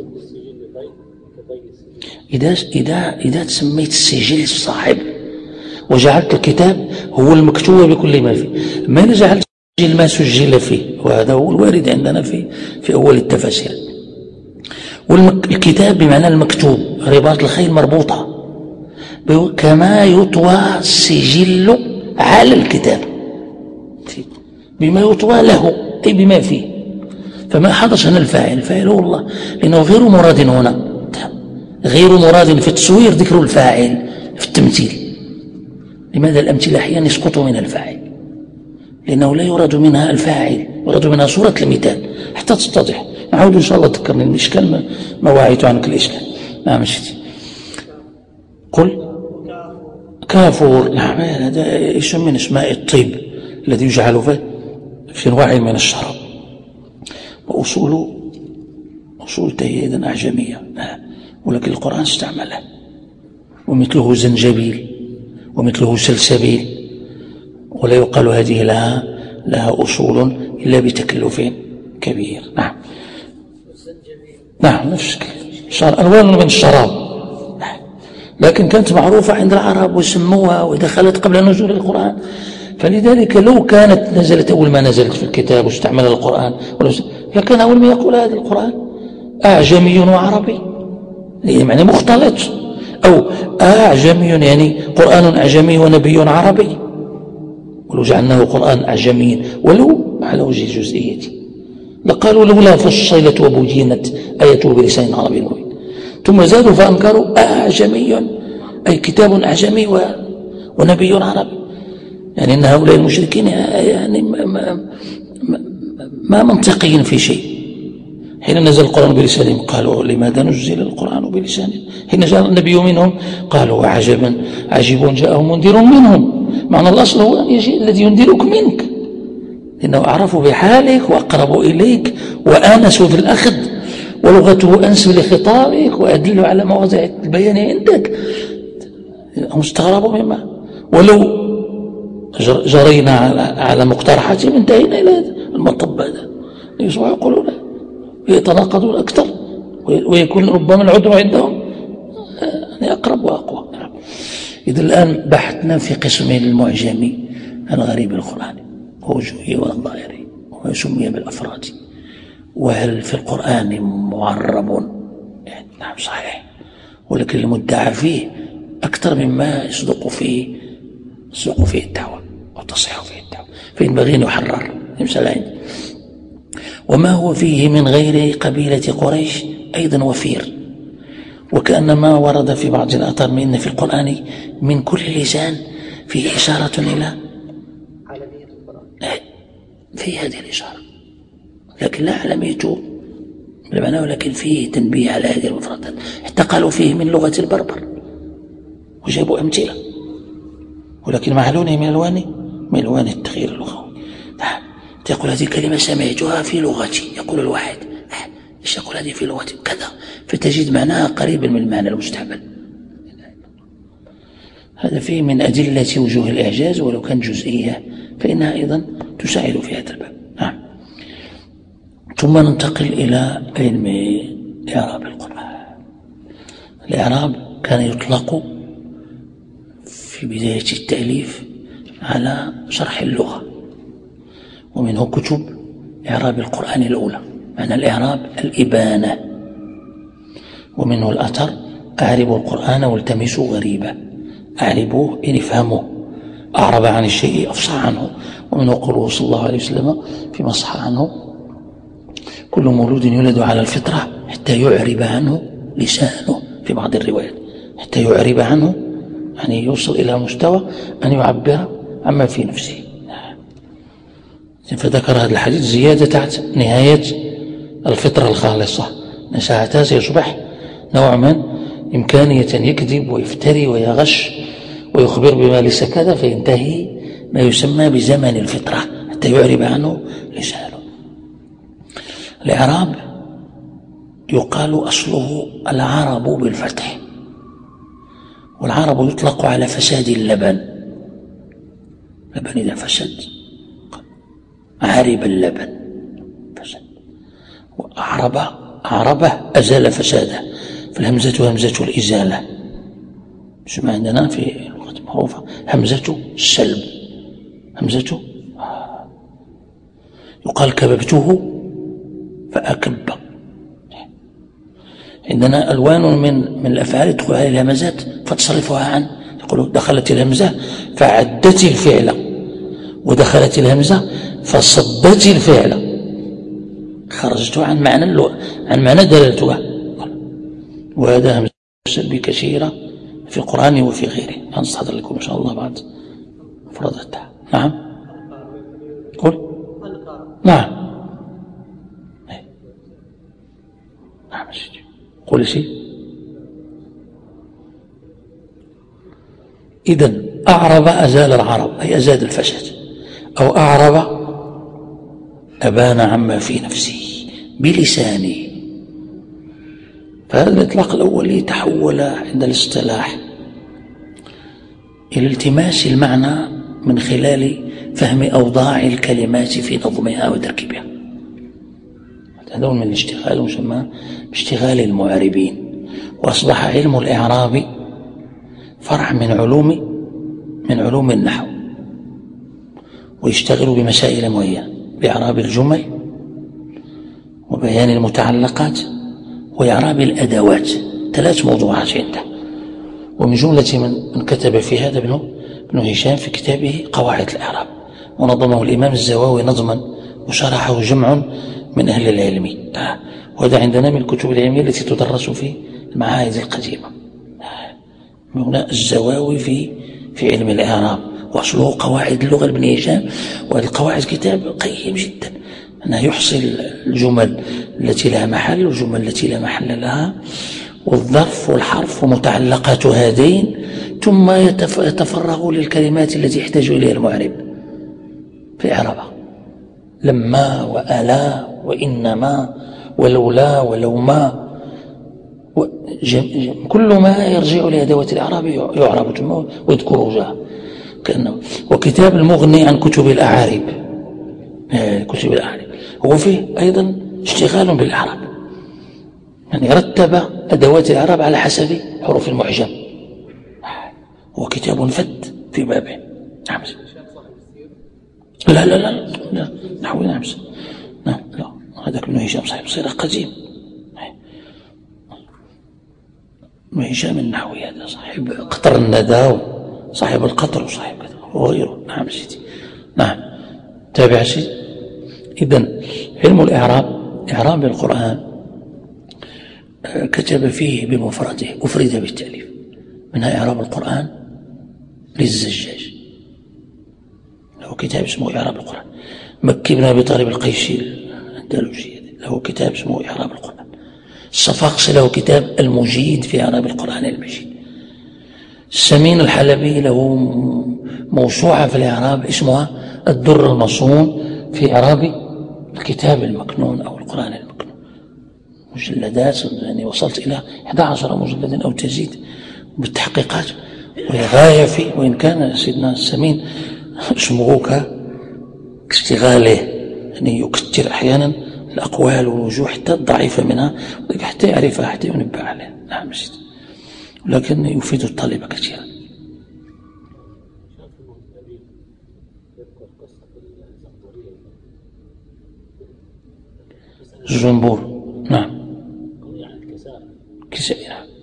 إذا إذا إذا تسميت السجل الصاحب وجعلت الكتاب هو المكتوب بكل ما فيه، ما جعلت السجل ما سجل فيه، وهذا هو الوارد عندنا في في أول التفاسير. والكتاب بمعنى المكتوب، رباط الخيل مربوطة كما يطوى السجل على الكتاب بما يطوى له أي بما فيه. فما حدث هنا الفاعل، الفاعل هو الله، لأنه غير مراد هنا، غير مراد في التصوير ذكر الفاعل في التمثيل. لماذا الأمثلة أحيانا يسقط من الفاعل؟ لأنه لا يراد منها الفاعل، يراد منها صورة المثال حتى تتضح. نعود إن شاء الله تذكرني الإشكال ما وعيت عنك الإشكال. نعم مشيتي قل كافور. نعم هذا اسم من اسماء الطيب الذي يجعل في انواع من الشراب، وأصول أصول تهيئة أعجمية، ولكن القرآن استعمله. ومثله زنجبيل ومثله سلسبيل، ولا يقال هذه لها لها أصول إلا بتكلف كبير. نعم نعم نفس أنواع من الشراب، لكن كانت معروفة عند العرب وسموها ودخلت قبل نزول القرآن. فلذلك لو كانت نزلت أول ما نزلت في الكتاب واستعمل القرآن لكان أول ما يقول هذا القرآن أعجمي وعربي، يعني مختلط، أو أعجمي يعني قرآن أعجمي ونبي عربي، ولو جعلناه قرآن أعجمي ولو على وجه الجزئية لقالوا لولا فصلت وبينت آيته بلسان عربي مبين. ثم زادوا فأنكروا أعجمي أي كتاب أعجمي ونبي عربي، يعني أن هؤلاء المشركين يعني ما, ما, ما منطقيين في شيء. حين نزل القرآن بلسانهم قالوا لماذا نزل القرآن بلسانهم؟ حين جاء النبي منهم قالوا عجبا عجيب جاءهم منذر منهم. معنى الأصل هو أن يجي الذي ينذرك منك، لأنه أعرفوا بحالك وأقربوا إليك وآنسوا في الأخذ، ولغته أنسب لخطابك وأدل على مواضع البيان عندك. هم استغربوا مما ولو جرينا على مقترحاتهم انتهينا إلى المطب هذا. يصبحوا يقولون يتناقضون أكثر، ويكون ربما العذر عندهم أقرب وأقوى. إذا الآن بحثنا في قسم المعجمي الغريب القرآني ووجهه والظاهر وما سمي بالأفراد، وهل في القرآن معرب؟ يعني نعم صحيح، ولكن المدعى فيه أكثر مما يصدق فيه يصدق فيه الدعوة أو تصح فيه الدعوة، فينبغي أن يحرر مثلا. وما هو فيه من غير قبيلة قريش أيضا وفير، وكأن ما ورد في بعض الآثار من إن في القرآن من كل لسان فيه إشارة إلى عالمية القرآن، في هذه الإشارة، لكن لا علميته بالمعنى، ولكن فيه تنبيه على هذه المفردات. حتى قالوا فيه من لغة البربر وجابوا أمثلة، ولكن مع لونه من ألوان من ألوان التغيير اللغوي. تقول هذه كلمة سمعتها في لغتي، يقول الواحد ايش يقول هذه في لغتي كذا، فتجد معناها قريبا من المعنى المستعمل. هذا فيه من أدلة وجوه الإعجاز، ولو كان جزئية فإنها أيضا تساعد في هذا الباب. نعم. ثم ننتقل إلى علم إعراب القرآن. الإعراب كان يطلق في بداية التأليف على شرح اللغة، ومنه كتب إعراب القرآن الأولى، معنى الإعراب الإبانة، ومنه الأثر أعربوا القرآن والتمسوا غريبة، أعربوه إن افهموه، أعرب عن الشيء أفصح عنه. ومنه قوله صلى الله عليه وسلم فيما صح عنه كل مولود يولد على الفطرة حتى يعرب عنه لسانه، في بعض الروايات حتى يعرب عنه يعني يوصل إلى مستوى أن يعبر عما في نفسه. فذكر هذا الحديث زيادة تحت نهاية الفطرة الخالصة، ساعتها سيصبح نوع من إمكانية يكذب ويفتري ويغش ويخبر بما ليس كذا، فينتهي ما يسمى بزمن الفطرة حتى يعرب عنه لسانه. الإعراب يقال أصله العرب بالفتح، والعرب يطلق على فساد اللبن، لبن إذا فسد عرب اللبن فسد، وأعرب أعربه أزال فساده، فالهمزة همزة الإزالة، مش ما عندنا في اللغة المعروفة همزة السلب، همزة يقال كببته فأكب. عندنا ألوان من من الأفعال تدخل عليها الهمزات فتصرفها عن، تقول دخلت الهمزة فعدت الفعل، ودخلت الهمزة فصدت الفعل، خرجت عن معنى اللغة، عن معنى دلالتها. وهذا همزة السلب كثيرة في القرآن وفي غيره، أنصحضر لكم إن شاء الله بعد فرضتها. نعم قل نعم نعم سيدي قل سيدي. إذن أعرب أزال العرب أي أزاد الفساد، أو أعرب أبان عما في نفسه بلسانه. فهذا الإطلاق الأولي تحول عند الاصطلاح إلى التماس المعنى من خلال فهم أوضاع الكلمات في نظمها وتركيبها. هذا من الاشتغال مسمى باشتغال المعربين، وأصبح علم الإعراب فرع من علوم من علوم النحو، ويشتغل بمسائل معينة، بإعراب الجمل وبيان المتعلقات وإعراب الأدوات، ثلاث موضوعات عنده. ومن جملة من كتب في هذا ابن ابن هشام في كتابه قواعد الإعراب، ونظمه الإمام الزواوي نظما وشرحه جمع من أهل العلم. وهذا عندنا من الكتب العلمية التي تدرس في المعاهد القديمة. هنا الزواوي في في علم الإعراب، وأصله قواعد اللغة لابن هشام، وهذه القواعد كتاب قيم جدا، أنه يحصي الجمل التي لها محل والجمل التي لا محل لها، والظرف والحرف ومتعلقات هذين، ثم يتفرغ للكلمات التي يحتاج إليها المعرب في إعرابها، لما وألا وإنما ولولا ولوما، كل ما يرجع لأدوات الإعراب يعرب ثم ويذكر وجهه كأنه. وكتاب المغني عن كتب الأعارب، كتب الأعارب هو فيه أيضا اشتغال بالإعراب، يعني رتب أدوات الإعراب على حسب حروف المعجم، هو كتاب فد في بابه. نعم لا لا لا لا نحو نعم نعم لا هذاك ابن هشام صاحب السيرة قديم، ابن هشام النحوي هذا صاحب قطر الندى، صاحب القطر وصاحب كذا وغيره. نعم سيدي نعم تابع سيدي. إذن علم الإعراب إعراب القرآن كتب فيه بمفرده، أفرد بالتأليف، منها إعراب القرآن للزجاج، له كتاب اسمه إعراب القرآن. مكي بن أبي طالب القيشي الأندلسي له كتاب اسمه إعراب القرآن. الصفاقسي له كتاب المجيد في إعراب القرآن المجيد. السمين الحلبي له موسوعة في الإعراب اسمها الدر المصون في إعراب الكتاب المكنون أو القرآن المكنون، مجلدات يعني وصلت إلى أحد عشر مجلدا أو تزيد بالتحقيقات، وهي غاية في، وإن كان سيدنا السمين اسمه كاشتغاله، يعني يكثر أحيانا الأقوال والوجوه حتى الضعيفة منها حتى يعرفها حتى ينبه عليها. نعم سيدي، لكن يفيد الطالب كثيرا. الزنبور نعم كسائر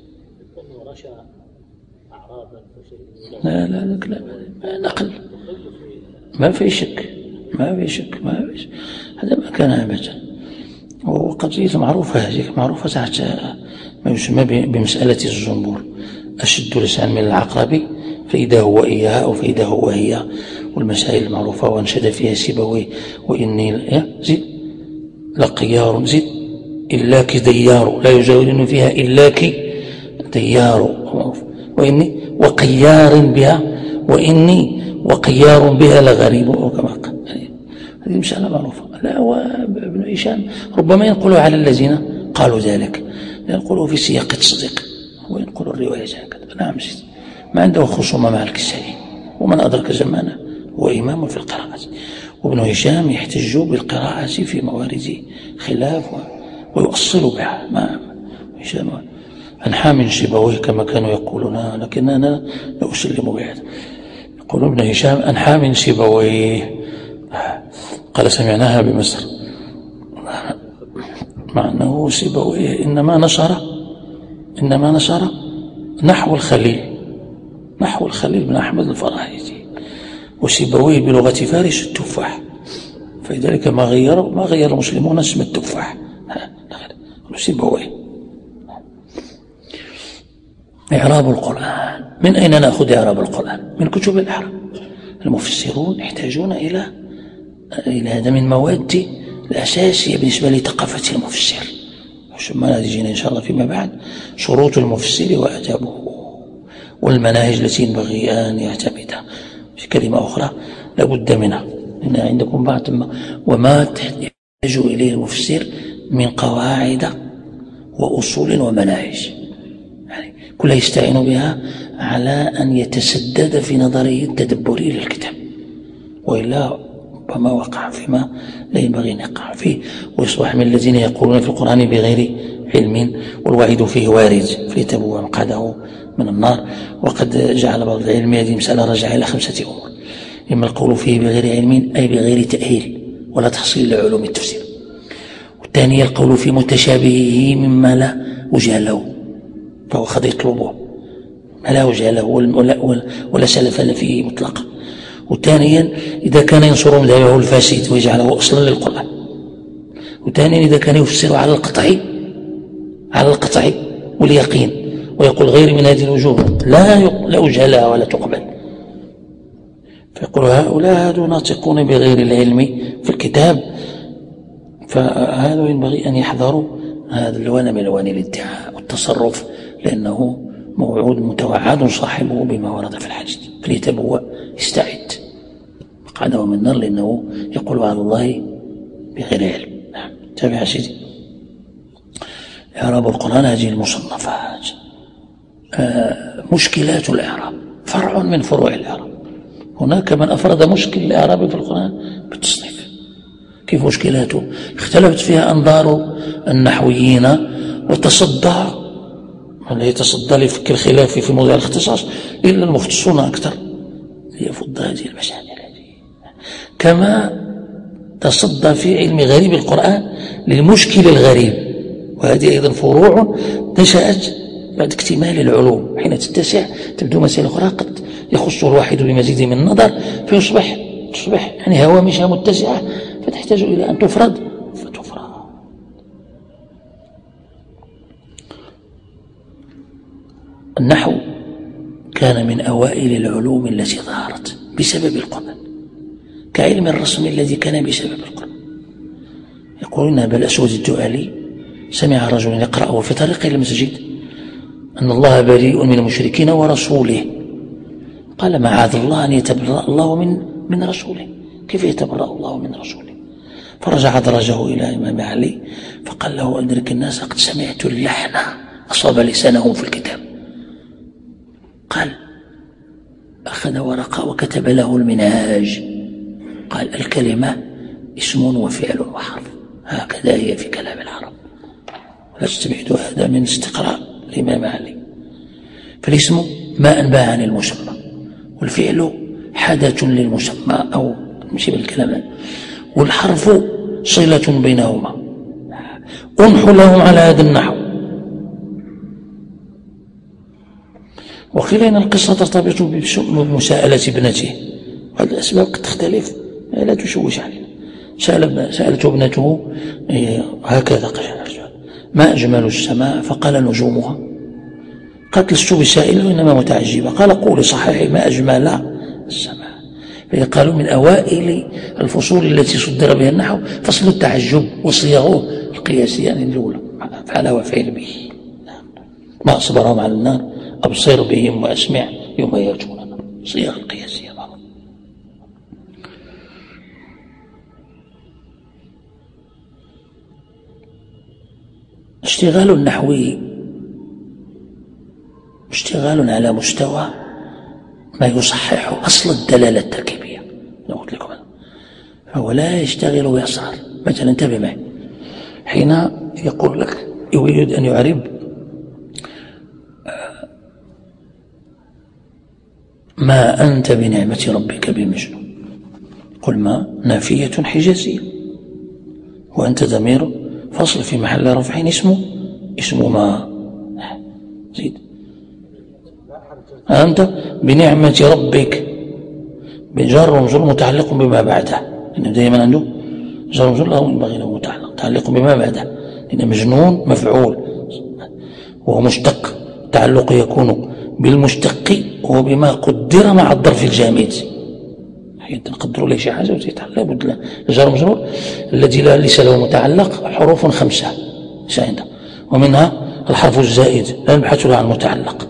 لا لا لا لا نقل ما في شك ما في شك ما في شك هذا ما كان أبدا. وقضية معروفة هذه معروفة تحت ما يسمى بمسألة الزنبور، أشد لسان من العقرب فإذا هو إياها أو فإذا هو هي، والمسائل المعروفة. وانشد فيها سيبويه وإني زيد لقيار زيد إلاك ديار لا يجاورن فيها إلاك ديار، وإني وقيار بها وإني وقيار بها لغريب أو كما قال. هذه مسألة معروفة. لا وابن هشام ربما ينقل على الذين قالوا ذلك؟ ينقلوا في سياق التصديق وينقلوا الرواية هكذا. نعم سيدي، ما عنده خصومة مع الكسائي، ومن أدرك زمانه هو إمام في القراءة. وابن هشام يحتج بالقراءة في موارد خلاف ويؤصل بها. ما هشام أنحى من شبويه كما كانوا يقولون، لكن أنا لا أسلم بهذا. يقول ابن هشام أنحى من شبويه، قال سمعناها بمصر، مع أنه سيبويه إنما نشر إنما نشر نحو الخليل نحو الخليل بن أحمد الفراهيدي، وسيبويه بلغة فارس التفاح، فلذلك ما غير ما غير المسلمون اسم التفاح. سيبويه. إعراب القرآن، من أين نأخذ إعراب القرآن؟ من كتب الإعراب. المفسرون يحتاجون إلى إلى هذا من مواد الأساسية بالنسبة لثقافة المفسر. ثم نجينا إن شاء الله فيما بعد شروط المفسر وآدابه والمناهج التي ينبغي أن يعتمدها. في كلمة أخرى لابد منها، إن عندكم بعض وما تحتاج إليه المفسر من قواعد وأصول ومناهج، يعني كلها يستعين بها على أن يتسدد في نظره التدبري للكتاب، وإلا ربما وقع فيما لا ينبغي أن يقع فيه، ويصبح من الذين يقولون في القرآن بغير علم والوعيد فيه وارد فليتبوأ مقعده من النار. وقد جعل بعض العلم هذه المسألة رجع إلى خمسة أمور: إما القول فيه بغير علم أي بغير تأهيل ولا تحصيل لعلوم التفسير، والثانية القول في متشابهه مما لا وجه له فهو قد يطلبه ما لا وجه له ولا, ولا سلف فيه مطلقا، وثانيا إذا كان ينصر مذهبه الفاسد ويجعله أصلا للقرآن، وثانيا إذا كان يفسر على القطع على القطع واليقين ويقول غير من هذه الوجوه لا لا وجه لها ولا تقبل، فيقول هؤلاء هذو ناطقون بغير العلم في الكتاب، فهذا ينبغي أن يحذروا هذا اللوان من الوان الادعاء والتصرف، لأنه موعود متوعد صاحبه بما ورد في الحديث، فليتبوأ يستعد مقعده من النار، لأنه يقول على الله بغير علم. نعم. تابع سيدي. إعراب القرآن هذه المصنفات. آه مشكلات الإعراب فرع من فروع الإعراب. هناك من أفرد مشكل الإعراب في القرآن بالتصنيف. كيف مشكلاته؟ اختلفت فيها أنظار النحويين، وتصدى من يتصدى لفك الخلاف في موضوع الاختصاص إلا المختصون أكثر ليفض هذه المسائل، كما تصدى في علم غريب القرآن للمشكل الغريب، وهذه أيضا فروع نشأت بعد اكتمال العلوم. حين تتسع تبدو مسائل أخرى قد يخص الواحد بمزيد من النظر، فيصبح تصبح يعني هوامشها متسعة، فتحتاج إلى أن تفرد فتفرد. النحو كان من أوائل العلوم التي ظهرت بسبب القرآن، كعلم الرسم الذي كان بسبب القرآن. يقولون أبا الأسود الدؤلي سمع رجلا يقرأه في طريق إلى المسجد أن الله بريء من المشركين ورسوله، قال معاذ الله أن يتبرأ الله من من رسوله، كيف يتبرأ الله من رسوله؟ فرجع درجه إلى إمام علي فقال له أدرك الناس قد سمعت اللحن أصاب لسانهم في الكتاب. قال أخذ ورقة وكتب له المنهاج، قال الكلمة اسم وفعل وحرف، هكذا هي في كلام العرب، لا تستبعد هذا من استقراء الإمام علي. فالاسم ما أنبى عن المسمى، والفعل حدث للمسمى أو مشي بالكلام، والحرف صلة بينهما. أنحو لهم على هذا النحو. وقيل إن القصة ترتبط بمساءلة ابنته، وهذه الأسباب قد تختلف لا تشوش عليه. سألته ابنته هكذا قال ما أجمل السماء؟ فقال نجومها. قالت لست بسائلة وإنما متعجبة. قال قولي صحيح ما أجمل السماء. فقالوا من أوائل الفصول التي صدر بها النحو فصل التعجب وصيغه القياسية يعني الأولى فعل وفعل به. ما أصبرهم على النار أبصر بهم وأسمع يوم يأتوننا، صيغ القياسية. الاشتغال النحوي اشتغال على مستوى ما يصحح أصل الدلالة التركيبية، لو قلت لكم أنا. فهو لا يشتغل ويصهر. مثلا انتبه معي، حين يقول لك يريد أن يعرب ما أنت بنعمة ربك بمجنون، قل ما نافية حجازية، وأنت ضمير فصل في محل رفع اسمه اسمه ما. زيد أنت بنعمة ربك بجر ومجرور متعلق بما بعده، لأنه دائما عنده جر ومجرور له ينبغي له متعلق متعلق بما بعده، لأن مجنون مفعول وهو مشتق، تعلق يكون بالمشتق وبما قدر مع الظرف الجامد. حين نقدروا له شي حاجة وتتعلق لابد الجر ومجرور الذي لا ليس له متعلق حروف خمسة عنده، ومنها الحرف الزائد لا نبحث له عن المتعلق.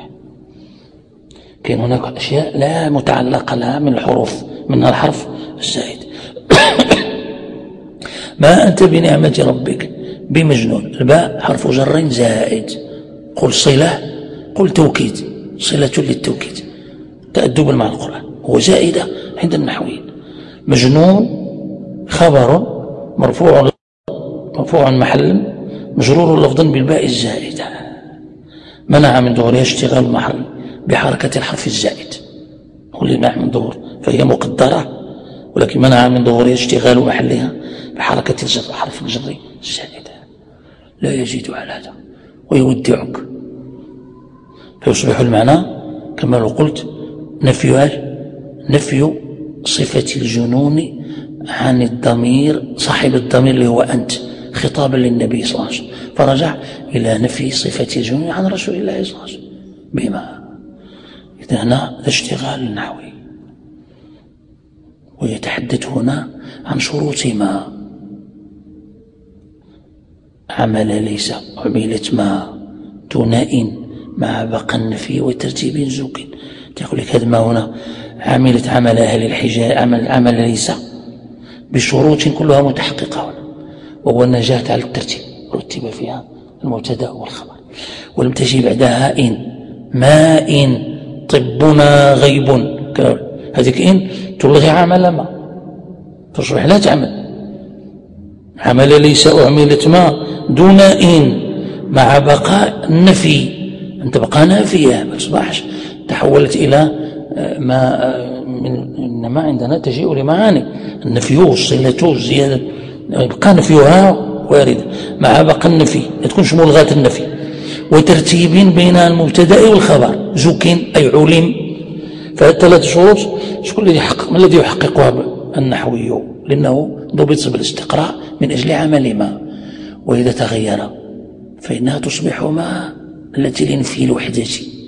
كاين هناك أشياء لا متعلق لها من الحروف، منها الحرف الزائد. ما أنت بنعمة ربك بمجنون، الباء حرف جر زائد، قل صلة قل توكيد، صلة للتوكيد تأدبا مع القرآن، هو زائدة عند النحويين. مجنون خبر مرفوع مرفوع محلا مجرور لفظا بالباء الزائدة، منع من ظهورها اشتغال المحل بحركة الحرف الزائد، هو اللي منع من ظهور، فهي مقدرة ولكن منع من ظهورها اشتغال محلها بحركة الجر حرف الجر الزائد. لا يزيد على هذا ويودعك، فيصبح المعنى كما لو قلت نفي نفي صفة الجنون عن الضمير صاحب الضمير اللي هو أنت، خطابا للنبي صلى الله عليه وسلم، فرجع إلى نفي صفة الجنون عن رسول الله صلى الله عليه وسلم بما. إذن هنا اشتغال نحوي، ويتحدث هنا عن شروط ما. عمل ليس عملت ما دون إن مع بقى النفي وترتيب زوج. تقول لك هذا ما هنا عملت عمل أهل الحجاز عمل عمل ليس بشروط كلها متحققة هنا، وهو النجاة على الترتيب، رتب فيها المبتدا والخبر، ولم تجي بعدها إن. ما إن طبنا غيب، هذيك إن تلغي عمل ما، تصبح لا تعمل. عمل ليس عملت ما دون إن مع بقاء النفي، أنت بقى نافية ما تصبحش تحولت إلى ما من. إنما عندنا تجيء لمعاني النفي والصلة والزيادة، بقى نفيها وارد مع بقى النفي، ما تكونش ملغاة النفي، وترتيب بين المبتدأ والخبر زكين أي علم. فالثلاث شروط شكون الذي يحقق؟ ما الذي يحققها النحوي؟ لأنه ضبط بالاستقراء من أجل عمل ما، وإذا تغير فإنها تصبح ما التي للنفي الوحدة،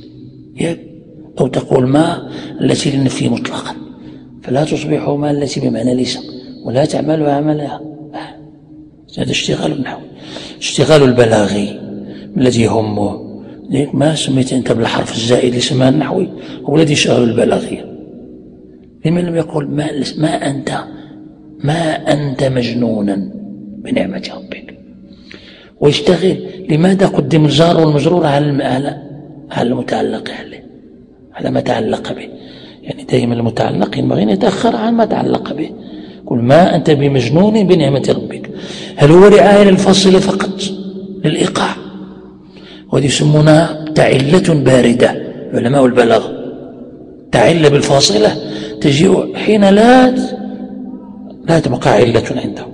أو تقول ما التي للنفي مطلقا، فلا تصبح ما التي بمعنى ليس ولا تعمل عملها. هذا اشتغال النحو. اشتغال البلاغي الذي يهمه ما سميت أنت بالحرف الزائد اللي سماه النحوي، هو الذي يشغل البلاغية. لمن لم يقول ما, ما أنت ما أنت مجنونا بنعمة ربك، ويشتغل لماذا قدم الجار والمجرور على على المتعلق عليه، على ما تعلق به. يعني دائما المتعلق ينبغي أن يتأخر عن ما تعلق به. قل ما أنت بمجنون بنعمة ربك، هل هو رعاية للفاصلة فقط للإيقاع؟ وهذه يسمونها تعلة باردة علماء البلاغ. تعلة بالفاصلة تجيء حين لا لا تبقى علة عنده،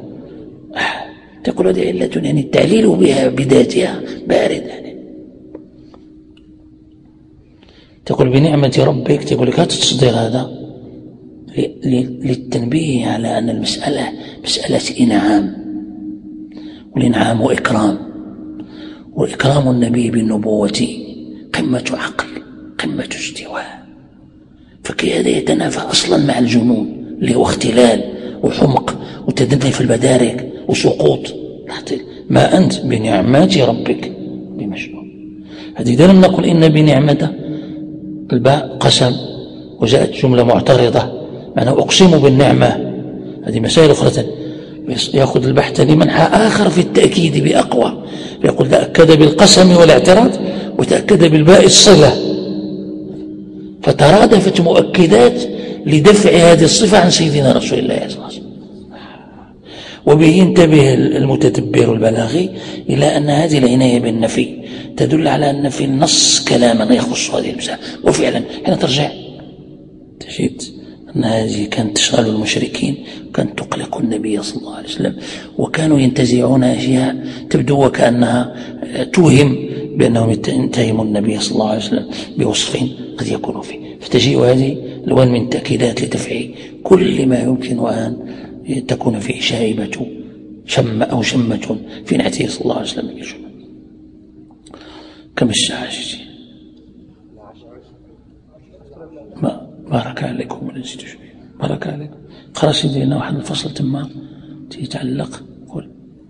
تقول هذه علة يعني التعليل بها بذاتها بارد. يعني تقول بنعمة ربك، تقول لك هتصدر هذا للتنبيه على أن المسألة مسألة إنعام، والإنعام إكرام، وإكرام النبي بالنبوة قمة عقل قمة استواء. فكي هذا يتنافى أصلا مع الجنون اللي هو اختلال وحمق وتدني في المدارك وسقوط. ما أنت بنعمات ربك بمجنون. هذه إذا لم نقل إن بنعمته الباء قسم وجاءت جملة معترضة معنى أقسم بالنعمة، هذه مسائل أخرى يأخذ البحث لمنحى آخر في التأكيد بأقوى، يقول تأكد بالقسم والاعتراض وتأكد بالباء الصلة، فترادفت مؤكدات لدفع هذه الصفة عن سيدنا رسول الله صلى الله عليه وسلم. وبه ينتبه المتدبر البلاغي إلى أن هذه العناية بالنفي تدل على أن في النص كلاما يخص هذه المسألة. وفعلا حين ترجع تجد أن هذه كانت تشغل المشركين وكانت تقلق النبي صلى الله عليه وسلم، وكانوا ينتزعون أشياء تبدو وكأنها توهم بأنهم يتهمون النبي صلى الله عليه وسلم بوصف قد يكون فيه، فتجيء هذه الوان من تأكيدات لدفع كل ما يمكن أن تكون فيه شائبة شم أو شمة في نعته صلى الله عليه وسلم. كم الساعة؟ ما بارك عليكم ولا نسيت شوية. بارك عليكم. قرأ سيدنا واحد الفصل تما تيتعلق. قول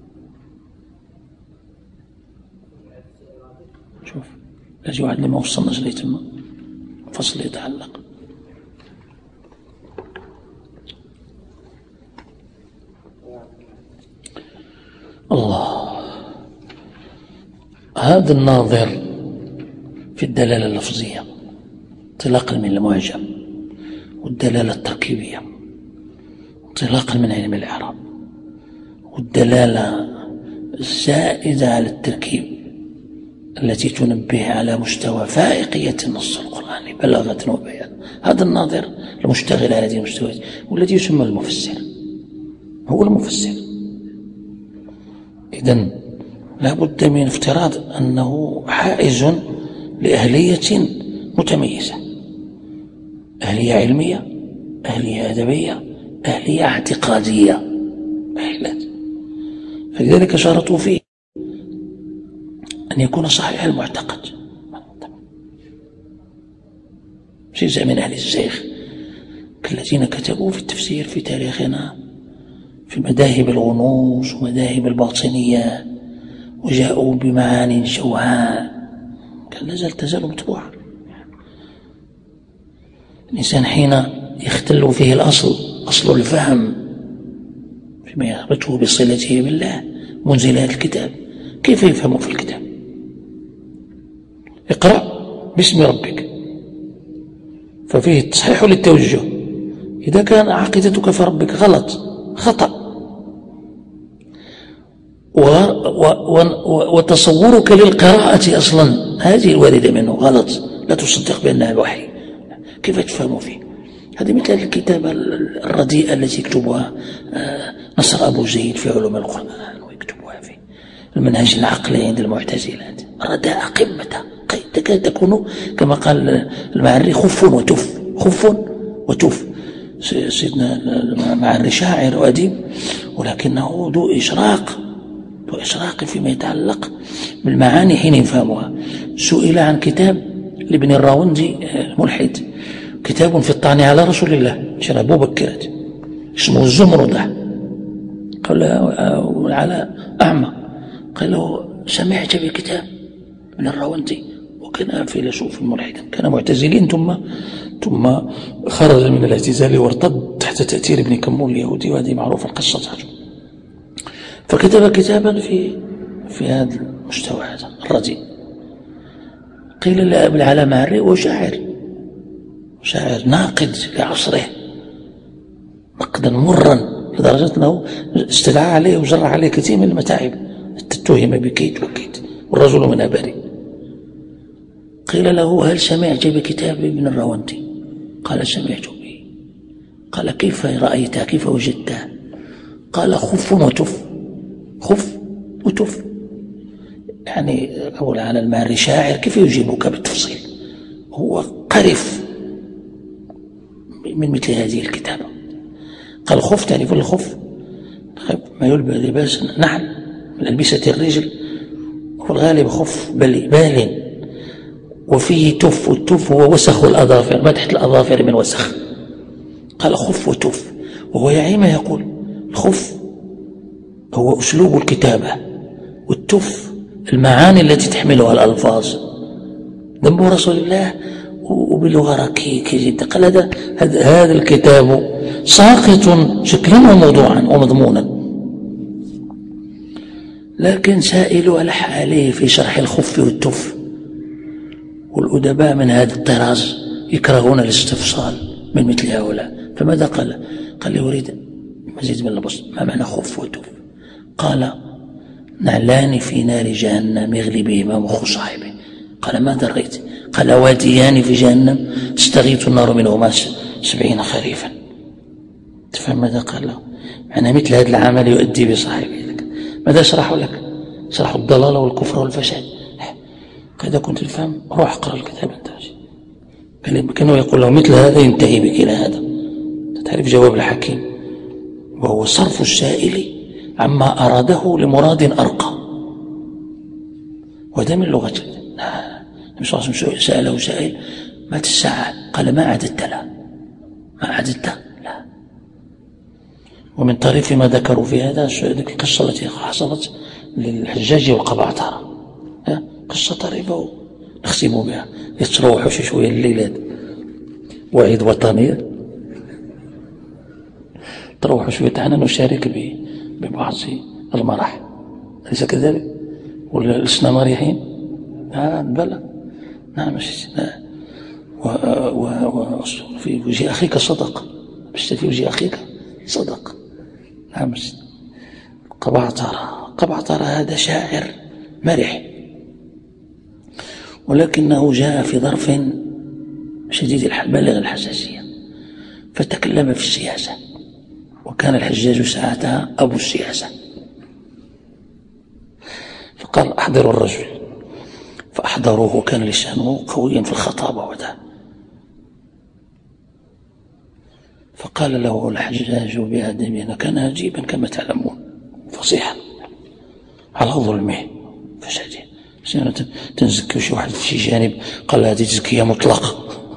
شوف لاجي واحد اللي ما وصلناش ليه تما فصل يتعلق. الله. هذا الناظر في الدلالة اللفظية انطلاقا من المعجم، والدلالة التركيبية انطلاقا من علم الإعراب، والدلالة الزائدة على التركيب التي تنبه على مستوى فائقية النص القرآني بلاغة وبيان. هذا الناظر المشتغل على هذه المستويات والذي يسمى المفسر، هو المفسر. إذن لا بد من افتراض أنه حائز لأهلية متميزة، أهلية علمية، أهلية أدبية، أهلية اعتقادية، أهلات. فلذلك شرطوا فيه أن يكون صحيح المعتقد، مش من أهل الزيغ كالذين كتبوا في التفسير في تاريخنا في مذاهب الغنوص ومذاهب الباطنية وجاءوا بمعاني شوهاء كان لازال تزال متبوعة. الإنسان حين يختل فيه الأصل، أصل الفهم فيما يربطه بصلته بالله منزل هذا الكتاب، كيف يفهم في الكتاب؟ اقرأ باسم ربك، ففيه التصحيح للتوجه. إذا كان عقيدتك في ربك غلط خطأ و و و وتصورك للقراءة أصلا هذه الواردة منه غلط، لا تصدق بأنها الوحي، كيف تفهم فيه؟ هذه مثل الكتابة الرديئة التي يكتبها نصر أبو زيد في علوم القرآن ويكتبها في المنهج العقلي عند المعتزلة، رداء قمة تكاد تكون كما قال المعري خف وتف، خف وتف. سيدنا المعري شاعر وأديب ولكنه ذو إشراق، ذو إشراق فيما يتعلق بالمعاني حين يفهمها. سئل عن كتاب لابن الراوندي الملحد، كتاب في الطعن على رسول الله شرع أبو بكرات اسمه الزمردة، قال له على أعمى، قال له سمعت بكتاب من الراوندي، وكان فيلسوف ملحد، كان معتزلين ثم ثم خرج من الاعتزال وارتد تحت تأثير ابن كمون اليهودي، وهذه معروفة القصة تاعته. فكتب كتابا في في هذا المستوى هذا الرديء. قيل لأبي العلا معري وشاعر، شاعر ناقد لعصره نقدا مرا لدرجة أنه استدعى عليه وجرى عليه كثير من المتاعب، اتهم بكيت وكيت والرجل من بريء. قيل له هل سمعت بكتاب ابن الراوندي؟ قال سمعت به. قال كيف رأيته؟ كيف وجدته؟ قال خف وتف، خف وتف. يعني أقول على المعري شاعر كيف يجيبك بالتفصيل؟ هو قرف من مثل هذه الكتابة. قال خف، تعرف الخف ما يلبس لباس نحل من ألبسة الرجل، والغالب خف بل بال وفيه تف، والتف هو وسخ الأظافر، ما تحت الأظافر من وسخ. قال خف وتف، وهو يعيما يقول الخف هو أسلوب الكتابة، والتف المعاني التي تحملها الألفاظ. ذنب رسول الله وباللغة ركيكة جدا. قال هذا هذا الكتاب ساقط شكلا وموضوعا ومضمونا لكن سائل ألح عليه في شرح الخف والتف، والأدباء من هذا الطراز يكرهون الاستفصال من مثل هؤلاء. فماذا قال؟ قال لي أريد مزيد من البسط. ما معنى خف وتف؟ قال نعلان في نار جهنم يغلي بهما مخ صاحبه. قال ما دريت؟ قال واديان في جهنم تستغيث النار منهما سبعين خريفا. تفهم ماذا قال له؟ معنى مثل هذا العمل يؤدي بصاحبه. ماذا شرحوا لك؟ شرحوا الضلال والكفر والفساد. كذا كنت تفهم؟ روح اقرأ الكتاب انت. كانوا يقول له مثل هذا ينتهي بك إلى هذا. تعرف جواب الحكيم، وهو صرف السائل عما أراده لمراد أرقى، وهذا من لغة النبي صلى الله عليه وسلم. سأله سائل مات الساعة؟ قال ما عددت لا. ما عددت لا. ومن طريف ما ذكروا في هذا القصة التي حصلت للحجاج والقبعثرة، قصة طريفة نختم بها يتروحوا شي شوية الليلات، وعيد وطنية تروحوا شوية حنا نشارك ببعض المرح، أليس كذلك؟ ولا لسنا مريحين؟ آه بلى نعم. وفي وجه أخيك صدق، بس في وجه أخيك صدق. نعم. قبعثرة قبعثرة هذا شاعر مرح، ولكنه جاء في ظرف شديد بالغ الحساسية فتكلم في السياسة، وكان الحجاج ساعتها أبو السياسة. فقال أحضروا الرجل، فأحضروه. كان لسانه قويا في الخطابة وده. فقال له الحجاج بأدبه، كان عجيبا كما تعلمون فصيحا على ظلمه فساده. تنزكي شي واحد في شي جانب، قال هذه تزكية مطلقة.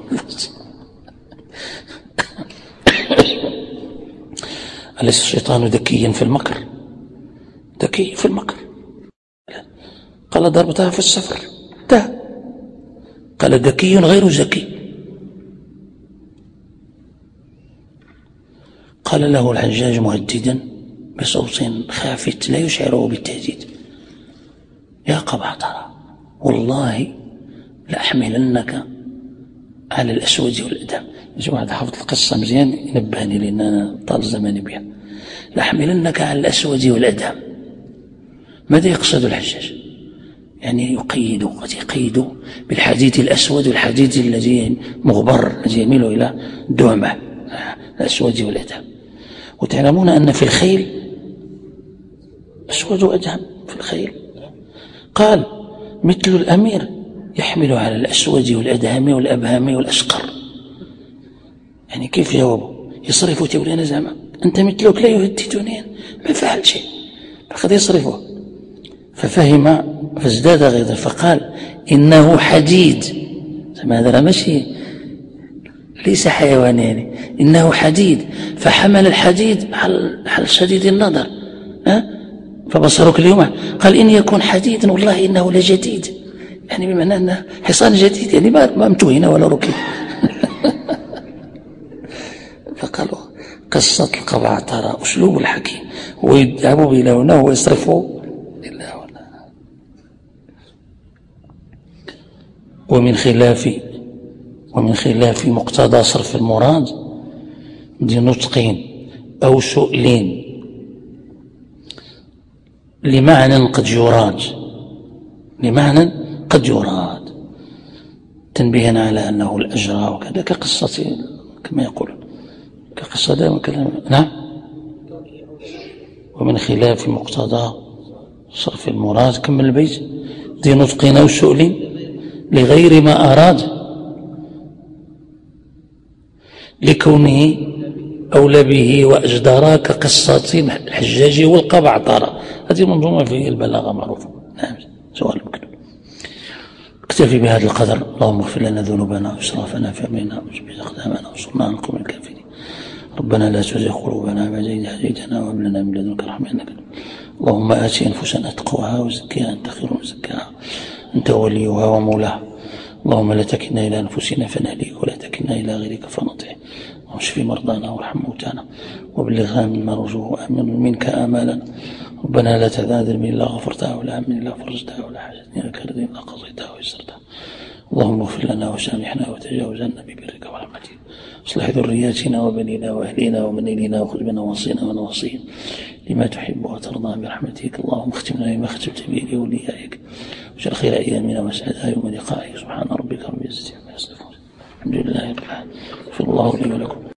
أليس الشيطان ذكيا في المكر؟ ذكي في المكر. قال ضربتها في السفر ده. قال ذكي غير ذكي. قال له الحجاج مهددا بصوت خافت لا يشعره بالتهديد، يا قبعثرة والله لأحملنك على الأسود والأدم. واحد حافظ القصة مزيان ينبهني لأن أنا طال زماني بها. لأحملنك على الأسود والأدم. ماذا يقصد الحجاج؟ يعني يقيد قد يقيد بالحديد الأسود والحديد الذي مغبر الذي يميل إلى الدعمة، الأسود والأدم. وتعلمون أن في الخيل أسود وأدهم في الخيل. قال مثل الأمير يحمل على الأسود والأدهم والأبهم والأشقر. يعني كيف جاوبه؟ يصرفه تقول أنا زعما أنت مثلك لا يهددني، ما فعل شيء، فقد يصرفه. ففهم فازداد غيظا فقال إنه حديد. هذا ماشي ليس حيوان، يعني إنه حديد. فحمل الحديد حل شديد النظر. أه؟ فبصرك اليوم قال إن يكون حديدا والله إنه لجديد، يعني بمعنى أنه حصان جديد، يعني ما امتهن ولا ركب. فقالوا قصة القبعثرة أسلوب الحكيم، هو يذهب إلى هنا ويصرفه إلى هنا. ومن خلاف ومن خلاف مقتضى صرف المراد بنطق أو سؤل لمعنى قد يراد لمعنى قد يراد تنبيها على أنه الأجرى وكذا، كقصة كما يقول كقصة ده وكلام. نعم. ومن خلاف مقتضى صرف المراد كمل البيت ذي نطق أو سؤل لغير ما أراد لكونه أولى به وأجدر كقصة الحجاج والقبعثرة. هذه منظومة في البلاغة معروفة. نعم. سؤال مكتوب. اكتفي بهذا القدر. اللهم اغفر لنا ذنوبنا وإسرافنا في أمرنا وثبت أقدامنا وانصرنا على القوم الكافرين. ربنا لا تزغ قلوبنا بعد إذ هديتنا وهب لنا من لدنك رحمة إنك. اللهم آت أنفسنا تقواها وزكها أنت خير من زكاها أنت وليها ومولاها. اللهم لا تكلنا إلى أنفسنا فنهلك ولا تكلنا إلى غيرك فنطع. واشف مرضانا وارحم موتانا وبلغ مما نرجوه وامن منك امالنا. ربنا لا تدع ذنبا الا غفرتها ولا هم الا فرجتها ولا حاجه لك رضا الا قضيتها ويسرتها. اللهم اغفر لنا وسامحنا وتجاوز عنا ببرك ورحمتك. اصلح ذرياتنا وبنينا واهلنا ومنيلنا وخذ بنواصينا ونواصيهم لما تحب وترضى برحمتك. اللهم اختمنا بما ختمت به لاوليائك واجعل خير ايامنا واسعدها يوم لقائك. سبحان ربك رب العزه عما يصفون الحمد لله رب العالمين. غفر الله لي ولكم.